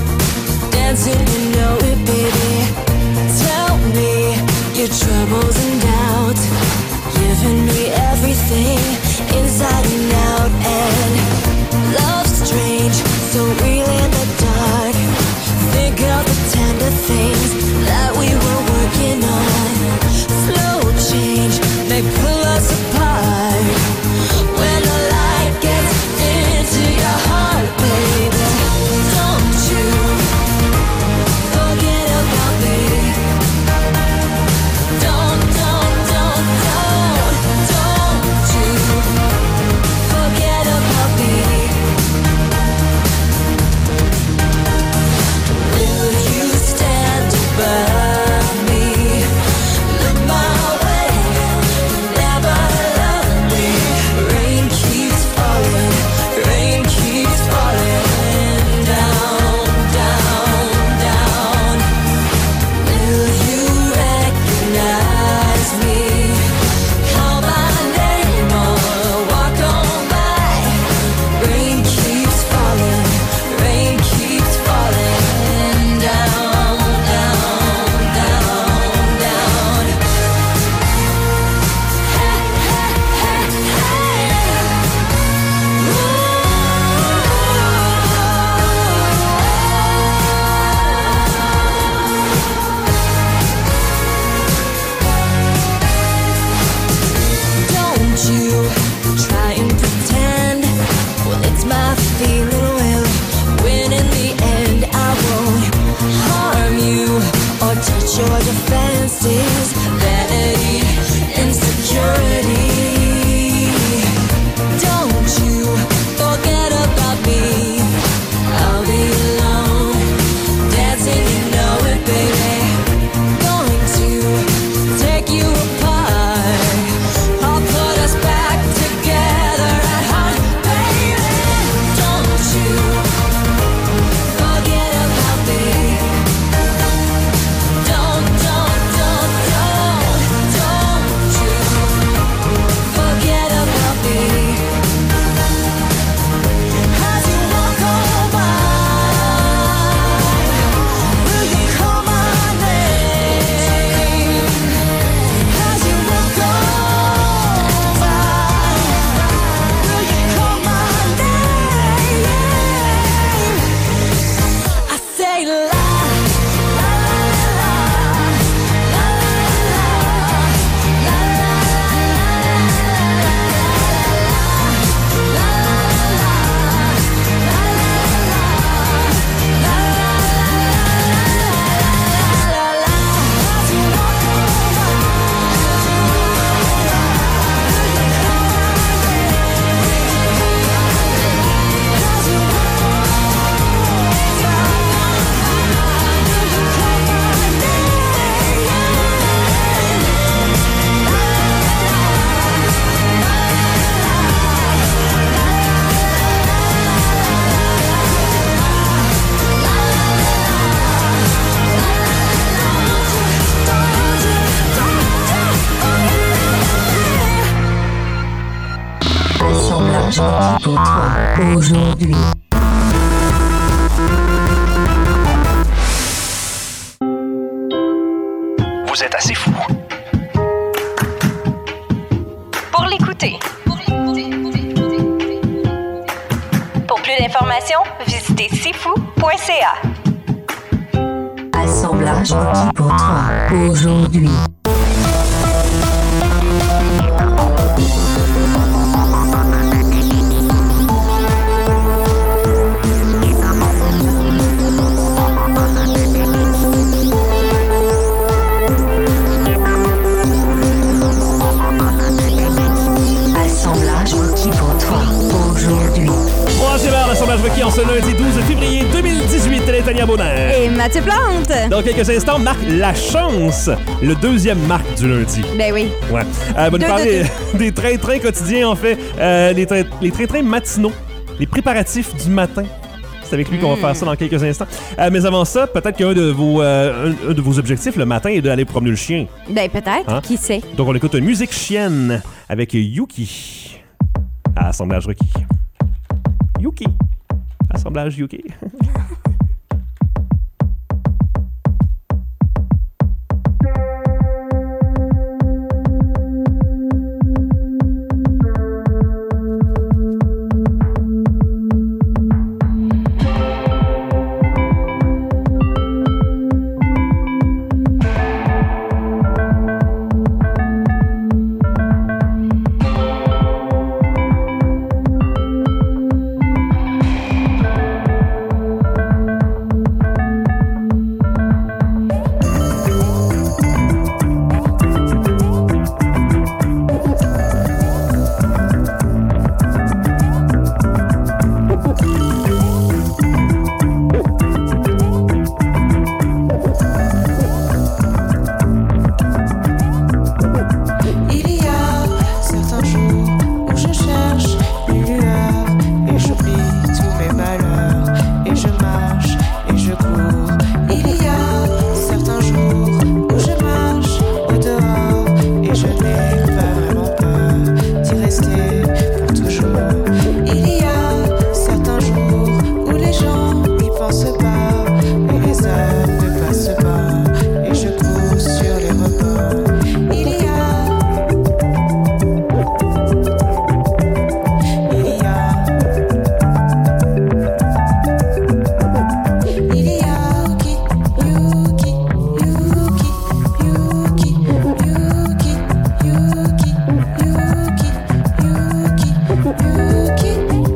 pour toi aujourd'hui. Vous êtes assez fou pour l'écouter. Pour plus d'informations, visitez c'est fou point c a. Assemblage requis pour toi aujourd'hui. Assemblage requis pour toi aujourd'hui. Troisième heure d'assemblage requis en ce lundi douze février deux mille dix-huit. Elle est Tania Bonheur. Et Mathieu Plante. Dans quelques instants, Marc La Chance, le deuxième Marc du lundi. Ben oui. Ouais. Euh, va nous Deux, parler deux, des trains-trains quotidiens, en fait. Euh, les, tra- les trains-trains matinaux, les préparatifs du matin. C'est avec lui qu'on va faire ça dans quelques instants. Euh, mais avant ça, peut-être qu'un de vos euh, un, un de vos objectifs le matin est d'aller promener le chien. Ben peut-être, Hein? qui sait. Donc on écoute une musique chienne avec Yuki. À Assemblage requis. Yuki. Assemblage Yuki. Yuki,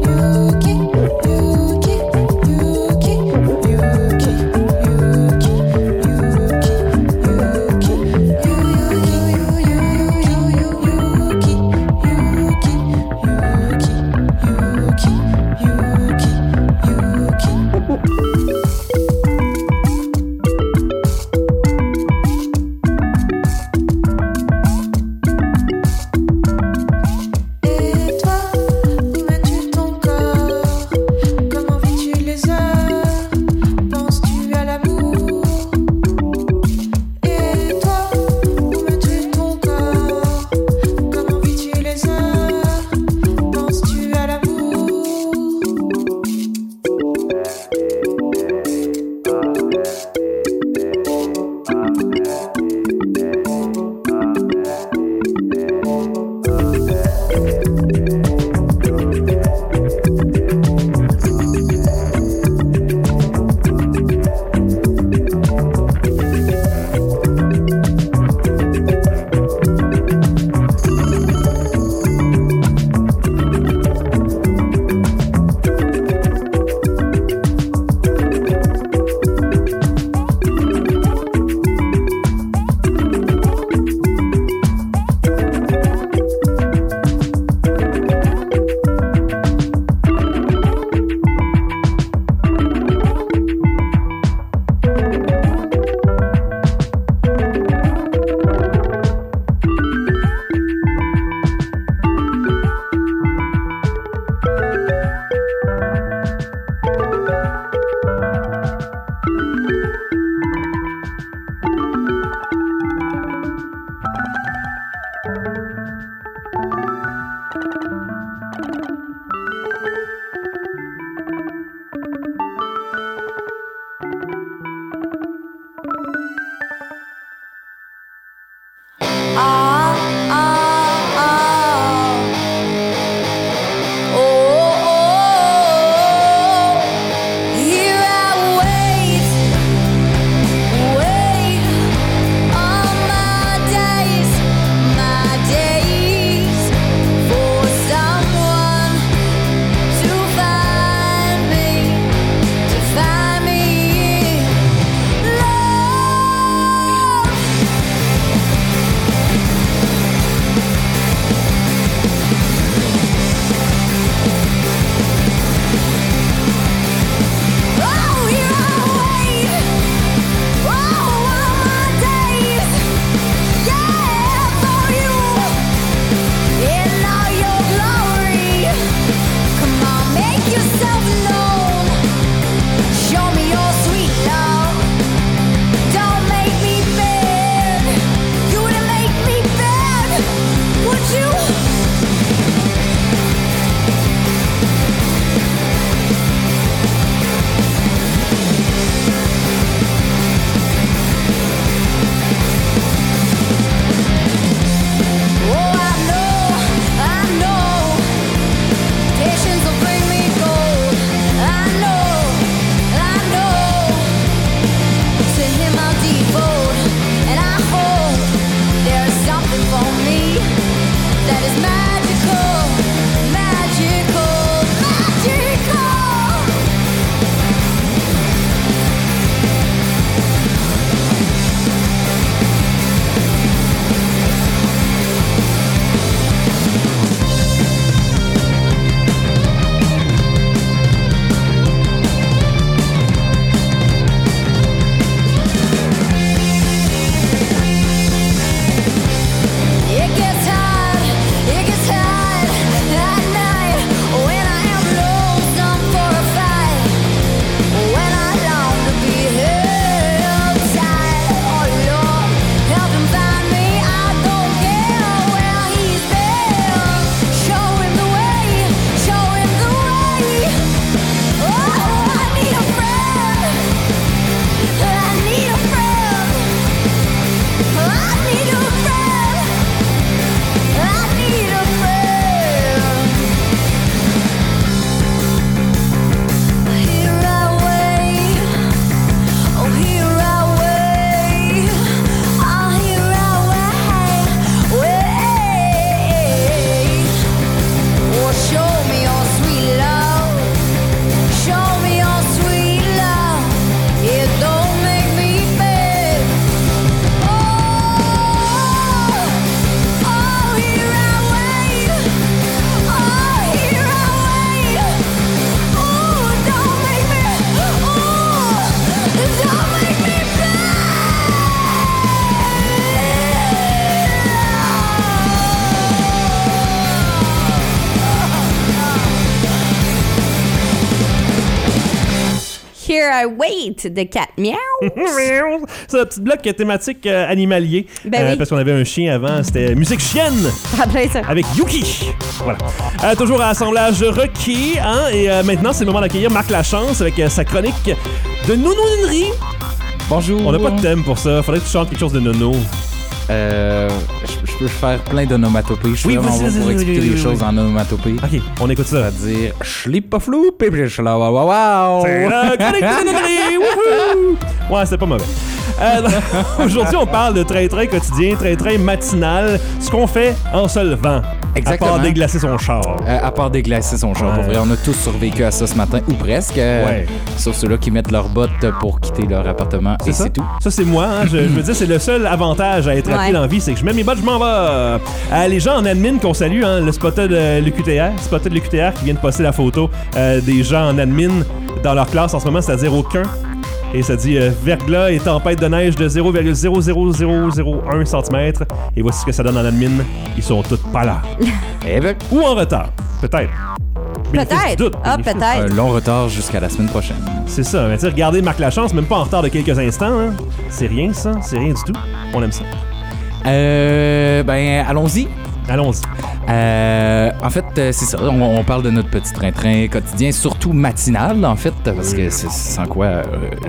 Here I Wait de Cat Meow. C'est un petit bloc thématique euh, animalier. Ben oui. Parce qu'on avait un chien avant, c'était musique chienne. Ah, plein ça. Avec Yuki. Voilà. Euh, toujours à assemblage requis. Hein, et euh, maintenant, c'est le moment d'accueillir Marc Lachance avec euh, sa chronique de nounounerie. Bonjour. On n'a pas de thème pour ça. Faudrait que tu chantes quelque chose de nono. Euh, je, je peux faire plein d'onomatopées. Je suis Oui, vraiment vas-y, bon vas-y, pour vas-y, expliquer vas-y, les vas-y. choses en onomatopées. Ok, on écoute ça. C'est-à-dire, schlip pas flou, pépé chla wa wa wa. C'est la chronique de nounounerie. Wouhou! Ouais, c'est pas mauvais. Euh, aujourd'hui, on parle de train-train quotidien, train-train matinal, ce qu'on fait en se levant. Exactement. À part déglacer son char. Euh, à part déglacer son char. Ouais. Pour vrai, on a tous survécu à ça ce matin, ou presque. euh, Ouais. Sauf ceux-là qui mettent leurs bottes pour quitter leur appartement. Et ça? c'est tout. Ça, c'est moi. Hein? Je, je veux dire, c'est le seul avantage à être Ouais. appris dans la vie, c'est que je mets mes bottes, je m'en vais. Euh, les gens en admin qu'on salue, hein, le spotter de l'U Q T R, spotter de l'U Q T R qui vient de poster la photo euh, des gens en admin dans leur classe en ce moment, c'est-à-dire aucun. Et ça dit euh, verglas et tempête de neige de zéro virgule zéro zéro zéro zéro un centimètre. Et voici ce que ça donne en admin. Ils sont tous pas là. Eh ben, Ou en retard. Peut-être. Bénéfice du Peut-être. doute, Ah, bénéfice. peut-être. un long retard jusqu'à la semaine prochaine. C'est ça. Mais tu sais, regardez Marc Lachance, même pas en retard de quelques instants. Hein. C'est rien, ça. C'est rien du tout. On aime ça. Euh, ben, allons-y. Allons-y. Euh, en fait, euh, c'est ça. On, on parle de notre petit train-train quotidien, surtout matinal, en fait, parce que c'est sans quoi euh,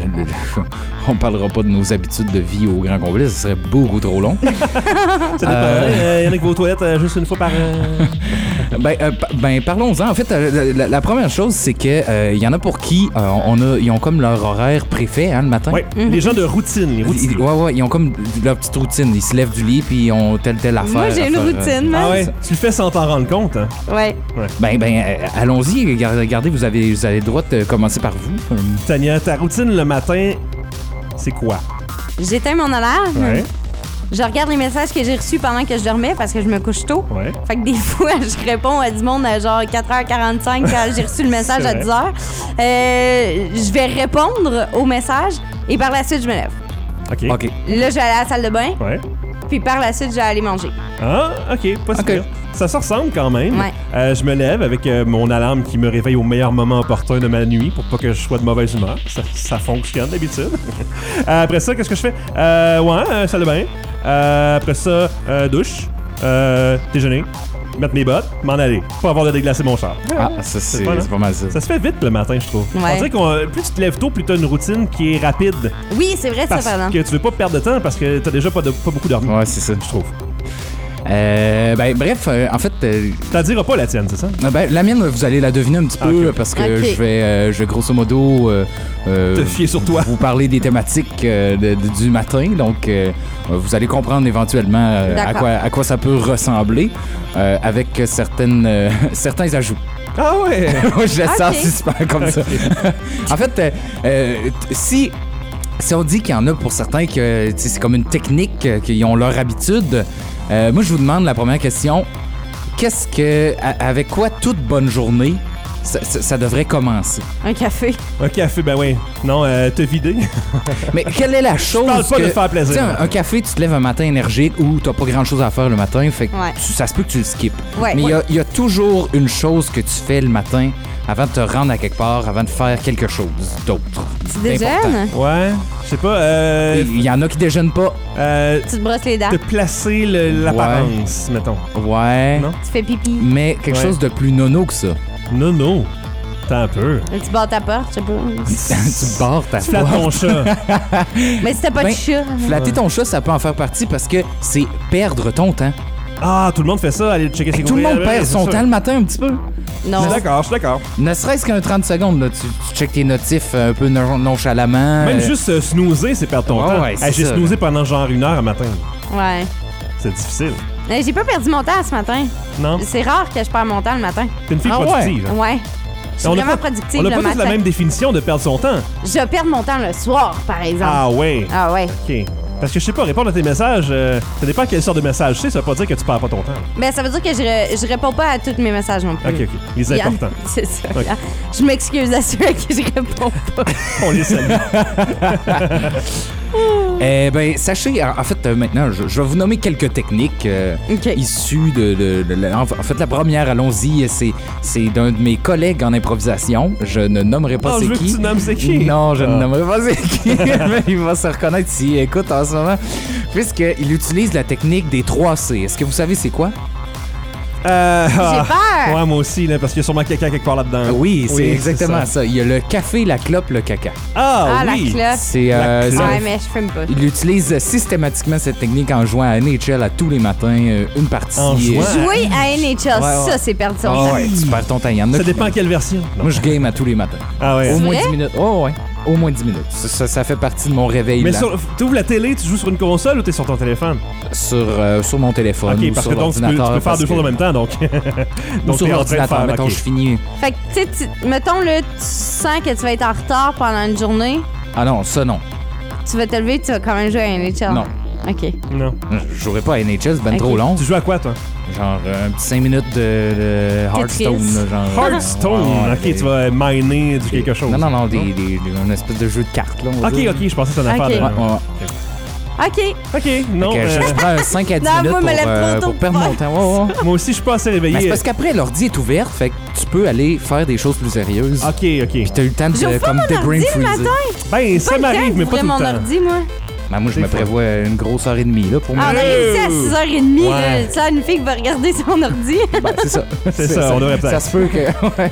on parlera pas de nos habitudes de vie au grand complet. Ce serait beaucoup trop long. Ça dépend. Euh, Il euh, y en a qui vont aux toilettes euh, juste une fois par... Euh... Ben, euh, pa- ben parlons-en. En fait, euh, la, la première chose, c'est que euh, il y en a pour qui euh, on a, ils ont comme leur horaire préfet hein, le matin. Ouais, les gens de routine. Les Ils- routiniers. ouais, ouais, ils ont comme leur petite routine. Ils se lèvent du lit puis ils ont telle telle affaire. Moi, j'ai à une faire, euh, routine, Ah man. ouais, tu le fais sans t'en rendre compte. Hein? Ouais. Ben, ben, euh, allons-y. Regardez, regardez, vous avez, vous avez le droit de commencer par vous. Euh, Tania, ta routine le matin, c'est quoi? J'éteins mon alarme. Ouais. Je regarde les messages que j'ai reçus pendant que je dormais parce que je me couche tôt. Ouais. Fait que des fois, je réponds à du monde à genre quatre heures quarante-cinq quand j'ai reçu le message C'est à vrai. dix heures. Euh, je vais répondre au message et par la suite, je me lève. OK. OK. Là, je vais aller à la salle de bain, Ouais. puis par la suite, je vais aller manger. Ah, OK, pas si OK. pire. Ça se ressemble quand même. Ouais. Euh, je me lève avec euh, mon alarme qui me réveille au meilleur moment opportun de ma nuit pour pas que je sois de mauvaise humeur. Ça, ça fonctionne d'habitude. Euh, après ça, qu'est-ce que je fais? Euh, ouais, euh, salle de bain. Euh, après ça, euh, douche. Euh, déjeuner. Mettre mes bottes. M'en aller. Pas avoir de déglacer mon char. Ah, ça, c'est pas, là. c'est pas mal ça. Ça se fait vite le matin, je trouve. Ouais. On dirait que plus tu te lèves tôt, plus tu as une routine qui est rapide. Oui, c'est vrai, ça, Parce pardon. que tu veux pas perdre de temps parce que t'as déjà pas, de, pas beaucoup dormi. Ouais, c'est ça. Je trouve. Euh, ben, bref, euh, en fait, euh, T'en diras pas la tienne, c'est ça? ah ben, la mienne, vous allez la deviner un petit peu Ok. parce que Ok. je vais, euh, je vais grosso modo euh, euh, Te fier sur toi. vous parler des thématiques euh, de- de- du matin. Donc, euh, vous allez comprendre éventuellement euh, à, D'accord. quoi, à quoi ça peut ressembler euh, avec certaines, euh, certains ajouts. Ah ouais! Moi, je laisse ça en Ok. suspens comme ça. En fait, euh, euh, t- si, si on dit qu'il y en a pour certains que tu sais, c'est comme une technique, euh, qu'ils ont leur habitude, euh, moi, je vous demande la première question. Qu'est-ce que, a- avec quoi toute bonne journée, ça, ça- ça devrait commencer? Un café. Un café, ben oui. Non, euh, te vider. Mais quelle est la chose parle pas que- de faire plaisir. Tu sais, un, un café, tu te lèves un matin énergique ou t'as pas grand-chose à faire le matin, fait que Ouais. tu- ça se peut que tu le skippes. Ouais. Mais il y a- il y, a toujours une chose que tu fais le matin avant de te rendre à quelque part, avant de faire quelque chose d'autre. Tu C'est important. déjeunes? Ouais, je sais pas. Euh, Il y en a qui déjeunent pas. euh, Tu te brosses les dents? te placer le- l'apparence, mettons. Ouais. Non? Tu fais pipi? Mais quelque Ouais. chose de plus nono que ça. Non, non. T'as un peu. Tu barres ta porte, je sais pas. tu barres ta Tu flattes porte. ton chat. Mais si t'as pas Ben, de chat. Flatter ton chat, ça peut en faire partie parce que c'est perdre ton temps. Ah, tout le monde fait ça, aller checker ses Tout le courriels. monde perd Ouais, son c'est temps sûr. le matin un petit peu. Je Non. suis d'accord, je suis d'accord. Ne serait-ce qu'un trente secondes, là, tu, tu checkes tes notifs un peu non- nonchalamment. Même euh, juste euh, snoozer, c'est perdre ton Ouais, temps. ouais, c'est Hey, J'ai ça. snoozé pendant genre une heure un matin. Ouais. C'est difficile. Euh, J'ai pas perdu mon temps ce matin. Non? C'est rare que je perds mon temps le matin. T'es une fille Ah ouais? productive. hein? Ouais. Je suis On a vraiment pas- productive On n'a le pas tous matin. la même définition de perdre son temps. Je perds mon temps le soir, par exemple. Ah ouais. Ah ouais. OK. Parce que je sais pas, répondre à tes messages, euh, ça dépend quelle sorte de message c'est, ça veut pas dire que tu perds pas ton temps. Ben, ça veut dire que je, ré- je réponds pas à tous mes messages non plus. OK, OK. Les Il y a- importants. C'est ça. Ok. Je m'excuse à ceux à qui je réponds pas. On les salue. Eh ben, sachez, en, en fait, euh, maintenant, je, je vais vous nommer quelques techniques euh, OK. issues de, de, de- de- En fait, la première, allons-y, c'est, c'est d'un de mes collègues en improvisation. Je ne nommerai pas Oh, c'est je veux qui. que tu nommes c'est qui. Non, je Ah. ne nommerai pas c'est qui, mais il va se reconnaître s'il écoute en ce moment. Puisqu'il utilise la technique des trois C. Est-ce que vous savez c'est quoi? Euh, J'ai ah. peur. Ouais, moi aussi, là, parce qu'il y a sûrement quelqu'un quelque part là-dedans. Oui, c'est exactement ça. ça. Il y a le café, la clope, le caca. Ah, Ah, oui. la clope. C'est... euh, clope. c'est- Ouais, mais je fume pas. Il utilise systématiquement cette technique en jouant à N H L à tous les matins, euh, une partie. En jouant? euh, Jouer à N H L, Ouais, ouais. ça, c'est perdre son Ah temps. ouais, tu perds ton temps. Il y en a Ça qui- dépend quelle version. Moi, je game à tous les matins. Ah ouais. Au moins vrai? dix minutes. Oh, ouais. Au moins dix minutes. Ça, ça, ça fait partie de mon réveil. Mais là. sur, tu ouvres la télé, tu joues sur une console ou t'es sur ton téléphone? Sur, euh, sur mon téléphone. Ok, ou parce sur que donc tu peux, tu l'ordinateur, peux faire parce deux choses en que- même temps, donc. Ou donc sur t'es en train de l'ordinateur, faire, mettons, ok. je finis. Fait que, tu sais, tu- mettons, là, tu sens que tu vas être en retard pendant une journée. Ah non, ça non. Tu vas te lever, tu vas quand même jouer à N H L. Non. OK. Non. Je jouerais pas à N H L, c'est ben Ok. trop long. Tu joues à quoi, toi? Genre euh, un petit cinq minutes de, de Hearthstone. Tetris. là, genre, Hearthstone. Ouais, Ok, des- tu vas miner du quelque chose. Non, non, non, des, des, des- une espèce de jeu de cartes. Là, on va Ok, dire. ok, je pensais que c'était une Ok. affaire de. Ouais, ouais, ouais. OK. Ok, non. Fait que je, euh, je prends cinq à dix Non, minutes moi, pour, me lève euh, trop tôt pour perdre pour mon temps. Ouais, ouais. moi aussi, je suis pas assez Mais c'est réveillé. parce qu'après, l'ordi est ouverte, fait que tu peux aller faire des choses plus sérieuses. Ok, ok. Puis t'as eu le temps de J'ouvre pas comme mon de brain ordi le freezer. matin. Ben, ça Pas le temps m'arrive, mais pas d'ouvrir tout le mon temps. ordi, moi. Ben, moi, je Des me fois. prévois une grosse heure et demie là, pour moi. Ah, on aurait dit à six heures trente, Ouais. là, ça, une fille qui va regarder son ordi. Ben, c'est ça. C'est ça, on devrait Ça peut-être. se peut que. ouais.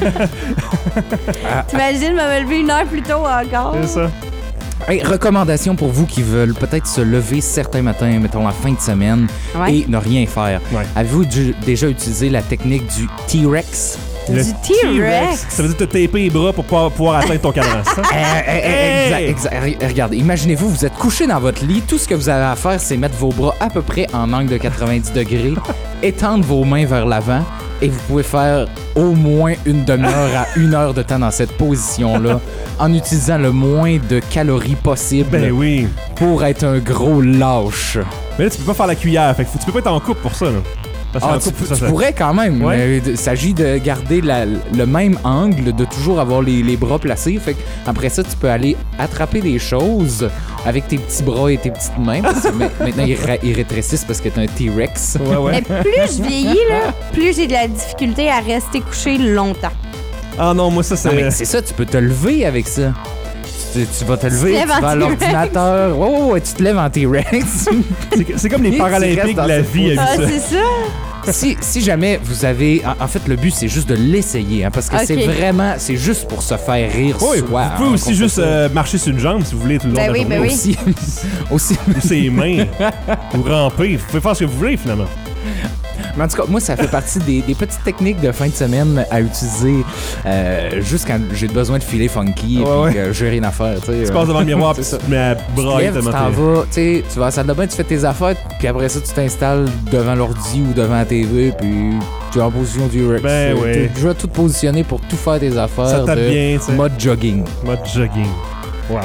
T'imagines, me lever une heure plus tôt encore. C'est ça. Hey, recommandation pour vous qui veulent peut-être se lever certains matins, mettons en fin de semaine, Ouais. et ne rien faire. Ouais. Avez-vous du- déjà utilisé la technique du T-Rex? Le Du T-Rex. Ça veut dire te taper les bras pour pas pouvoir atteindre ton cadran. ça? Euh, euh, euh, Hey! exact, exact. Regardez, imaginez-vous, vous êtes couché dans votre lit, tout ce que vous avez à faire, c'est mettre vos bras à peu près en angle de quatre-vingt-dix degrés, étendre vos mains vers l'avant, et vous pouvez faire au moins une demi-heure à une heure de temps dans cette position-là, en utilisant le moins de calories possible Ben oui. pour être un gros lâche. Mais là, tu peux pas faire la cuillère. Fait que faut- tu peux pas être en couple pour ça, là. Parce Ah, qu'en tu, couple, ça, tu ça- pourrais quand même, Ouais. mais il s'agit de garder la- le même angle, de toujours avoir les, les bras placés. Fait que après ça, tu peux aller attraper des choses avec tes petits bras et tes petites mains. Parce que ma- maintenant, ils, ra- ils rétrécissent parce que t'es un T-Rex. Ouais, ouais. Mais plus je vieillis, là, plus j'ai de la difficulté à rester couché longtemps. Ah non, moi, ça, c'est. Non, mais c'est ça, tu peux te lever avec ça. Tu, tu vas te lever, lèves tu en vas à T-Rex. l'ordinateur. Ouais, ouais, ouais, tu te lèves en T-Rex. c'est- C'est comme les Et tu Paralympiques restes de dans la cette vie Ah, habituelle. c'est ça? si, si jamais vous avez... En, en fait, le but, c'est juste de l'essayer. Hein, parce que Ok. c'est vraiment... C'est juste pour se faire rire Oui, soi. vous hein, pouvez qu'on aussi fait juste ça. euh, marcher sur une jambe si vous voulez tout le long Ben de la oui, ben journée. oui. Aussi, aussi. Ou ses mains. Ou ramper. Vous pouvez faire ce que vous voulez, finalement. Mais en tout cas, moi, ça fait partie des, des petites techniques de fin de semaine à utiliser euh, juste quand j'ai besoin de filer funky et Ouais, puis ouais. que j'ai rien à faire. Tu sais, Tu euh, passes devant le miroir c'est puis ça. tu te mets à Tu te brailler lèves, tu tellement t'en t'es- vas, tu sais, tu vas à la salle de bain, tu fais tes affaires, puis après ça, tu t'installes devant l'ordi ou devant la T V, puis tu es en position du Rex. Ben Euh, ouais. Tu vas tout te positionner pour tout faire tes affaires. Ça tape de bien, tu sais. mode jogging. Mode jogging. Wow.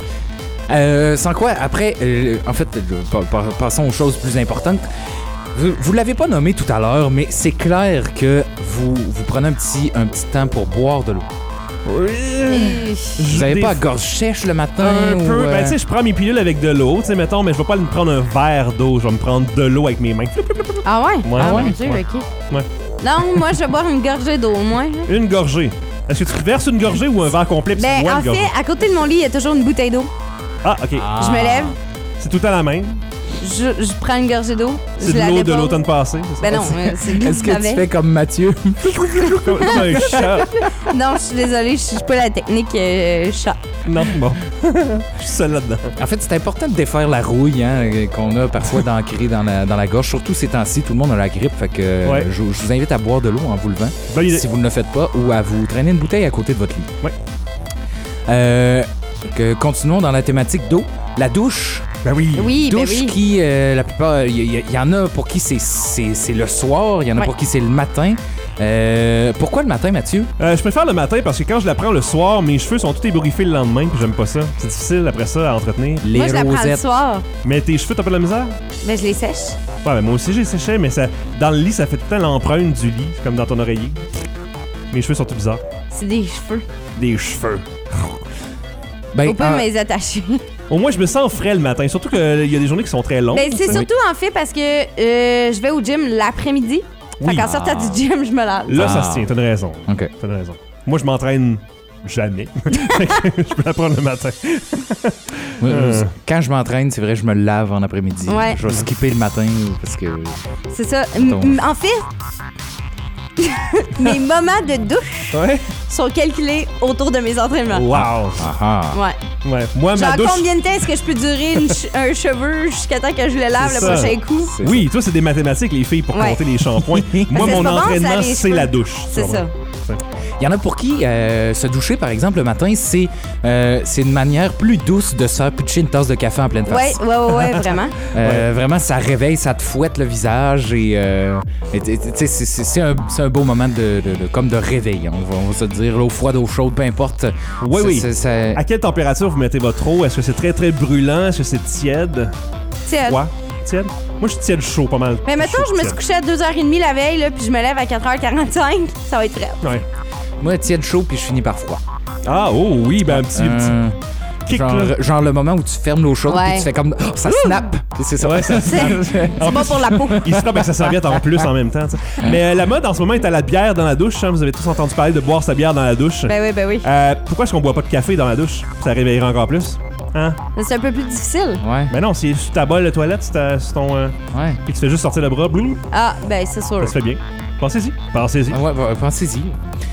Euh, sans quoi, après, euh, en fait, euh, pa- pa- passons aux choses plus importantes. Vous, vous l'avez pas nommé tout à l'heure, mais c'est clair que vous, vous prenez un petit, un petit temps pour boire de l'eau. Oui. Vous avez pas la gorge sèche le matin? Un ou, peu. euh, Ben, tu sais, je prends mes pilules avec de l'eau, tu sais, mettons, mais je vais pas me prendre un verre d'eau, je vais me prendre de l'eau avec mes mains. Ah ouais? Ouais, ah ouais, mon Dieu, ouais. OK. Ouais. Non, moi, je vais boire une gorgée d'eau au moins. Une gorgée. Est-ce que tu verses une gorgée ou un verre complet puis tu Ben, bois en une gorgée? fait, à côté de mon lit, il y a toujours une bouteille d'eau. Ah, OK. Je me lève, C'est tout le temps la même. je, je prends une gorgée d'eau. C'est je de la l'eau de dépose. l'automne passé. c'est ça? Ben non, euh, c'est de l'eau Est-ce du que tu navet. fais comme Mathieu? Comme comme un chat. Non, je suis désolée, je suis pas la technique euh, chat. Non, bon. Je suis seul là-dedans. En fait, c'est important de défaire la rouille hein, qu'on a parfois d'ancrer dans la, dans la gorge. Surtout ces temps-ci, tout le monde a la grippe. Fait que euh, Ouais. je, je vous invite à boire de l'eau en vous levant. Bonne idée. Si vous ne le faites pas, ou à vous traîner une bouteille à côté de votre lit. Ouais. Euh, que- continuons dans la thématique d'eau. La douche. Ben oui. Oui, ben douche oui. qui, euh, la plupart, il y, y- y en a pour qui c'est, c'est, c'est le soir, il y en a Ouais. pour qui c'est le matin. Euh, pourquoi le matin, Mathieu? Euh, je préfère le matin parce que quand je la prends le soir, mes cheveux sont tout ébouriffés le lendemain puis j'aime pas ça. C'est difficile après ça à entretenir. Les Moi, je la prends le rosettes. soir. Mais tes cheveux, t'as pas de la misère? Ben, je les sèche. Ouais, ben moi aussi j'ai séché, mais ça, dans le lit, ça fait tout le temps l'empreinte du lit, comme dans ton oreiller. Mes cheveux sont tout bizarres. C'est des cheveux. Des cheveux. Ben, Faut pas en- me les attacher. Au moins, je me sens frais le matin. Surtout qu'il y a des journées qui sont très longues. Ben, c'est t'sais. surtout en fait parce que euh, je vais au gym l'après-midi. Oui. Fait qu'en sortant du gym, je me lave. Là, Ah. ça se tient. T'as une raison. OK. T'as une raison. Moi, je m'entraîne jamais. Je peux la prendre le matin. Ouais, Euh. Quand je m'entraîne, c'est vrai, je me lave en après-midi. Ouais. Je vais skipper le matin parce que. C'est ça. M- Ton- m- en fait, mes moments de douche Ouais. sont calculés autour de mes entraînements. Wow. Ah ah. Ouais. Ouais. Moi, ma Genre, douche. combien de temps est-ce que je peux durer une ch- un cheveu jusqu'à temps que je le lave C'est le ça. prochain coup? C'est Oui, toi, c'est des mathématiques, les filles, pour Ouais. compter les shampoings. Moi, Parce que mon c'est pas bon, ça, entraînement, les c'est cheveux. la douche. C'est ça. Il y en a pour qui euh, se doucher, par exemple, le matin, c'est euh, c'est une manière plus douce de se faire pitcher une tasse de café en pleine face. Ouais, ouais, ouais, ouais, vraiment. Euh, Vraiment, ça réveille, ça te fouette le visage et euh, et t- t- t'sais, c'est c'est- c'est un, c'est un beau moment de, de- de- comme de réveil, on va, on va se dire, l'eau froide, eau chaude, peu importe. Oui, C'est- oui. c'est- c'est- À quelle température vous mettez votre eau? Est-ce que c'est très, très brûlant? Est-ce que c'est tiède? Tiède. Froid? Tiède? Moi, je suis tiède chaud pas mal. Mais mettons, Chaud, je me suis tiède. couchée à deux heures trente la veille, là, puis je me lève à quatre heures quarante-cinq, ça va être frais. Ouais. Moi, tiède chaud, puis je finis par froid. Ah, oh oui, ben un petit, un Euh, petit kick, genre, là. genre le moment où tu fermes l'eau chaude, Ouais. puis tu fais comme. Oh, ça snap! Puis c'est ça. Ouais, ça C'est c'est bon pour la peau. Il se frappe avec sa serviette en plus en même temps. t'sais. Mais euh, la mode en ce moment est à la bière dans la douche. hein. Vous avez tous entendu parler de boire sa bière dans la douche. Ben oui, ben oui. Euh, pourquoi est-ce qu'on boit pas de café dans la douche? Ça réveillera encore plus. Hein? C'est un peu plus difficile. Ouais, Ben non, c'est sur ta bolle de toilette, c'est ta- sur ton. Euh, ouais. puis tu fais juste sortir le bras, blou, Ah, ben c'est sûr. ça se fait bien. Pensez-y. Pensez-y. Ah ouais, ouais, pensez-y.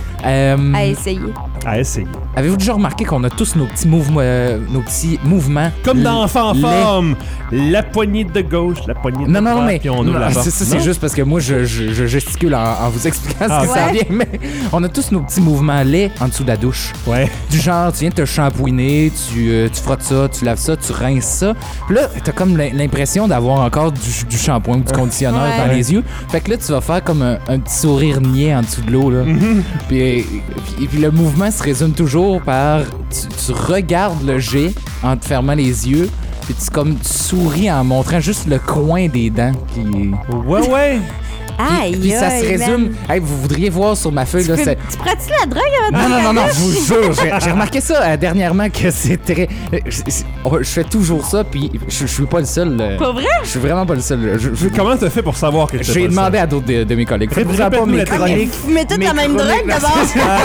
Euh, À essayer. À essayer. Avez-vous déjà remarqué qu'on a tous nos petits mouvements, euh, nos petits mouvements Comme dans Enfant en laids? forme, la poignée de gauche, la poignée de Non, non, droite, non, mais puis on ouvre non, la porte. c'est ça, c'est Non? juste parce que moi, je, je, je gesticule en, en vous expliquant Ah, ce que ça ouais. vient, mais on a tous nos petits mouvements laids en dessous de la douche. Ouais. Du genre, tu viens de te shampouiner, tu, euh, tu frottes ça, tu laves ça, tu rinces ça. Puis là, t'as comme l'im- l'impression d'avoir encore du, du shampoing ou du conditionneur Ouais. dans les yeux. Fait que là, tu vas faire comme un, un petit sourire niais en dessous de l'eau, là. puis, puis, puis le mouvement se résume toujours par... Tu, tu regardes le jet en te fermant les yeux, puis tu, comme, tu souris en montrant juste le coin des dents qui... Ouais, ouais. Aïe, Puis ça se aïe, résume... man. Hey, vous voudriez voir sur ma feuille, Tu, là, peux- c'est... tu pratiques la drogue avant Non, de non, non, non, faire je vous jure, j'ai j'ai remarqué ça euh, dernièrement que c'est très. euh, Je, je- je fais toujours ça, puis je, je suis pas le seul. euh, Pas vrai? Je suis vraiment pas le seul. Je- je- Comment t'as fait pour savoir que tu J'ai demandé à d'autres de, de mes collègues. Faites-vous en pas Répète-nous mes la technique. chroniques. Vous mettez toutes mes la même chroniques, drogue là, d'abord? c'est ça.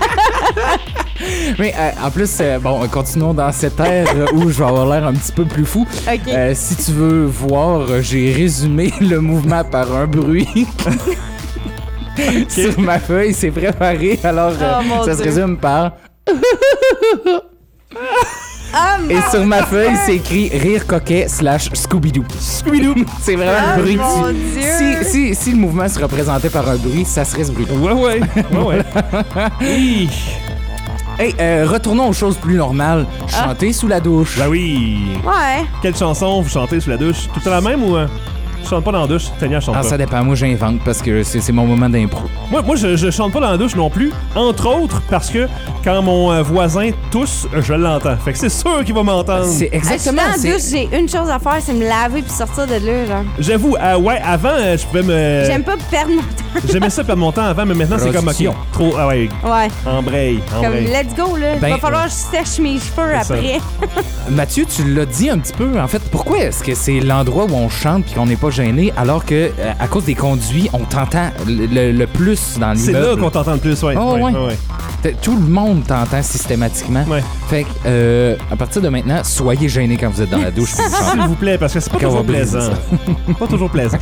Mais euh, en plus, euh, bon, continuons dans cette ère euh, où je vais avoir l'air un petit peu plus fou. Ok. Euh, si tu veux voir, euh, j'ai résumé le mouvement par un bruit. Sur ma feuille, c'est préparé. Alors, euh, Oh, mon ça se Dieu. résume par. Ah, Et mon sur ma feuille, Dieu. c'est écrit rire coquet slash Scooby-Doo. Scooby-Doo. C'est vraiment Ah, le bruit que mon tu- Dieu. Si, si, si le mouvement se représentait par un bruit, ça serait ce bruit. Ouais, ouais. Ouais, ouais. Hi. Hey, euh, retournons aux choses plus normales. Chanter sous la douche. Ben oui. Ouais. Quelle chanson vous chantez sous la douche? Tout le temps la même ou... Euh, je chante pas dans la douche? Tania chante Ah, pas. ça dépend. Moi, j'invente parce que c'est c'est mon moment d'impro. Moi, moi je, je chante pas dans la douche non plus. Entre autres, parce que quand mon euh, voisin tousse, je l'entends. Fait que c'est sûr qu'il va m'entendre. C'est exactement. Ah, je suis dans la c'est- douche, j'ai une chose à faire, c'est me laver puis sortir de là, genre. J'avoue, euh, ouais, avant, euh, je pouvais me... J'aime pas perdre mon temps. J'aimais ça perdre mon temps avant, mais maintenant, c'est comme, OK, Production. trop... Ah ouais, Ouais. embraye, Comme, embraye. let's go, là. Ben, Il va falloir que je sèche mes cheveux C'est ça. après. Mathieu, tu l'as dit un petit peu. En fait, pourquoi est-ce que c'est l'endroit où on chante puis qu'on n'est pas gêné alors que, euh, à cause des conduits, on t'entend le, le- le plus dans C'est là l'immeuble? qu'on t'entend le plus, ouais. Oh, ouais. ouais. T- Tout le monde t'entend systématiquement. Ouais. Fait que, euh, à partir de maintenant, soyez gênés quand vous êtes dans la douche. puis vous chantez. S'il vous plaît, parce que c'est pas Qu'on va toujours briser plaisant. Pas toujours plaisant.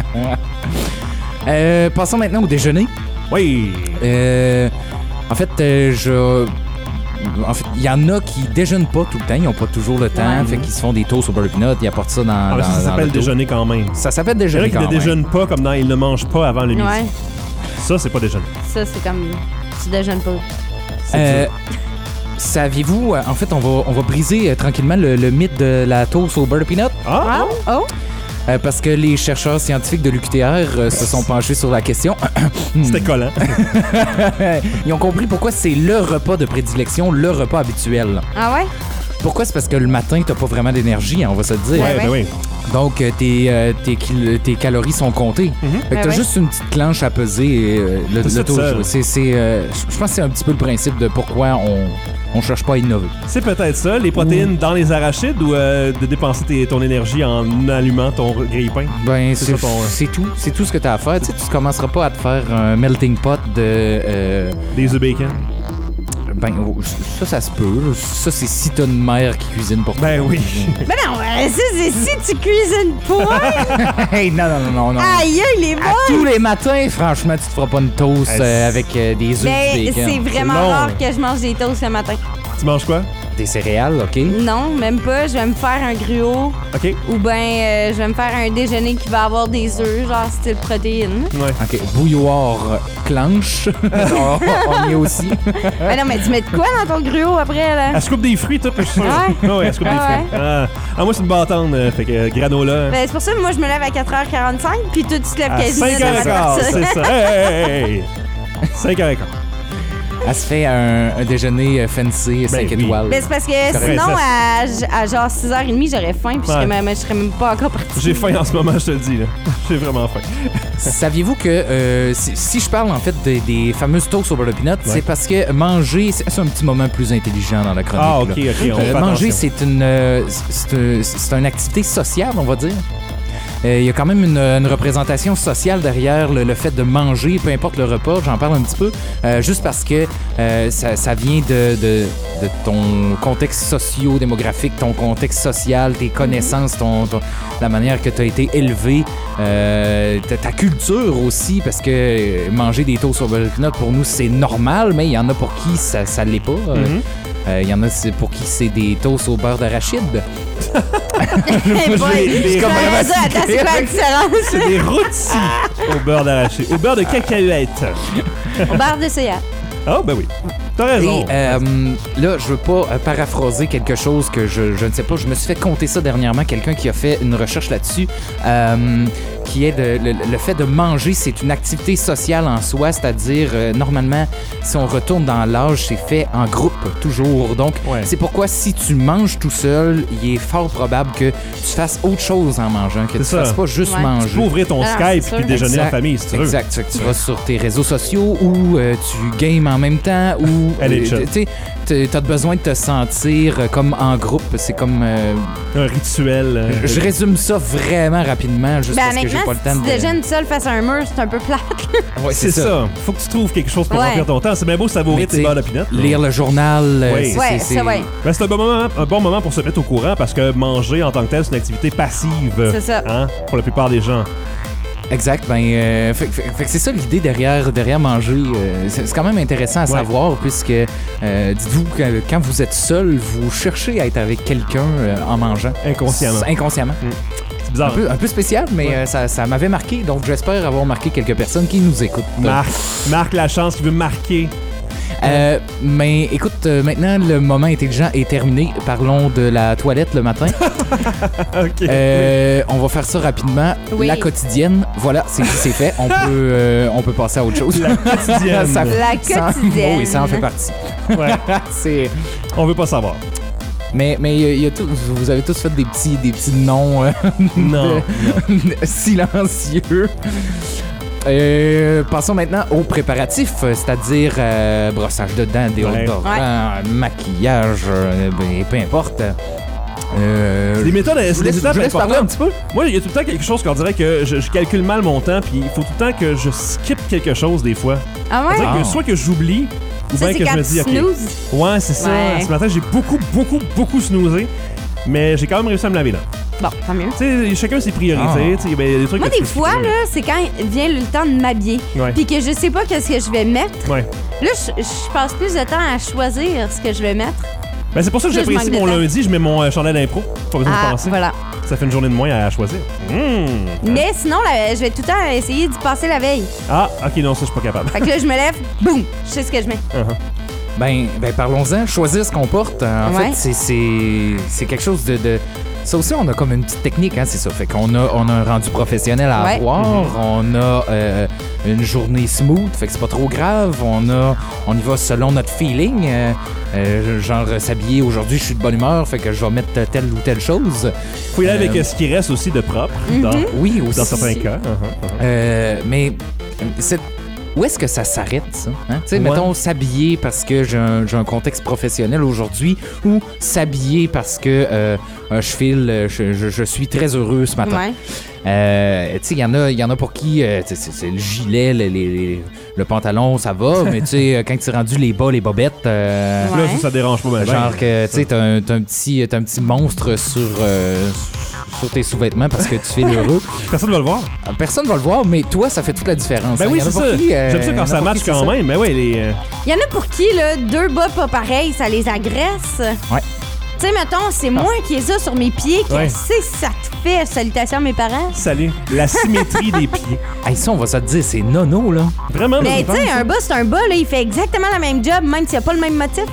Euh, passons maintenant au déjeuner. Oui. Euh, en fait, euh, je. En fait, il y en a qui déjeunent pas tout le temps, ils ont pas toujours le temps, Ouais. fait qu'ils se font des toasts au beurre peanut, ils apportent ça dans. Ah, mais dans- ça, ça dans s'appelle l'auto. déjeuner quand même. Ça s'appelle Il y en a déjeuner qui quand ne même. déjeunent pas comme dans ils ne mangent pas avant le midi. Ouais. Ça, c'est pas déjeuner. Ça, c'est comme. Tu déjeunes pas. Euh, Saviez-vous, euh, en fait, on va, on va briser euh, tranquillement le, le mythe de la toast au beurre peanut. Ah! Oh! Oh! Euh, parce que les chercheurs scientifiques de l'U Q T R euh, se sont penchés sur la question. C'était collant. Ils ont compris pourquoi c'est le repas de prédilection, le repas habituel. Ah ouais? Pourquoi? C'est parce que le matin, t'as pas vraiment d'énergie, hein, on va se le dire. Ouais, ben oui. Donc, euh, tes, euh, tes, kil- tes calories sont comptées. Fait que Ben t'as ouais. juste une petite planche à peser et euh, le, C'est ça le tout taux- seul. c'est, c'est, euh, je pense que c'est un petit peu le principe de pourquoi on, on cherche pas à innover. C'est peut-être ça, les protéines dans les arachides ou euh, de dépenser tes- ton énergie en allumant ton grille-pain? Ben, C'est c'est, ça ton, euh, c'est tout. C'est tout ce que tu as à faire. Tu sais, tu commenceras pas à te faire un melting pot de. euh, Des œufs bacon? ben, oh, ça, ça se peut. Ça, c'est si t'as une mère qui cuisine pour toi. Ben oui. Ben non, euh, ça, c'est si tu cuisines pour. Hey, non, non, non, non. non. Aïe, il est bon. À tous les matins, franchement, tu te feras pas une toast Hey, euh, avec euh, des œufs Ben, du bacon. c'est vraiment long. rare que je mange des toasts le matin. Tu manges quoi? Des céréales, OK? Non, même pas. Je vais me faire un gruau OK. ou ben euh, je vais me faire un déjeuner qui va avoir des œufs, genre style protéines. Ouais. OK. Bouilloire clanche. on, on y est aussi. Ben non, mais tu mets de quoi dans ton gruau après, là? Elle se coupe des fruits, toi, puis je suis sûr. Ouais. Ah ouais, elle se coupe Ah des fruits. ouais. Ah. Ah, moi, c'est une bâtonne, euh, fait que euh, granola. hein. Ben, c'est pour ça que moi, je me lève à quatre heures quarante-cinq, puis toi, tu te lèves À quinze cinq minutes heures avant de quinze, partir. c'est ça. Hey, hey, hey, hey. cinq heures quinze. Elle se fait un, un déjeuner euh, fancy, cinq oui. étoiles. Ben, c'est parce que correct, sinon, ça, à, à genre six heures trente, j'aurais faim, puis je, serais Ouais. même, je serais même pas encore partie. J'ai faim en ce moment, je te le dis. là. J'ai vraiment faim. Saviez-vous que euh, si, si je parle en fait des, des fameuses toasts au beurre de peanut, c'est parce que manger, c'est, c'est un petit moment plus intelligent dans la chronique. Ah, ok, là. ok, on Euh, fait manger, attention. c'est une, euh, c'est, un- c'est une activité sociale, on va dire. Euh, Il y a quand même une, une représentation sociale derrière le, le fait de manger, peu importe le repas, j'en parle un petit peu, euh, juste parce que euh, ça, ça vient de, de, de ton contexte socio-démographique, ton contexte social, tes connaissances, ton, ton- la manière que tu as été élevé, euh, ta, ta culture aussi, parce que euh, manger des toasts au beurre de peanut, pour nous, c'est normal, mais il y en a pour qui ça ça l'est pas. Euh, Mhm. euh, Il y en a c'est- pour qui c'est des toasts au beurre d'arachide. Hey boy, des- je comme connais vraiment ça. Attends, c'est quoi la différence? C'est des rôtis au beurre d'arachide. Au beurre de cacahuète. Au beurre de soya. Ah, ben oui. T'as raison. Et euh, là, je veux pas euh, paraphraser quelque chose que je, je ne sais pas. Je me suis fait compter ça dernièrement. Quelqu'un qui a fait une recherche là-dessus, euh, qui est de, le, le fait de manger, c'est une activité sociale en soi. C'est-à-dire, euh, normalement, si on retourne dans l'âge, c'est fait en groupe, toujours. Donc, Ouais. c'est pourquoi si tu manges tout seul, il est fort probable que tu fasses autre chose en mangeant, que C'est tu ça. fasses pas juste Ouais. manger. Tu peux ouvrir ton Ah, Skype c'est sûr. puis déjeuner Exact. en famille, si tu veux. Exact. Fait que tu vas sur tes réseaux sociaux ou euh, tu games en même temps ou Elle est euh, chill. tu sais, t- t'as besoin de te sentir euh, comme en groupe. C'est comme euh, Un rituel. euh, je résume ça vraiment rapidement juste Ben, parce que j'ai pas le honnêtement, temps si tu de. déjeunes seul face à un mur, c'est un peu plate. Ouais, C'est ça. Faut que tu trouves quelque chose pour Ouais. remplir ton temps. C'est bien beau savourer Mais tes t'sais, beurres de peanut. là. Lire le journal. euh, Oui. c'est- Ouais, c'est- ça, ouais. Ben, c'est un bon, moment, un bon moment pour se mettre au courant parce que manger en tant que tel, c'est une activité passive. C'est ça. Hein, pour la plupart des gens. Exact. Ben, euh, fait, fait- fait que c'est ça l'idée derrière, derrière manger. euh, c'est, c'est quand même intéressant à Ouais. savoir puisque euh, dites-vous que quand vous êtes seul, vous cherchez à être avec quelqu'un euh, en mangeant. Inconsciemment. C'est inconsciemment. C'est Un bizarre. peu, un peu spécial, mais Ouais. euh, ça, ça m'avait marqué, donc j'espère avoir marqué quelques personnes qui nous écoutent. Marc, Marc Lachance qui veut marquer. Euh, mais écoute, euh, maintenant le moment intelligent est terminé. Parlons de la toilette le matin. OK. Euh, on va faire ça rapidement. Oui. La quotidienne, voilà, c'est c'est fait. On peut, euh, on peut passer à autre chose. La quotidienne. Ça- La ça- quotidienne. oui, ça en fait partie. Ouais. C'est. On veut pas savoir. Mais, mais il y a- il y a tout- vous avez tous fait des petits, des petits noms euh, Non. de- silencieux. Euh, passons maintenant aux préparatifs, euh, c'est-à-dire euh, brossage de dents, déodorant, maquillage, euh, ben, peu importe. Euh, C'est des méthodes, je c'est vous des laisse- étapes je vous laisse parler importantes. un petit peu. Moi, il y a tout le temps quelque chose qu'on dirait que je, je calcule mal mon temps, puis il faut tout le temps que je skip quelque chose des fois. Ah On ouais? dirait que Ah. soit que j'oublie, ou Ça, bien c'est que je quand me tu dis, OK. snoozes. Ouais, c'est ça. Ouais. Ce matin, j'ai beaucoup, beaucoup, beaucoup snoozé, mais j'ai quand même réussi à me laver là. Bon, tant mieux. Tu sais, chacun ses priorités. Ah. tu sais, ben, il y a des trucs Moi, que tu des peux fois, skipper. là, c'est quand vient le temps de m'habiller. Ouais. Puis que je sais pas qu'est-ce que je vais mettre. Ouais. Là, je, je passe plus de temps à choisir ce que je vais mettre. Ben, c'est pour ça que Là, je j'apprécie manque de mon temps. lundi, je mets mon euh, chandail d'impro. Pas besoin de Ah, penser. voilà. Ça fait une journée de moins à choisir. Mmh. Mais sinon, là, je vais tout le temps essayer d'y passer la veille. Ah, ok, non, ça, je suis pas capable. Fait que là, je me lève, boum, je sais ce que je mets. Uh-huh. Ben, ben parlons-en. Choisir ce qu'on porte, euh, en Ouais. fait, c'est- c'est c'est quelque chose de, de- Ça aussi, on a comme une petite technique, hein, c'est ça. Fait qu'on a, on a un rendu professionnel à Ouais. avoir. On a euh, une journée smooth, fait que c'est pas trop grave. On a, on y va selon notre feeling. euh, euh, genre, s'habiller aujourd'hui, je suis de bonne humeur, fait que je vais mettre telle ou telle chose. Faut y aller Euh, avec euh, ce qui reste aussi de propre. Dans, Oui, aussi. dans certains cas. Uh-huh, uh-huh. Euh, mais cette où est-ce que ça s'arrête, ça? Hein? Tu sais, Ouais. mettons, s'habiller parce que j'ai un, j'ai un contexte professionnel aujourd'hui ou s'habiller parce que euh, je file, je, je, je suis très heureux ce matin. Ouais. Euh, tu sais, il y en a, il y en a pour qui euh, c'est, c'est le gilet, le, les- les- le pantalon, ça va, mais tu sais, quand tu es rendu les bas, les bobettes, euh, Ouais. Là, ça, ça dérange pas mal. genre que tu sais, t'as un, t'as un petit, t'as un petit monstre sur, euh, sur tes sous-vêtements parce que tu fais l'heureux. Personne va le voir. Personne va le voir, mais toi, ça fait toute la différence. Ben hein. oui, Il y en a c'est pour ça. qui, euh, J'aime ça il y en quand a ça pour match qui c'est quand ça. même. Mais ouais, les. euh, Il y en a pour qui, là, deux bas pas pareils, ça les agresse. Ouais. Tu sais, mettons, c'est moi qui ai ça sur mes pieds. Ouais. Qu'est-ce que ça te fait? Salutations à mes parents. Salut. La symétrie des pieds. Hey, ça, on va se le dire, c'est nono, là. Vraiment, Mais je tu sais, pense. un bas, c'est un bas, là, il fait exactement la même job, même s'il n'y a pas le même motif.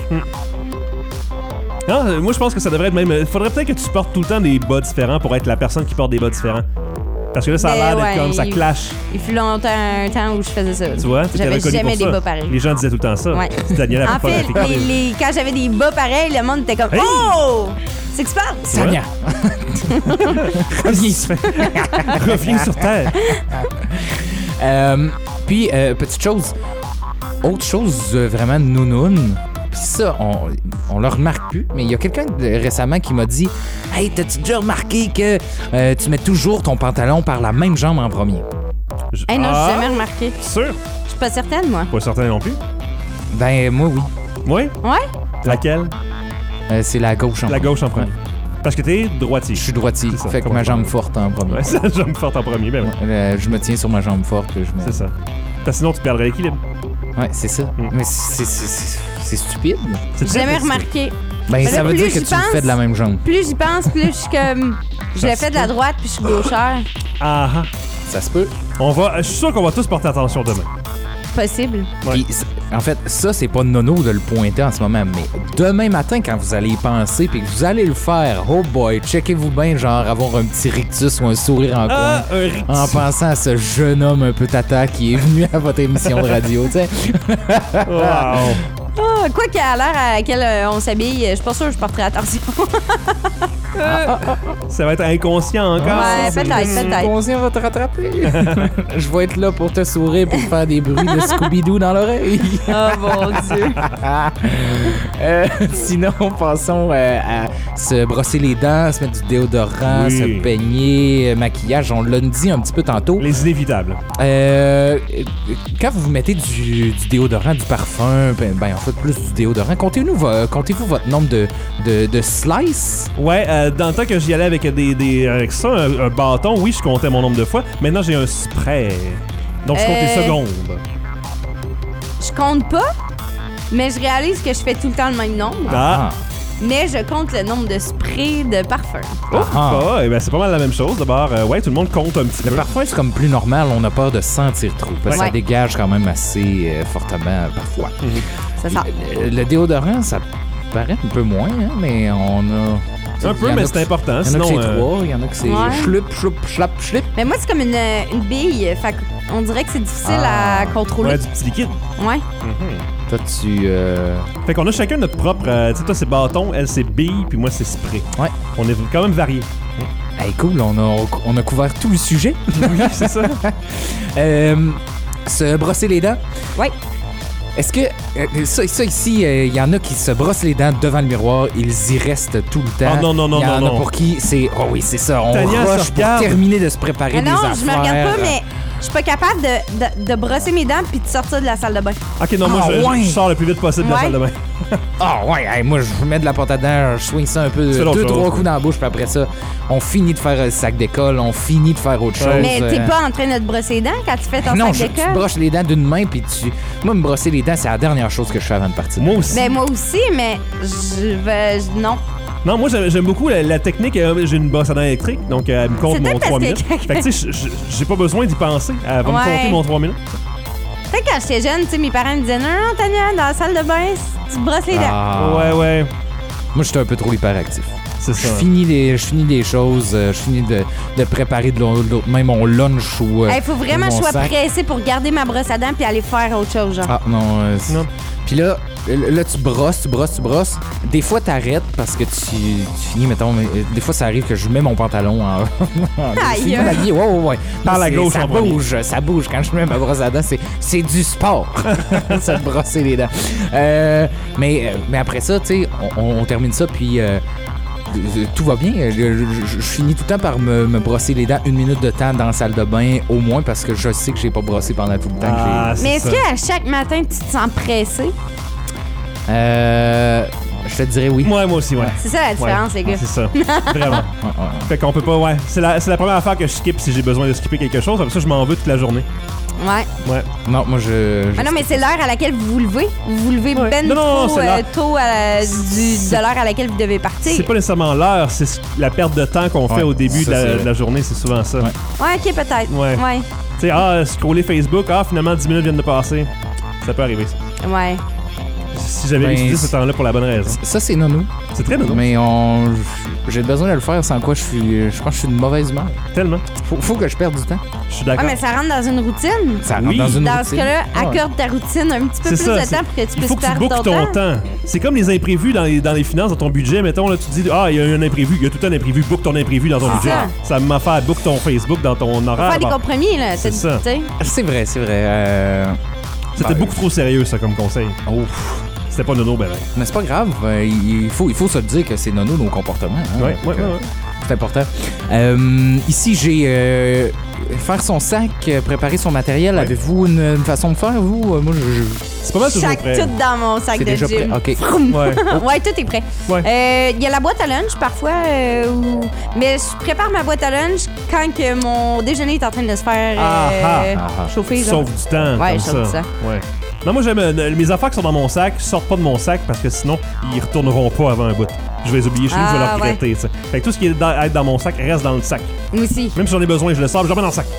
Non, euh, moi, je pense que ça devrait être même. Il faudrait peut-être que tu portes tout le temps des bas différents pour être la personne qui porte des bas différents. Parce que là, ça a Ben l'air d'être ouais, comme ça il- clash. Il fut longtemps un temps où je faisais ça. Tu vois, t'étais J'avais reconnu jamais pour des ça. bas pareils. Les gens disaient tout le temps ça. Ouais. C'est Daniel En fait, les, les- quand j'avais des bas pareils, le monde était comme Hey! Oh! C'est que tu parles? Tania. Reviens ici. Reviens sur Terre. Euh, puis, euh, petite chose, autre chose euh, vraiment nounoun, puis ça, on, on le remarque plus, mais il y a quelqu'un de- récemment qui m'a dit « Hey, t'as-tu déjà remarqué que euh, tu mets toujours ton pantalon par la même jambe en premier? Je- Hey, non, Ah, j'ai jamais remarqué. Sûr? Je suis pas certaine, moi. Pas certain non plus. » Ben, moi, oui. Oui? Ouais? Laquelle? Euh, c'est la gauche en La premier. gauche en premier. Ouais. Parce que t'es droitier. Je suis droitier, C'est ça, fait que comme ma on jambe dit. forte en premier. Ouais, c'est la jambe forte en premier, ben oui. Euh, je me tiens sur ma jambe forte. Je me... C'est ça. Parce que sinon, tu perdrais l'équilibre. Ouais, c'est ça. Mm. Mais c'est, c'est, c'est, c'est stupide. C'est J'ai très jamais facile. remarqué. Ben, Mais ça là, veut plus dire que j'y tu le fais pense- de la même jambe. Plus j'y pense, plus je suis comme. Je l'ai fait de la droite, puis je suis gauchère. Ah ah. Ça se peut. On va, je suis sûr qu'on va tous porter attention demain. Possible. Ouais. Puis, c- en fait, ça, c'est pas nono de le pointer en ce moment, mais demain matin, quand vous allez y penser puis que vous allez le faire, oh boy, checkez-vous bien, genre avoir un petit rictus ou un sourire en Ah, coin. un rictus. En pensant à ce jeune homme un peu tata qui est venu à votre émission de radio, tu sais. Wow. Ah, quoi qu'à l'heure à laquelle euh, on s'habille, je suis pas sûre que je porterai attention. Ça va être inconscient encore. Ouais, ça, c'est- peut-être, peut-être. Conscient va te rattraper. Je vais être là pour te sourire pour faire des bruits de Scooby-Doo dans l'oreille. Oh mon Dieu. Euh, sinon, passons euh, à se brosser les dents, se mettre du déodorant, Oui. se peigner, euh, maquillage. On l'a dit un petit peu tantôt. Les inévitables. Euh, quand vous mettez du, du déodorant, du parfum, ben, ben, en fait plus du déodorant, comptez-nous, vo- comptez-vous votre nombre de, de, de slices? Ouais, euh, dans le temps que j'y allais avec des, des avec ça, un, un bâton, oui, je comptais mon nombre de fois. Maintenant, j'ai un spray. Donc, je compte les Euh, secondes. Je compte pas, mais je réalise que je fais tout le temps le même nombre. Ah. Mais je compte le nombre de sprays de parfum. Oh, Ah. ah, eh ben, c'est pas mal la même chose. D'abord, euh, ouais, tout le monde compte un petit Le peu. parfum, c'est comme plus normal, on a peur de sentir trop, parce que Ouais. ça dégage quand même assez euh, fortement euh, parfois. C'est ça. Le, le déodorant, ça paraît un peu moins, hein, mais on a... Un il peu, y en mais a c'est que- important. Il y en a que Sinon, c'est euh, trois, il y en a que c'est Ouais. chloup, chloup, chlap, chlip. Mais moi, c'est comme une, une bille. Fait on dirait que c'est difficile Ah. à contrôler. ouais, du petit liquide. Ouais. Toi, tu... euh, Fait qu'on a chacun notre propre. euh, tu sais, toi, c'est bâton, elle, c'est bille, puis moi, c'est spray. Ouais. On est quand même variés. Hey, cool, on a, on a couvert tout le sujet. Oui, c'est ça. Euh, se brosser les dents. Ouais. Est-ce que euh, ça, ça ici, il y en a qui se brossent les dents devant le miroir, ils y restent tout le temps. Ah, non, non, non, Il y en non, a non. pour qui c'est... Oh oui, c'est ça, on Tania, rush se pour regarde. terminer de se préparer Mais des non, affaires. je me regarde pas, mais je suis pas capable de, de, de brosser mes dents puis de sortir de la salle de bain. Ok, non, moi, Ah, je, ouais. je sors le plus vite possible de la Ouais. salle de bain. Ah ouais, hey, moi je mets de la pâte à dents, je swing ça un peu, C'est deux, l'autre chose, trois ouais. coups dans la bouche, puis après ça, on finit de faire le sac d'école, on finit de faire autre chose. Mais t'es euh, pas en train de te brosser les dents quand tu fais ton Non, sac je, tu te d'école? brosses les dents d'une main, puis tu... Moi, me brosser les dents, c'est la dernière chose que je fais avant de partir. Moi aussi. Ben moi aussi, mais je vais... je- Non. Non, moi, j'aime j'aime beaucoup la, la technique. euh, J'ai une brosse à dents électrique, donc euh, elle me compte C'est mon peut-être trois parce minutes. que Fait que, tu sais, j- j- j'ai pas besoin d'y penser. Elle va me Ouais. compter mon trois minutes. Tu sais, quand j'étais jeune, tu sais, mes parents me disaient « Non, non, Tania, dans la salle de bain, tu te brosses les dents. Ah. Ouais, ouais. Moi, j'étais un peu trop hyperactif. C'est Je ça. finis les, je finis les choses, euh, je finis de, de préparer de l'autre, de l'autre main mon lunch ou. euh, Il faut vraiment ou que mon je sois sac. pressée pour garder ma brosse à dents puis aller faire autre chose, genre. Ah non. euh, c'est- Non. Puis là, là, tu brosses, tu brosses, tu brosses. Des fois, t'arrêtes parce que tu, tu finis, mettons, mais, euh, des fois, ça arrive que je mets mon pantalon en. Aïe, Je finis aïe. m'habiller. Ouais, ouais, ouais. Par Là, la c'est- gauche Ça en premier. bouge, ça bouge. Quand je mets ma brosse à dents, c'est, c'est du sport. ça te brosser les dents. Euh, mais, euh, mais après ça, tu sais, on, on- on termine ça, puis. euh, euh, tout va bien. Je, je- je- je finis tout le temps par me, me brosser les dents une minute de temps dans la salle de bain, au moins, parce que je sais que j'ai pas brossé pendant tout le temps Ah, que j'ai. Mais est-ce ça. qu'à chaque matin, tu te sens pressé? Euh. Je te dirais oui. Ouais, moi aussi, ouais. C'est ça la différence, Ouais, les gars. C'est ça. Vraiment. Ouais, ouais. Fait qu'on peut pas, ouais. C'est la, c'est la première affaire que je skip si j'ai besoin de skipper quelque chose. Comme ça, je m'en veux toute la journée. Ouais. Ouais. Non, moi, je. je- Ah non, mais c'est l'heure à laquelle vous vous levez. Vous vous levez Ouais. ben Non, non, trop c'est l'heure. euh, tôt à la- du- de l'heure à laquelle vous devez partir. C'est pas nécessairement l'heure, c'est ce- la perte de temps qu'on fait Ouais, au début ça, de, la, c'est de vrai. la journée. C'est souvent ça. Ouais. Ouais, ok, peut-être. Ouais. Ouais. Tu sais, ah, scroller Facebook, ah, finalement, dix minutes viennent de passer. Ça peut arriver, ça. Ouais. Si j'avais Ben, utilisé ce temps-là pour la bonne raison. Ça, c'est nono. C'est très bon. Mais on. J'ai besoin de le faire sans quoi je suis. Je pense que je suis de mauvaise humeur. Tellement. Faut, faut que je perde du temps. Je suis Ah, d'accord. mais ça rentre dans une routine. Ça rentre Oui. dans une Dans routine. ce cas-là, Ah ouais. accorde ta routine un petit peu C'est plus ça, de c'est- temps pour que tu Il puisses faut que tu perdre bookes ton ton temps. temps. C'est comme les imprévus dans les, dans les finances, dans ton budget. Mettons, là, tu te dis, ah, il y a un imprévu. Il y a tout le temps un imprévu. Book ton imprévu dans ton Ah. budget. Ça m'a fait book ton Facebook dans ton Faut horaire. faire des Bon, compromis, là. C'est tu ça. sais. C'est vrai, c'est vrai. Euh... C'était Ben, beaucoup trop sérieux, ça, comme conseil. Oh. C'était pas nono, ben, ben. Mais c'est pas grave. euh, il, faut, il faut se le dire que c'est nono nos comportements. hein. Ouais, Donc, ouais, ouais, euh, ouais. C'est important. Euh, ici, j'ai. euh, faire son sac, euh, préparer son matériel. Ouais. Avez-vous une, une façon de faire, vous? Euh, Moi, je. je- C'est pas mal toujours Chaque prêt. tout dans mon sac C'est de déjà gym. prêt. OK. Ouais. Ouais, tout est prêt. Ouais. Euh, Il y a la boîte à lunch parfois, euh, où- mais je prépare ma boîte à lunch quand que mon déjeuner est en train de se faire euh, Ah, ah, ah, ah. chauffer. genre. Sauve du temps. Ouais, comme je sauve ça. du temps. Ouais. Non, moi, j'aime. euh, mes affaires qui sont dans mon sac sortent pas de mon sac parce que sinon, ils retourneront pas avant un bout. Je vais les oublier chez nous, je vais Ah, leur regretter. tu sais. Fait que tout ce qui est dans, être dans mon sac reste dans le sac. Moi aussi. Même si j'en ai besoin, je le sors, je le remets dans le sac.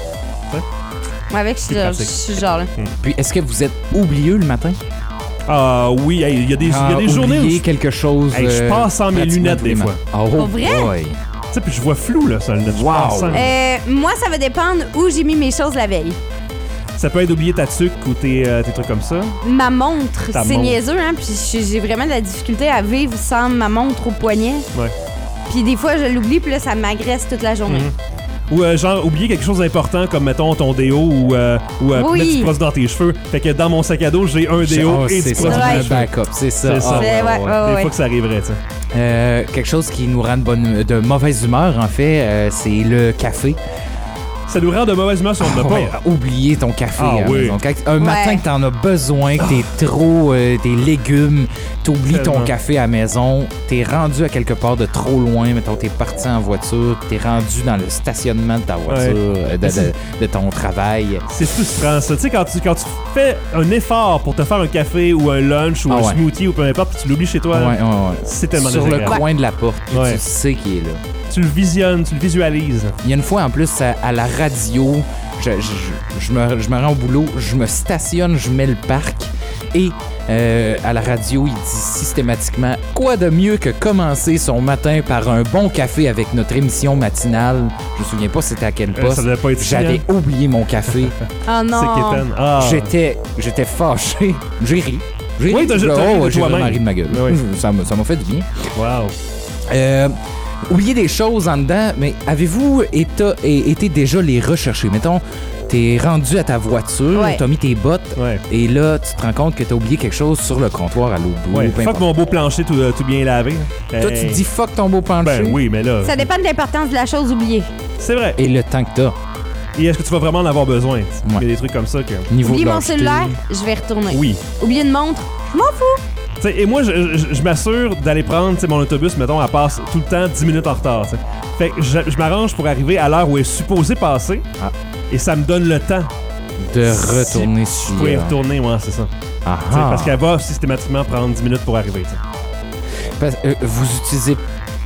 Moi, avec, je suis C'est genre- je pratique. suis genre là. Puis, est-ce que vous êtes oublieux le matin? Ah oui, hey, il y a des, il y a Ah, des journées où. oublier je- quelque chose. Hey, je euh, passe sans mes pratiquement lunettes tous les des matins. fois. Oh, Pour vrai? boy. Tu sais, puis je vois flou, là, ça, le net. Je Wow. passe sans. Euh, moi, ça va dépendre où j'ai mis mes choses la veille. Ça peut être d'oublier ta tuque ou tes, euh, tes trucs comme ça. Ma montre, Ta c'est montre. niaiseux, hein, puis j'ai j'ai vraiment de la difficulté à vivre sans ma montre au poignet. Ouais. Puis des fois, je l'oublie, puis là, ça m'agresse toute la journée. Mhm. Ou euh, genre, oublier quelque chose d'important comme, mettons, ton déo ou, euh, ou euh, Oui. mettre du produit dans tes cheveux. Fait que dans mon sac à dos, j'ai un déo Oh, et c'est du ça, produit dans Ouais. les un cheveux. backup, c'est ça. C'est ça. Ah, C'est- ouais, ouais, Des ouais. fois que ça arriverait, tu sais. Euh, quelque chose qui nous rend de, bonne, de mauvaise humeur, en fait, euh, c'est le café. Ça nous rend de mauvaise humeur si on ne l'a Ouais, pas. oublier ton café. Ah à la oui. maison. Quand- un matin Ouais. que t'en as besoin, que t'es trop euh, des légumes, t'oublies ton Tellement. café à la maison, t'es rendu à quelque part de trop loin, mettons t'es parti en voiture, t'es rendu dans le stationnement de ta voiture, euh, de, de- de ton travail. C'est frustrant, ça. Tu sais, quand tu, quand tu fais un effort pour te faire un café ou un lunch ou Ah un ouais. smoothie ou peu importe, puis tu l'oublies chez toi, Ouais, là, ouais, ouais. c'est tellement Sur le désagréable. coin de la porte, puis Ouais. tu sais qu'il est là. Tu le visionnes, tu le visualises. Il y a une fois en plus à, à la radio, je, je- je me, je me rends au boulot, je me stationne, je mets le parc et euh, à la radio, il dit systématiquement quoi de mieux que commencer son matin par un bon café avec notre émission matinale. Je me souviens pas c'était à quel Euh, poste. ça devait pas être ici, J'avais hein? oublié mon café. Oh non. C'est quétaine. Ah. J'étais j'étais fâché. J'ai ri. J'ai Oui, ri. t'as- Je- t'as ri de oh, j'ai toi-même. vraiment ri de ma gueule. Oui. Ça m'a ça m'a fait du bien. Wow. Euh, oubliez des choses en dedans, mais avez-vous été, é- été déjà les rechercher? Mettons, t'es rendu à ta voiture, Ouais. t'as mis tes bottes, Ouais. et là, tu te rends compte que t'as oublié quelque chose sur le comptoir à l'autre bout. Ouais. peu Fuck importe. mon beau plancher tout, euh, tout bien lavé. Toi, tu Hey. te dis fuck ton beau plancher. Ben oui, mais là, Ça dépend de l'importance de la chose oubliée. c'est vrai. Et le temps que t'as. Et est-ce que tu vas vraiment en avoir besoin? Il y a des trucs comme ça que. Niveau Oublier de mon lâcheté. cellulaire, je vais retourner. Oui. Oublier une montre, je m'en fous. Tu sais, et moi, je, je- je m'assure d'aller prendre tu sais, mon autobus, mettons, elle passe tout le temps dix minutes en retard. tu sais. Fait que je, je m'arrange pour arriver à l'heure où elle est supposée passer. Ah. Et ça me donne le temps. De Si- retourner sur. Pour y retourner, moi, c'est ça. Ah, Tu sais, ah. Parce qu'elle va systématiquement prendre dix minutes pour arriver. tu sais. Parce- euh, vous utilisez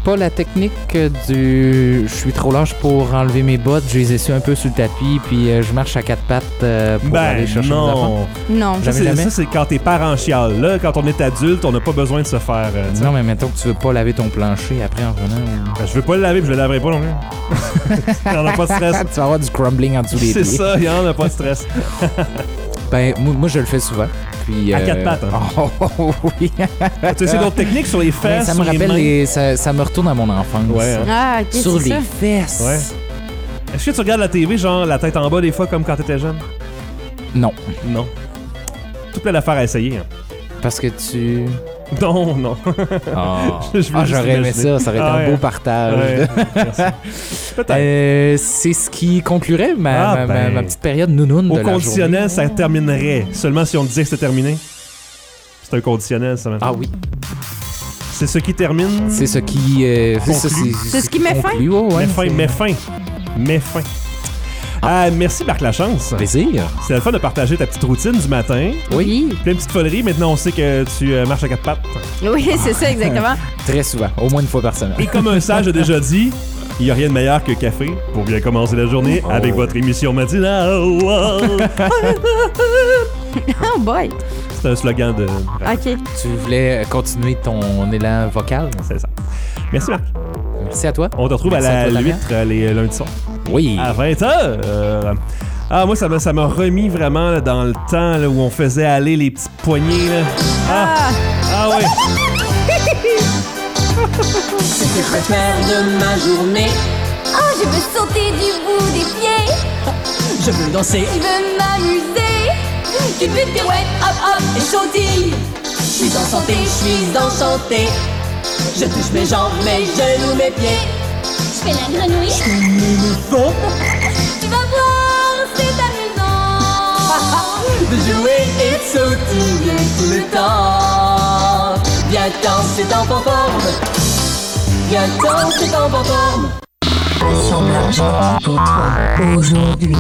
pas la technique euh, du... Je suis trop lâche pour enlever mes bottes, je les essuie un peu sur le tapis, puis euh, je marche à quatre pattes euh, pour Ben aller chercher mes affaires. non. Non. Ça, Jamais, c'est, jamais. ça, c'est quand tes parents chialent. Là, quand on est adulte, on n'a pas besoin de se faire... euh, tu sais. Non, mais mettons que tu veux pas laver ton plancher après en revenant. ou- Ben, je veux pas le laver, puis je le laverai pas non plus. Il y en a pas de stress. tu vas avoir du crumbling en dessous des C'est pieds. ça, il y en a pas de stress. Ben, moi, moi, je le fais souvent. Puis, À euh, quatre pattes, hein. Oh, oh, oh, oui. Tu essaies d'autres techniques sur les Mais fesses, ça me sur les rappelle, mains? les- ça, ça me retourne à mon enfance. Ouais, hein. Ah, ok, Sur c'est les ça. fesses. Ouais. Est-ce que tu regardes la T V, genre la tête en bas des fois, comme quand t'étais jeune? Non. Non. Tout plein d'affaires à essayer. Hein. Parce que tu... Non, non. Ah, Je veux Ah, juste j'aurais aimé imaginer. ça. Ça aurait été Ah, un ouais. beau partage. Ouais, merci. Peut-être. Euh, c'est ce qui conclurait ma, Ah, ma- ma- ben. ma petite période nounoune de Au la journée. conditionnel, ça terminerait. Seulement si on disait que c'était terminé. C'est un conditionnel, ça, maintenant. Ah oui. C'est ce qui termine. C'est ce qui... euh, c'est ça, Conclut. C'est ce qui met fin. conclut, ouais, ouais, Mets fin, c'est- mets fin. Mets fin. Ah, merci, Marc Lachance. Plaisir. C'était le fun de partager ta petite routine du matin. Oui. Plein de petites foleries. Maintenant, on sait que tu euh, marches à quatre pattes. Oui, c'est ça, exactement. Très souvent. Au moins une fois par semaine. Et comme un sage a déjà dit, il n'y a rien de meilleur que café pour bien commencer la journée Oh. avec votre émission matinale. Oh boy. C'est un slogan de... OK. Tu voulais continuer ton élan vocal? C'est ça. Merci, Marc. Merci à toi. On te retrouve Merci à à la toi, Damien. huître euh, les lundis soirs. Oui. À vingt heures. Ah, moi, ça m'a, ça m'a remis vraiment là, dans le temps là, où on faisait aller les petits poignets. Là. Ah, ah ouais. Ce que je préfère de ma journée, Oh, je veux sauter du bout des pieds. je veux danser. Je veux m'amuser. Qui fait des ouais, hop hop et sautille. Je suis en santé, je suis enchanté. Je touche mes jambes, mes genoux, mes pieds. Je fais la grenouille. Bon, Tu vas voir, c'est amusant. de jouer et de sautiller tout le temps. Viens danser en forme. Viens danser en forme. Assemblage pour toi aujourd'hui.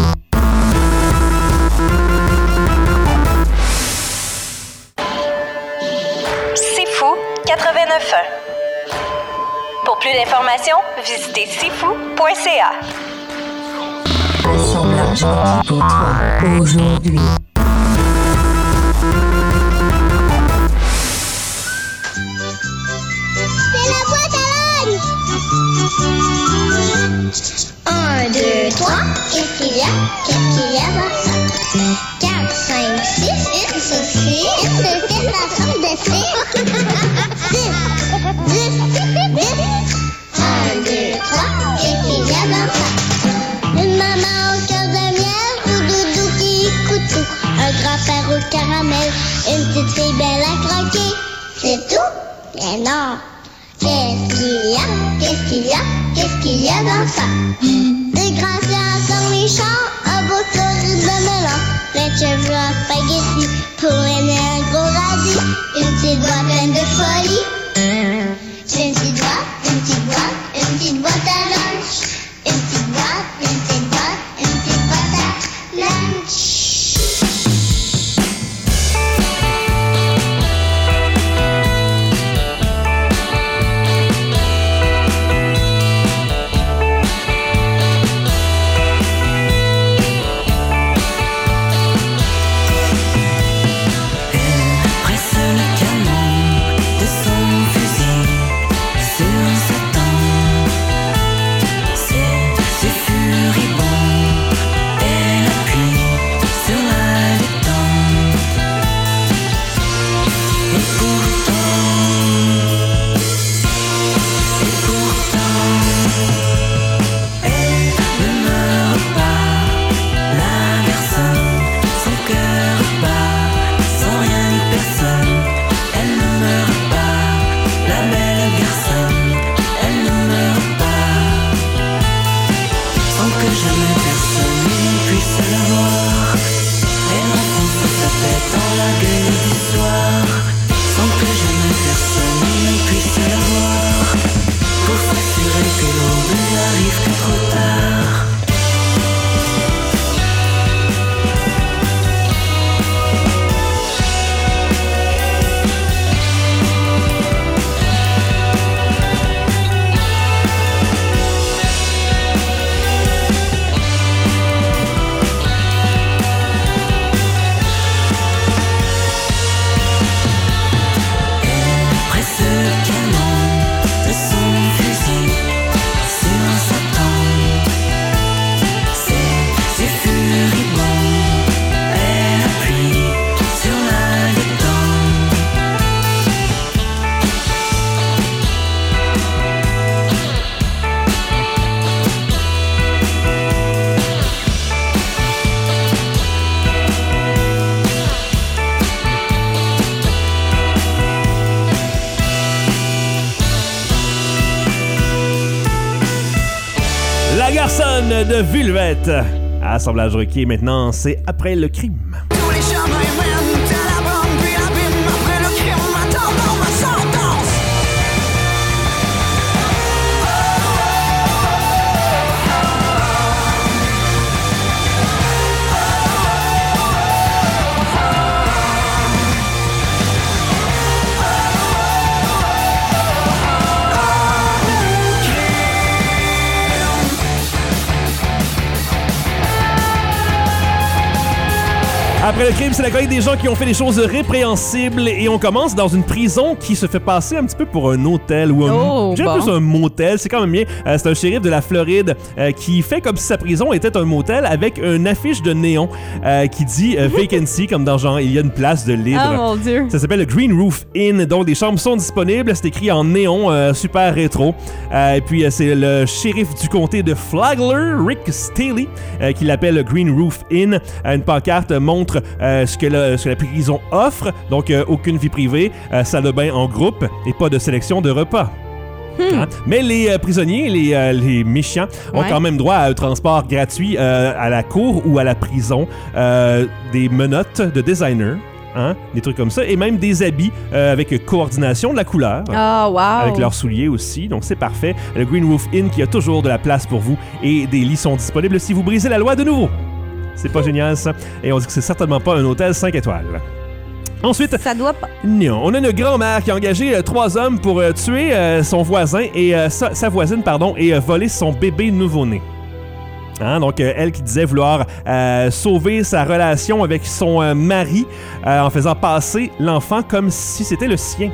C'est fou quatre-vingt-neuf un. Pour plus d'informations, visitez c'est fou point c a. Assemblage pour toi aujourd'hui. C'est la boîte à lunch. Un, deux, trois. Qu'est-ce qu'il y a? Qu'est-ce qu'il y a dans ça? Quatre, cinq, six. Une saucisse. Une saucisse dans son dessin. Six. Dix. Dix. Un, deux, trois. Qu'est-ce qu'il y a dans ça? Une maman au cœur de miel. Ou doudou qui écoute tout. Un grand-père au caramel. Une petite fille belle à croquer. C'est tout? Mais non. Qu'est-ce qu'il y a? Qu'est-ce qu'il y a? Qu'est-ce qu'il y a dans ça? Deux grands yeux dans les champs, un beau sourire de melon, plein de cheveux en spaghetti, pour aimer un gros radis, une petite boîte pleine de folie. J'ai une petite boîte, une petite boîte, une petite boîte à lunch. Une petite boîte, une petite boîte, une petite boîte à lunch. Presse le canon, I Garçon de Vulvette. Assemblage requis maintenant, c'est après le crime. Tous les chemins mènent à la bande, puis l'abîme après le crime, attendant ma sentence. Après le crime, c'est la chronique des gens qui ont fait des choses répréhensibles et on commence dans une prison qui se fait passer un petit peu pour un hôtel ou un, Oh, j'ai bon. plus un motel, c'est quand même bien. Euh, c'est un shérif de la Floride euh, qui fait comme si sa prison était un motel avec une affiche de néon euh, qui dit euh, vacancy comme dans genre il y a une place de libre. Oh mon Dieu. Ça s'appelle le Green Roof Inn, donc des chambres sont disponibles, c'est écrit en néon, euh, super rétro. Euh, et puis euh, c'est le shérif du comté de Flagler, Rick Staley, euh, qui l'appelle le Green Roof Inn. Euh, une pancarte montre euh, ce, que le- ce que la prison offre, donc euh, aucune vie privée, euh, salle de bain en groupe et pas de sélection de repas. Hein? Mais les euh, prisonniers, les, euh, les méchants, ont Ouais. quand même droit à un transport gratuit euh, à la cour ou à la prison, euh, des menottes de designer, hein? Des trucs comme ça, et même des habits euh, avec coordination de la couleur. Oh, wow. Avec leurs souliers aussi, donc c'est parfait. Le Green Roof Inn qui a toujours de la place pour vous et des lits sont disponibles si vous brisez la loi de nouveau. C'est pas génial ça. Et on dit que c'est certainement pas un hôtel cinq étoiles. Ensuite, Ça doit pas. non, on a une grand-mère qui a engagé euh, trois hommes pour euh, tuer euh, son voisin et euh, sa, sa voisine pardon et euh, voler son bébé nouveau-né. Hein, donc, euh, elle qui disait vouloir euh, sauver sa relation avec son euh, mari euh, en faisant passer l'enfant comme si c'était le sien.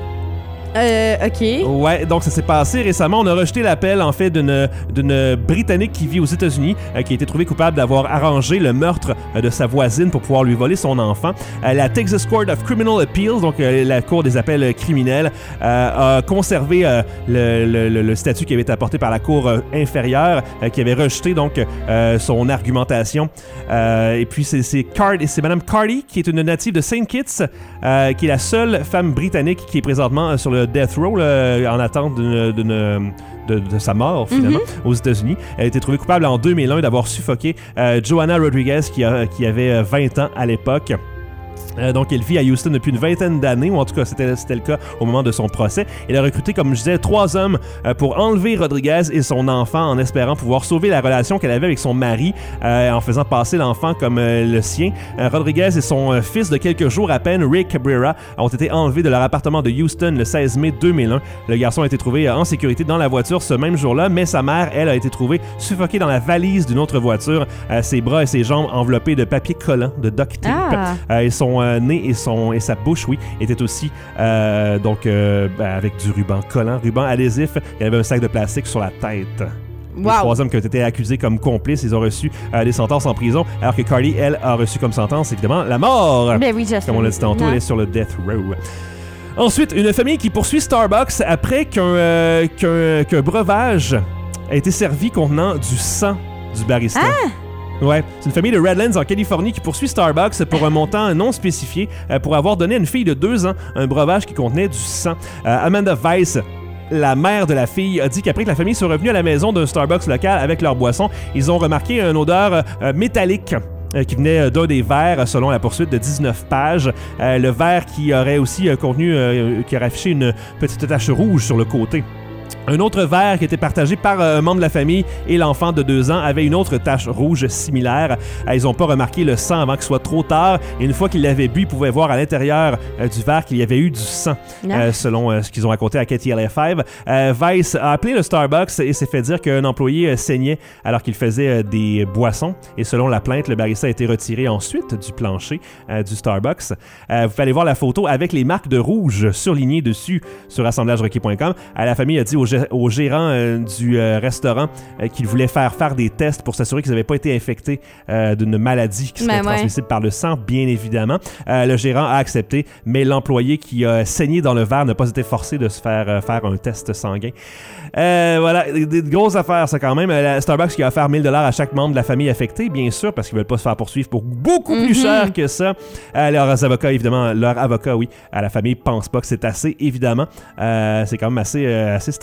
Euh, OK. Ouais, donc ça s'est passé récemment. On a rejeté l'appel, en fait, d'une, d'une Britannique qui vit aux États-Unis, euh, qui a été trouvée coupable d'avoir arrangé le meurtre euh, de sa voisine pour pouvoir lui voler son enfant. Euh, la Texas Court of Criminal Appeals, donc euh, la Cour des appels criminels, euh, a conservé euh, le, le- le- le statut qui avait été apporté par la Cour euh, inférieure, euh, qui avait rejeté donc euh, son argumentation. Euh, et puis c'est, c'est, Card- c'est Madame Carty, qui est une native de Saint Kitts, euh, qui est la seule femme britannique qui est présentement euh, sur le death row là, en attente d'une, d'une, de, de sa mort finalement aux États-Unis. Elle a été trouvée coupable en deux mille un d'avoir suffoqué euh, Joanna Rodriguez qui, a, qui avait vingt ans à l'époque. Euh, donc, elle vit à Houston depuis une vingtaine d'années, ou en tout cas, c'était, c'était le cas au moment de son procès. Elle a recruté, comme je disais, trois hommes euh, pour enlever Rodriguez et son enfant en espérant pouvoir sauver la relation qu'elle avait avec son mari euh, en faisant passer l'enfant comme euh, le sien. Euh, Rodriguez et son euh, fils de quelques jours à peine, Rick Cabrera, ont été enlevés de leur appartement de Houston le seize mai deux mille un. Le garçon a été trouvé euh, en sécurité dans la voiture ce même jour-là, mais sa mère, elle, a été trouvée suffoquée dans la valise d'une autre voiture, euh, ses bras et ses jambes enveloppés de papier collant, de duct tape. Ah. Euh, et son euh, nez et, son, et sa bouche, oui, étaient aussi euh, donc euh, ben, avec du ruban collant, ruban adhésif. Il y avait un sac de plastique sur la tête. Les Wow. trois hommes qui ont été accusés comme complices, ils ont reçu euh, des sentences en prison, alors que Cardi, elle, a reçu comme sentence, évidemment, la mort. Ben oui, Justin. Comme on l'a dit tantôt, Non. elle est sur le death row. Ensuite, une famille qui poursuit Starbucks après qu'un, euh, qu'un, qu'un breuvage a été servi contenant du sang du barista. Ah! Ouais, c'est une famille de Redlands en Californie qui poursuit Starbucks pour un montant non spécifié euh, pour avoir donné à une fille de deux ans un breuvage qui contenait du sang. Euh, Amanda Weiss, la mère de la fille, a dit qu'après que la famille soit revenue à la maison d'un Starbucks local avec leur boisson, ils ont remarqué une odeur euh, métallique euh, qui venait d'un des verres, euh, selon la poursuite de dix-neuf pages. Euh, le verre qui aurait aussi euh, contenu, euh, qui aurait affiché une petite tache rouge sur le côté. Un autre verre qui était partagé par un membre de la famille et l'enfant de deux ans avait une autre tache rouge similaire. Euh, Ils n'ont pas remarqué le sang avant que ce soit trop tard. Et une fois qu'ils l'avaient bu, ils pouvaient voir à l'intérieur euh, du verre qu'il y avait eu du sang, euh, selon euh, ce qu'ils ont raconté à K T L A cinq. Euh, Weiss a appelé le Starbucks et s'est fait dire qu'un employé euh, saignait alors qu'il faisait euh, des boissons. Et selon la plainte, le barista a été retiré ensuite du plancher euh, du Starbucks. Euh, vous pouvez aller voir la photo avec les marques de rouge surlignées dessus sur assemblage requis point com. Euh, la famille a dit au au gérant euh, du euh, restaurant euh, qu'il voulait faire faire des tests pour s'assurer qu'ils n'avaient pas été infectés euh, d'une maladie qui serait Ben ouais. transmissible par le sang, bien évidemment. Euh, le gérant a accepté, mais l'employé qui a saigné dans le verre n'a pas été forcé de se faire euh, faire un test sanguin. Euh, voilà, des, des grosses affaires, ça quand même. Euh, la Starbucks qui a offert mille dollars à chaque membre de la famille affectée, bien sûr, parce qu'ils veulent pas se faire poursuivre pour beaucoup plus Mhm. cher que ça. Euh, leurs avocats, évidemment, leur avocat, oui, à la famille pense pas que c'est assez, évidemment. Euh, c'est quand même assez, euh, assez stressant.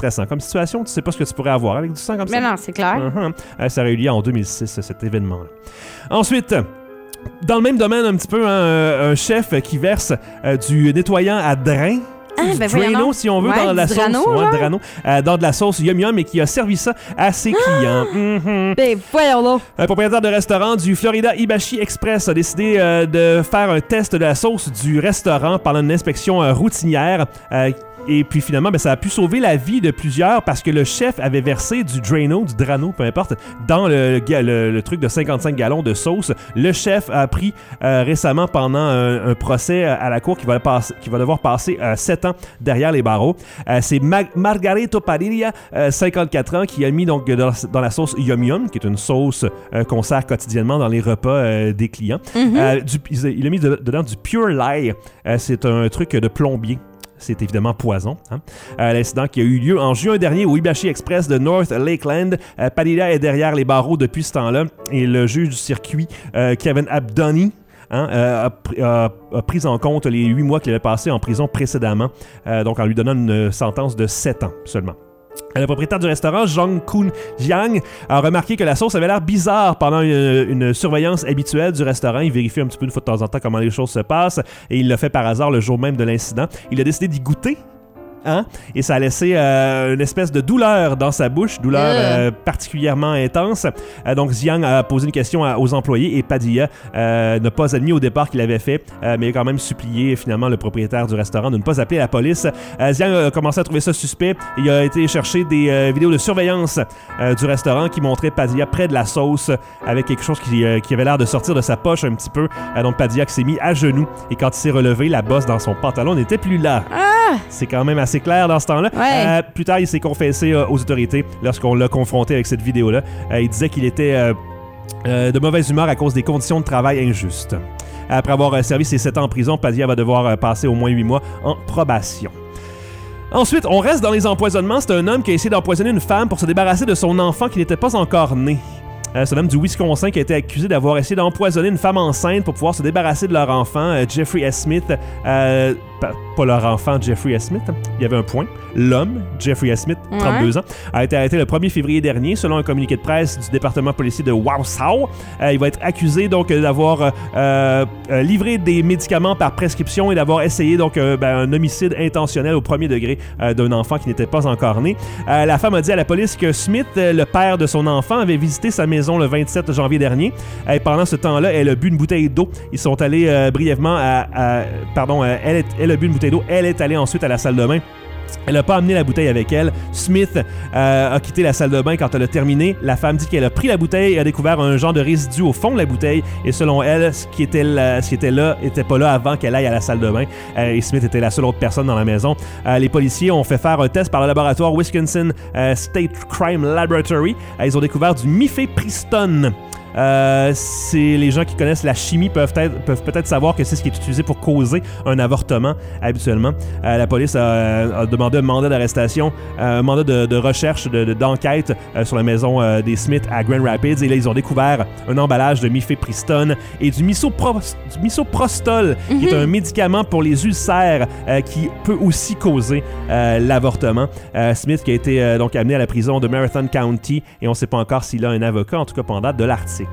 stressant. Comme situation, tu sais pas ce que tu pourrais avoir avec du sang comme Mais ça. non, c'est clair. Uh-huh. Euh, ça a eu lieu en deux mille six, cet événement-là. Ensuite, dans le même domaine un petit peu, hein, un, un chef qui verse euh, du nettoyant à drain. Ah, du ben Drano, voyons. si on veut, Ouais, dans la du sauce. Drano, Ouais, genre? Drano, euh, dans de la sauce Yum Yum et qui a servi ça à ses clients. Mhm. Ben voyons là. Un propriétaire de restaurant du Florida Hibachi Express a décidé euh, de faire un test de la sauce du restaurant pendant une inspection euh, routinière. Euh, Et puis finalement, ben, ça a pu sauver la vie de plusieurs parce que le chef avait versé du Drano, du Drano, peu importe, dans le, le, le truc de cinquante-cinq gallons de sauce. Le chef a appris euh, récemment pendant un, un procès à la cour qui va, passer, qui va devoir passer euh, sept ans derrière les barreaux. Euh, c'est Ma- Margarito Padilla, euh, cinquante-quatre ans, qui a mis donc dans, dans la sauce Yum Yum, qui est une sauce euh, qu'on sert quotidiennement dans les repas euh, des clients. Mm-hmm. Euh, du, il a mis de, dedans du Pure Lye. Euh, c'est un truc de plombier. C'est évidemment poison. Hein? Euh, l'incident qui a eu lieu en juin dernier au Hibachi Express de North Lakeland. Euh, Padilla est derrière les barreaux depuis ce temps-là et le juge du circuit, euh, Kevin Abdoni, Hein, euh, a, a, a pris en compte les huit mois qu'il avait passé en prison précédemment, euh, donc en lui donnant une sentence de sept ans seulement. Le propriétaire du restaurant, Zhang Kun Jiang, a remarqué que la sauce avait l'air bizarre pendant une, une surveillance habituelle du restaurant. Il vérifie un petit peu une fois de temps en temps comment les choses se passent et il l'a fait par hasard le jour même de l'incident. Il a décidé d'y goûter. Hein? Et ça a laissé euh, une espèce de douleur dans sa bouche, douleur euh, particulièrement intense. Euh, donc Jiang a posé une question à, aux employés et Padilla euh, n'a pas admis au départ qu'il avait fait, euh, mais a quand même supplié finalement le propriétaire du restaurant de ne pas appeler la police. Euh, Jiang a commencé à trouver ça suspect. Il a été chercher des euh, vidéos de surveillance euh, du restaurant qui montraient Padilla près de la sauce avec quelque chose qui, euh, qui avait l'air de sortir de sa poche un petit peu. Euh, donc Padilla qui s'est mis à genoux et quand il s'est relevé, la bosse dans son pantalon n'était plus là. Ah! C'est quand même assez clair dans ce temps-là. Ouais. Euh, plus tard, il s'est confessé euh, aux autorités lorsqu'on l'a confronté avec cette vidéo-là. Euh, il disait qu'il était euh, euh, de mauvaise humeur à cause des conditions de travail injustes. Après avoir euh, servi ses sept ans en prison, Padilla va devoir euh, passer au moins huit mois en probation. Ensuite, on reste dans les empoisonnements. C'est un homme qui a essayé d'empoisonner une femme pour se débarrasser de son enfant qui n'était pas encore né. Euh, c'est un homme du Wisconsin qui a été accusé d'avoir essayé d'empoisonner une femme enceinte pour pouvoir se débarrasser de leur enfant, euh, Jeffrey S. Smith. Euh, pas, pas leur enfant, Jeffrey S. Smith. Il y avait un point. L'homme, Jeffrey S. Smith, trente-deux ans, a été arrêté le premier février dernier, selon un communiqué de presse du département policier de Wausau. Euh, il va être accusé donc d'avoir euh, euh, livré des médicaments par prescription et d'avoir essayé donc euh, ben, un homicide intentionnel au premier degré euh, d'un enfant qui n'était pas encore né. Euh, la femme a dit à la police que Smith, euh, le père de son enfant, avait visité sa maison le vingt-sept janvier dernier. Et pendant ce temps-là, elle a bu une bouteille d'eau. Ils sont allés euh, brièvement à... à pardon, euh, elle, est, elle a bu une bouteille d'eau. Elle est allée ensuite à la salle de bain. Elle n'a pas amené la bouteille avec elle. Smith euh, a quitté la salle de bain quand elle a terminé. La femme dit qu'elle a pris la bouteille et a découvert un genre de résidu au fond de la bouteille. Et selon elle, ce qui était là, ce qui était là n'était pas là avant qu'elle aille à la salle de bain. Euh, et Smith était la seule autre personne dans la maison. Euh, les policiers ont fait faire un test par le laboratoire Wisconsin euh, State Crime Laboratory. Euh, ils ont découvert du mifepristone. Euh, c'est les gens qui connaissent la chimie peuvent, être, peuvent peut-être savoir que c'est ce qui est utilisé pour causer un avortement habituellement. Euh, la police a, a demandé un mandat d'arrestation, euh, un mandat de, de recherche, de, de, d'enquête euh, sur la maison euh, des Smith à Grand Rapids et là ils ont découvert un emballage de mifepristone et du, misopros, du misoprostol mm-hmm. qui est un médicament pour les ulcères euh, qui peut aussi causer euh, l'avortement. Euh, Smith qui a été euh, donc amené à la prison de Marathon County et on ne sait pas encore s'il a un avocat, en tout cas pas en date de l'article.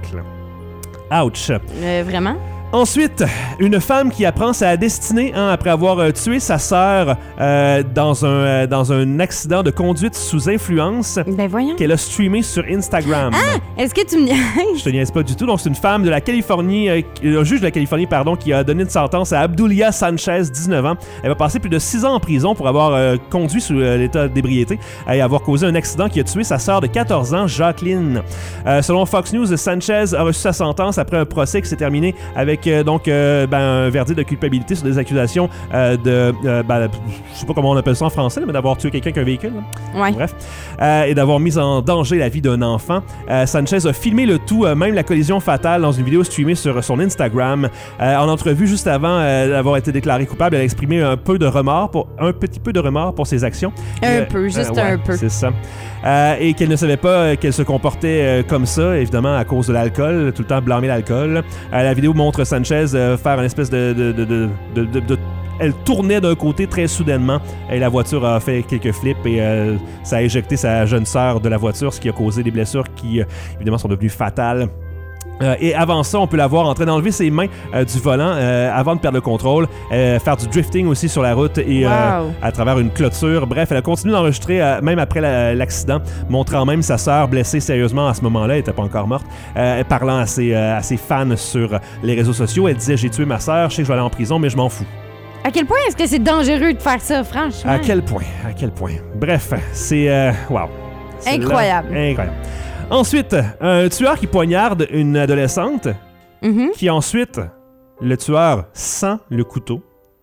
Ouch. Euh, vraiment? Ensuite, une femme qui apprend sa destinée hein, après avoir euh, tué sa sœur euh, dans, un, euh, dans un accident de conduite sous influence ben voyons. Qu'elle a streamé sur Instagram. Ah! Est-ce que tu me niaises? Je te niaise pas du tout. Donc, c'est une femme de la Californie, euh, un juge de la Californie, pardon, qui a donné une sentence à Abdulia Sanchez, dix-neuf ans. Elle va passer plus de six ans en prison pour avoir euh, conduit sous euh, l'état d'ébriété et avoir causé un accident qui a tué sa sœur de quatorze ans, Jacqueline. Euh, selon Fox News, Sanchez a reçu sa sentence après un procès qui s'est terminé avec Euh, donc euh, ben, un verdict de culpabilité sur des accusations euh, de euh, ben, je sais pas comment on appelle ça en français là, mais d'avoir tué quelqu'un avec un véhicule là. Ouais. Bref euh, et d'avoir mis en danger la vie d'un enfant. euh, Sanchez a filmé le tout, euh, même la collision fatale dans une vidéo streamée sur son Instagram. Euh, en entrevue juste avant euh, d'avoir été déclarée coupable, elle a exprimé un peu de remords pour un petit peu de remords pour ses actions. Un euh, peu, juste euh, ouais, un peu. C'est ça. Euh, et qu'elle ne savait pas euh, qu'elle se comportait euh, comme ça, évidemment à cause de l'alcool, tout le temps blâmer l'alcool. Euh, la vidéo montre Sanchez euh, faire une espèce de, de, de, de, de, de, de elle tournait d'un côté très soudainement et la voiture a fait quelques flips et euh, ça a éjecté sa jeune sœur de la voiture, ce qui a causé des blessures qui, euh, évidemment, sont devenues fatales. Euh, et avant ça, on peut la voir en train d'enlever ses mains euh, du volant euh, avant de perdre le contrôle, euh, faire du drifting aussi sur la route et wow. euh, à travers une clôture. Bref, elle a continué d'enregistrer euh, même après la, l'accident, montrant même sa sœur blessée sérieusement à ce moment-là, elle n'était pas encore morte, euh, parlant à ses, euh, à ses fans sur les réseaux sociaux. Elle disait « J'ai tué ma sœur, je sais que je vais aller en prison, mais je m'en fous. » À quel point est-ce que c'est dangereux de faire ça, franchement? À quel point? À quel point? Bref, c'est... Euh, wow. C'est incroyable. Là, incroyable. Ensuite, un tueur qui poignarde une adolescente, mm-hmm. qui ensuite, le tueur sent le couteau,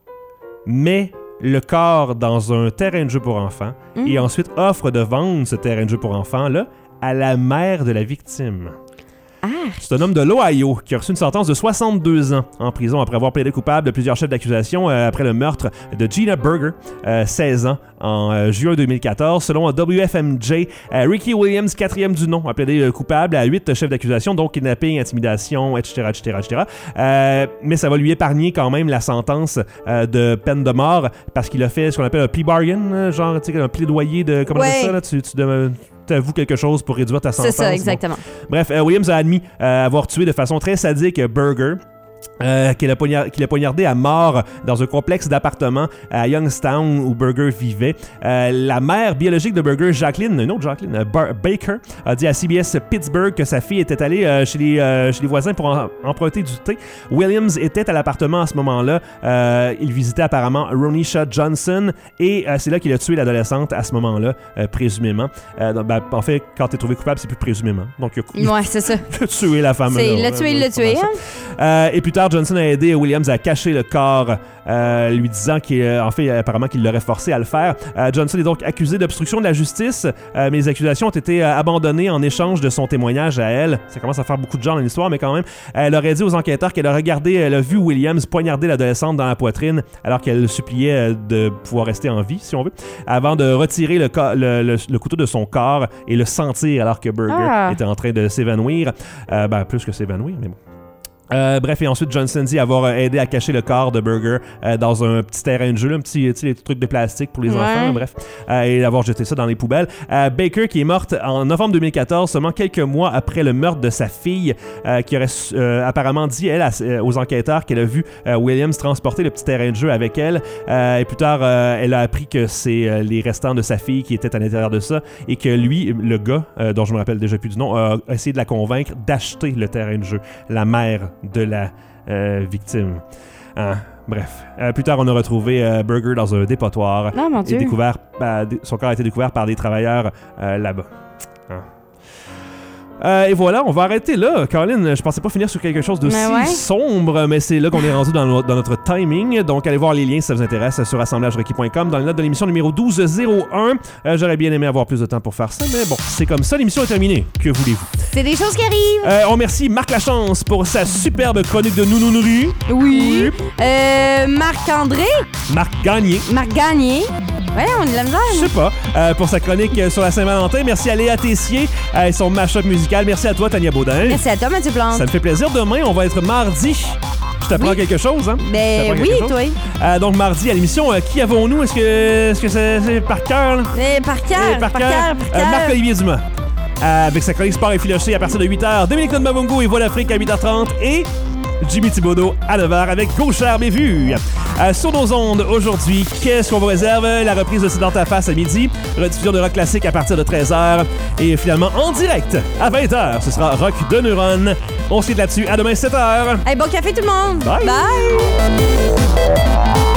met le corps dans un terrain de jeu pour enfants mm. et ensuite offre de vendre ce terrain de jeu pour enfants-là à la mère de la victime. Ah. C'est un homme de l'Ohio qui a reçu une sentence de soixante-deux ans en prison après avoir plaidé coupable de plusieurs chefs d'accusation euh, après le meurtre de Gina Berger, euh, seize ans, en euh, juin deux mille quatorze. Selon W F M J, euh, Ricky Williams, quatrième du nom, a plaidé euh, coupable à huit chefs d'accusation, donc kidnapping, intimidation, et cetera, et cetera, et cetera. Euh, mais ça va lui épargner quand même la sentence euh, de peine de mort parce qu'il a fait ce qu'on appelle un plea bargain, euh, genre tu sais, un plaidoyer de... Comment on ouais. appelle ça, là? Tu, tu de, t'avoues quelque chose pour réduire ta sentence. C'est ça, exactement. Bon. Bref, euh, Williams a admis euh, avoir tué de façon très sadique Berger. Euh, qu'il, a poignard- qu'il a poignardé à mort dans un complexe d'appartements à Youngstown où Berger vivait. Euh, la mère biologique de Berger, Jacqueline, une autre Jacqueline, euh, Bar- Baker, a dit à C B S Pittsburgh que sa fille était allée euh, chez, les, euh, chez les voisins pour en- emprunter du thé. Williams était à l'appartement à ce moment-là. Euh, il visitait apparemment Ronisha Johnson et euh, c'est là qu'il a tué l'adolescente à ce moment-là, euh, présumément. Euh, donc, ben, en fait, quand t'es trouvé coupable, c'est plus présumément. Donc, il a, ouais, c'est ça. il a tué la femme. C'est, là, il l'a ouais, tué, il l'a tué. Hein? Euh, et plus tard, Johnson a aidé Williams à cacher le corps, euh, lui disant qu'il, euh, en fait, apparemment qu'il l'aurait forcé à le faire. Euh, Johnson est donc accusé d'obstruction de la justice, euh, mais les accusations ont été euh, abandonnées en échange de son témoignage à elle. Ça commence à faire beaucoup de gens dans l'histoire, mais quand même, elle aurait dit aux enquêteurs qu'elle a regardé, elle a vu Williams poignarder l'adolescente dans la poitrine alors qu'elle suppliait euh, de pouvoir rester en vie, si on veut, avant de retirer le, co- le, le, le couteau de son corps et le sentir alors que Berger ah. était en train de s'évanouir. Euh, ben, plus que s'évanouir, mais bon. Euh, bref, et ensuite, Johnson dit avoir aidé à cacher le corps de Berger euh, dans un petit terrain de jeu, là, un petit, tu sais, les trucs de plastique pour les ouais. enfants, bref, euh, et avoir jeté ça dans les poubelles. Euh, Baker, qui est morte en novembre deux mille quatorze, seulement quelques mois après le meurtre de sa fille, euh, qui aurait euh, apparemment dit, elle, à, aux enquêteurs, qu'elle a vu euh, Williams transporter le petit terrain de jeu avec elle, euh, et plus tard, euh, elle a appris que c'est euh, les restants de sa fille qui étaient à l'intérieur de ça, et que lui, le gars, euh, dont je me rappelle déjà plus du nom, a essayé de la convaincre d'acheter le terrain de jeu, la mère de la euh, victime. Hein? Bref. Euh, plus tard, on a retrouvé euh, Berger dans un dépotoir. Oh, mon et Dieu. découvert, bah, d- son corps a été découvert par des travailleurs euh, là-bas. Hein? Euh, et voilà, on va arrêter là. Caroline, je pensais pas finir sur quelque chose d'aussi ouais. sombre, mais c'est là qu'on est rendu dans, no- dans notre timing. Donc, allez voir les liens si ça vous intéresse sur assemblage requis point com dans les notes de l'émission numéro douze zéro un. Euh, j'aurais bien aimé avoir plus de temps pour faire ça, mais bon, c'est comme ça. L'émission est terminée. Que voulez-vous? C'est des choses qui arrivent. Euh, on remercie Marc Lachance pour sa superbe chronique de nounounerie. Oui. Euh, Marc-André. Marc Gagné. Marc Gagné. Ouais, on est de la misère. Je sais pas. Euh, pour sa chronique euh, sur la Saint-Valentin. Merci à Léa Tessier euh, et son mashup musical. Merci à toi, Tania Baudin. Merci à toi, Mathieu Plante. Ça me fait plaisir. Demain, on va être mardi. Je t'apprends Oui. quelque chose, hein? Ben Je t'apprends oui, quelque chose. toi. Euh, donc, mardi, à l'émission, euh, qui avons-nous? Est-ce que est-ce que c'est, c'est par cœur? là? Eh, par cœur, Eh, par cœur, par Euh, cœur. Marc-Olivier Dumas. Euh, avec sa chronique Sport et Filoché à partir de huit heures. Dominique Nonmabungo et Voix d'Afrique à huit heures trente. Et Jimmy Thibodeau à neuf heures avec Gauchère Bévue. Euh, sur nos ondes, aujourd'hui, qu'est-ce qu'on vous réserve? La reprise de C'est dans ta face à midi. Rediffusion de rock classique à partir de treize heures. Et finalement, en direct, à vingt heures, ce sera Rock de Neuronne. On se quitte là-dessus. À demain, sept heures. Hey, bon café tout le monde. Bye. Bye.